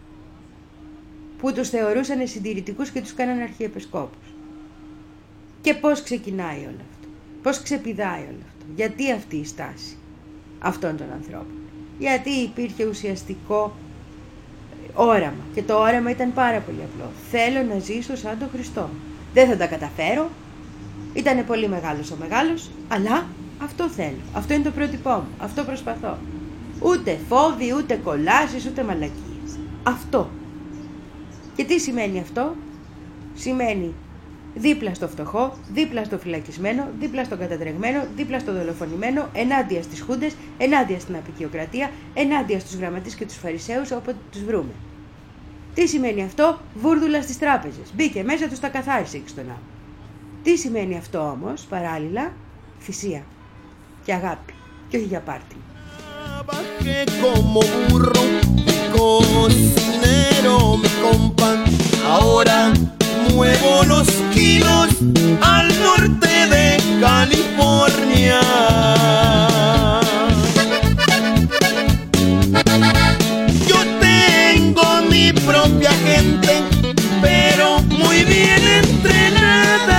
Που τους θεωρούσαν συντηρητικούς και τους κάνανε αρχιεπισκόπους. Και πώς ξεκινάει όλο αυτό? Πώς ξεπηδάει όλο αυτό? Γιατί αυτή η στάση αυτών των ανθρώπων? Γιατί υπήρχε ουσιαστικό όραμα. Και το όραμα ήταν πάρα πολύ απλό. Θέλω να ζήσω σαν τον Χριστό. Δεν θα τα καταφέρω. Ήτανε πολύ μεγάλος ο μεγάλος, αλλά αυτό θέλω. Αυτό είναι το πρότυπό μου. Αυτό προσπαθώ. Ούτε φόβοι, ούτε κολάσεις, ούτε μαλακίες. Αυτό. Και τι σημαίνει αυτό? Σημαίνει δίπλα στο φτωχό, δίπλα στο φυλακισμένο, δίπλα στο κατατρεγμένο, δίπλα στο δολοφονημένο, ενάντια στις χούντες, ενάντια στην απικιοκρατία, ενάντια στους γραμματείς και τους φαρισαίους όποτε τους βρούμε. Τι σημαίνει αυτό? Βούρδουλα στις τράπεζες. Μπήκε μέσα, τους τα καθάρισε και στον άμμο. Τι σημαίνει αυτό όμως, παράλληλα? Θυσία και αγάπη και όχι για πάρτι. Como burro, mi cocinero, mi compa. Ahora muevo los kilos al norte de California. Yo tengo mi propia gente, pero muy bien entrenada.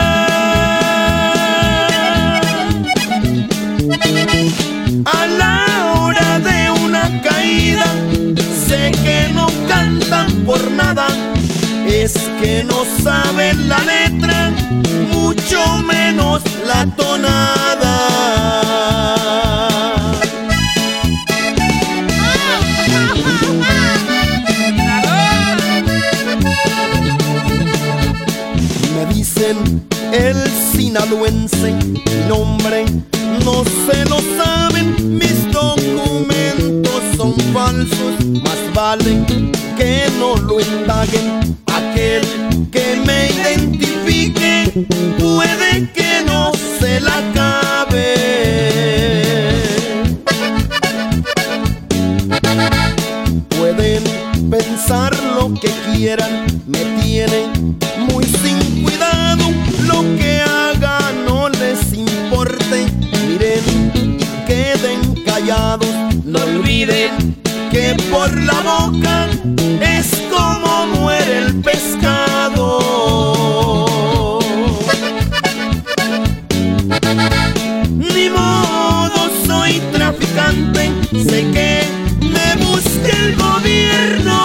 A la hora de una caída, sé que no cantan por nada, es que que no saben la letra, mucho menos la tonada. Me dicen el sinaloense, mi nombre no se lo saben, mis documentos son falsos, más vale que no lo indaguen. Aquel que me identifique puede que no se la acabe. Pueden pensar lo que quieran, me tienen muy sin cuidado, lo que haga no les importe. Miren y queden callados, no olviden que por la boca es como muere el pescado. Ni modo, soy traficante, sé que me busque el gobierno.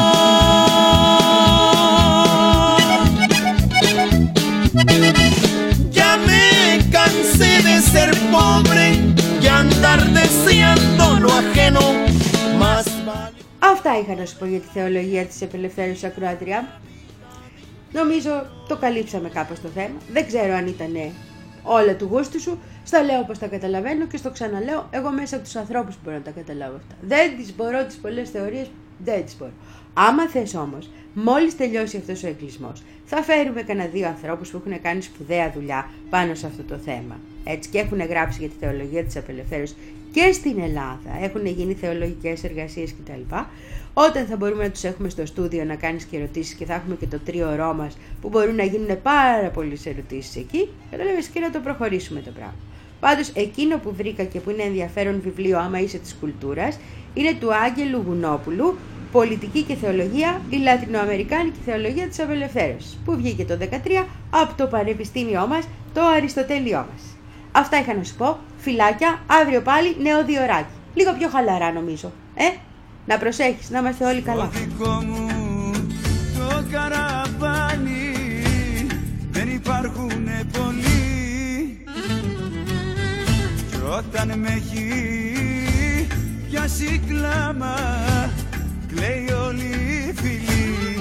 Ya me cansé de ser pobre y andar deseando lo ajeno. Más vale. Αυτά είχα να σου πω για τη θεολογία της απελευθέρωσης, ακροάτρια. Νομίζω το καλύψαμε κάπως το θέμα. Δεν ξέρω αν ήταν όλα του γούστου σου. Στα λέω όπως τα καταλαβαίνω και στο ξαναλέω, εγώ μέσα από τους ανθρώπους μπορώ να τα καταλάβω αυτά. Δεν τις μπορώ τις πολλές θεωρίες, δεν τις μπορώ. Άμα θες όμως, μόλις τελειώσει αυτός ο εκκλεισμός, θα φέρουμε κανένα δύο ανθρώπους που έχουν κάνει σπουδαία δουλειά πάνω σε αυτό το θέμα. Έτσι, και έχουν γράψει για τη θεολογία της απελευθέρωσης και στην Ελλάδα. Έχουν γίνει θεολογικές εργασίες κτλ. Όταν θα μπορούμε να τους έχουμε στο στούντιο να κάνεις και ερωτήσεις και θα έχουμε και το τρίωρό μας που μπορούν να γίνουν πάρα πολλές ερωτήσεις εκεί, κατάλαβες, και να το προχωρήσουμε το πράγμα. Πάντως, εκείνο που βρήκα και που είναι ενδιαφέρον βιβλίο άμα είσαι της κουλτούρας, είναι του Άγγελου Γουνόπουλου, Πολιτική και Θεολογία, η Λατινοαμερικάνικη Θεολογία της Απελευθέρωσης, που βγήκε το δεκατρία από το πανεπιστήμιό μας, το Αριστοτέλειό μας. Αυτά είχα να σου πω. Φιλάκια, αύριο πάλι νέο διωράκι. Λίγο πιο χαλαρά νομίζω. Ε, να προσέχεις, να είμαστε όλοι καλά. Το δικό μου το καραβάνι, δεν υπάρχουνε πολλοί, κι όταν με έχει πιάσει κλάμα, κλαίει όλη η φυλή.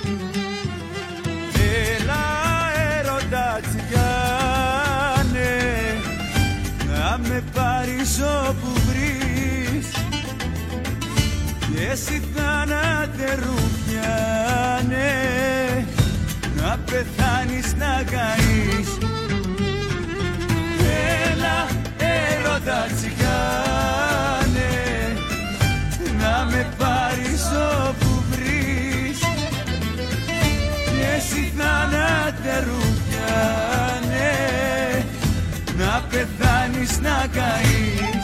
Έλα έρωτα τσιγάνε, να με πάρεις όπου βρεις, και εσύ θάνατε ρουφιάνε, να πεθάνεις να καείς. Έλα έρωτα τσιγάνε, να με πάρεις όπου βρεις, και εσύ θάνατε ρουφιάνε, να πεθάνεις να καείς.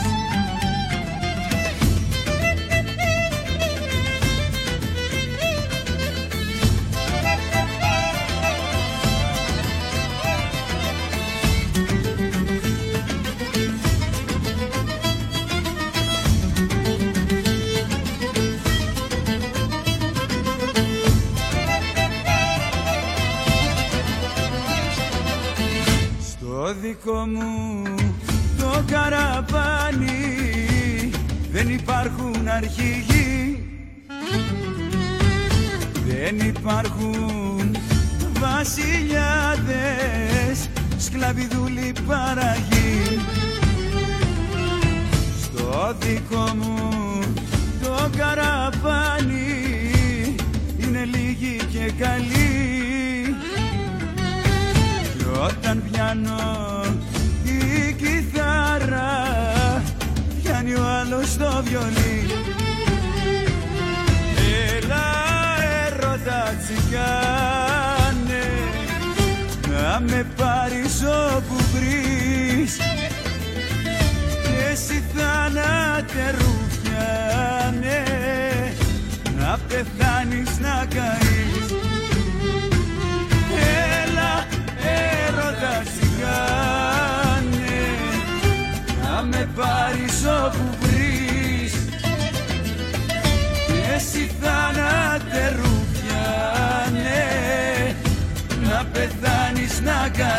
Το δικό μου το καραβάνι, δεν υπάρχουν αρχηγοί, δεν υπάρχουν βασιλιάδες, σκλαβιδούλοι παραγοί. Στο δικό μου το καραβάνι είναι λίγοι και καλοί, κι όταν πιάνω η κιθάρα, πιάνει ο άλλος το βιολί. Έλα έρωτα τσιγάνε, να με πάρεις όπου βρεις, και εσύ θάνατε ρουφιάνε, να πεθάνεις να καείς. Έλα έρωτα τσιγάνε, να με πάρεις όπου βρεις, και εσύ θάνατε ρουφιάνε, naga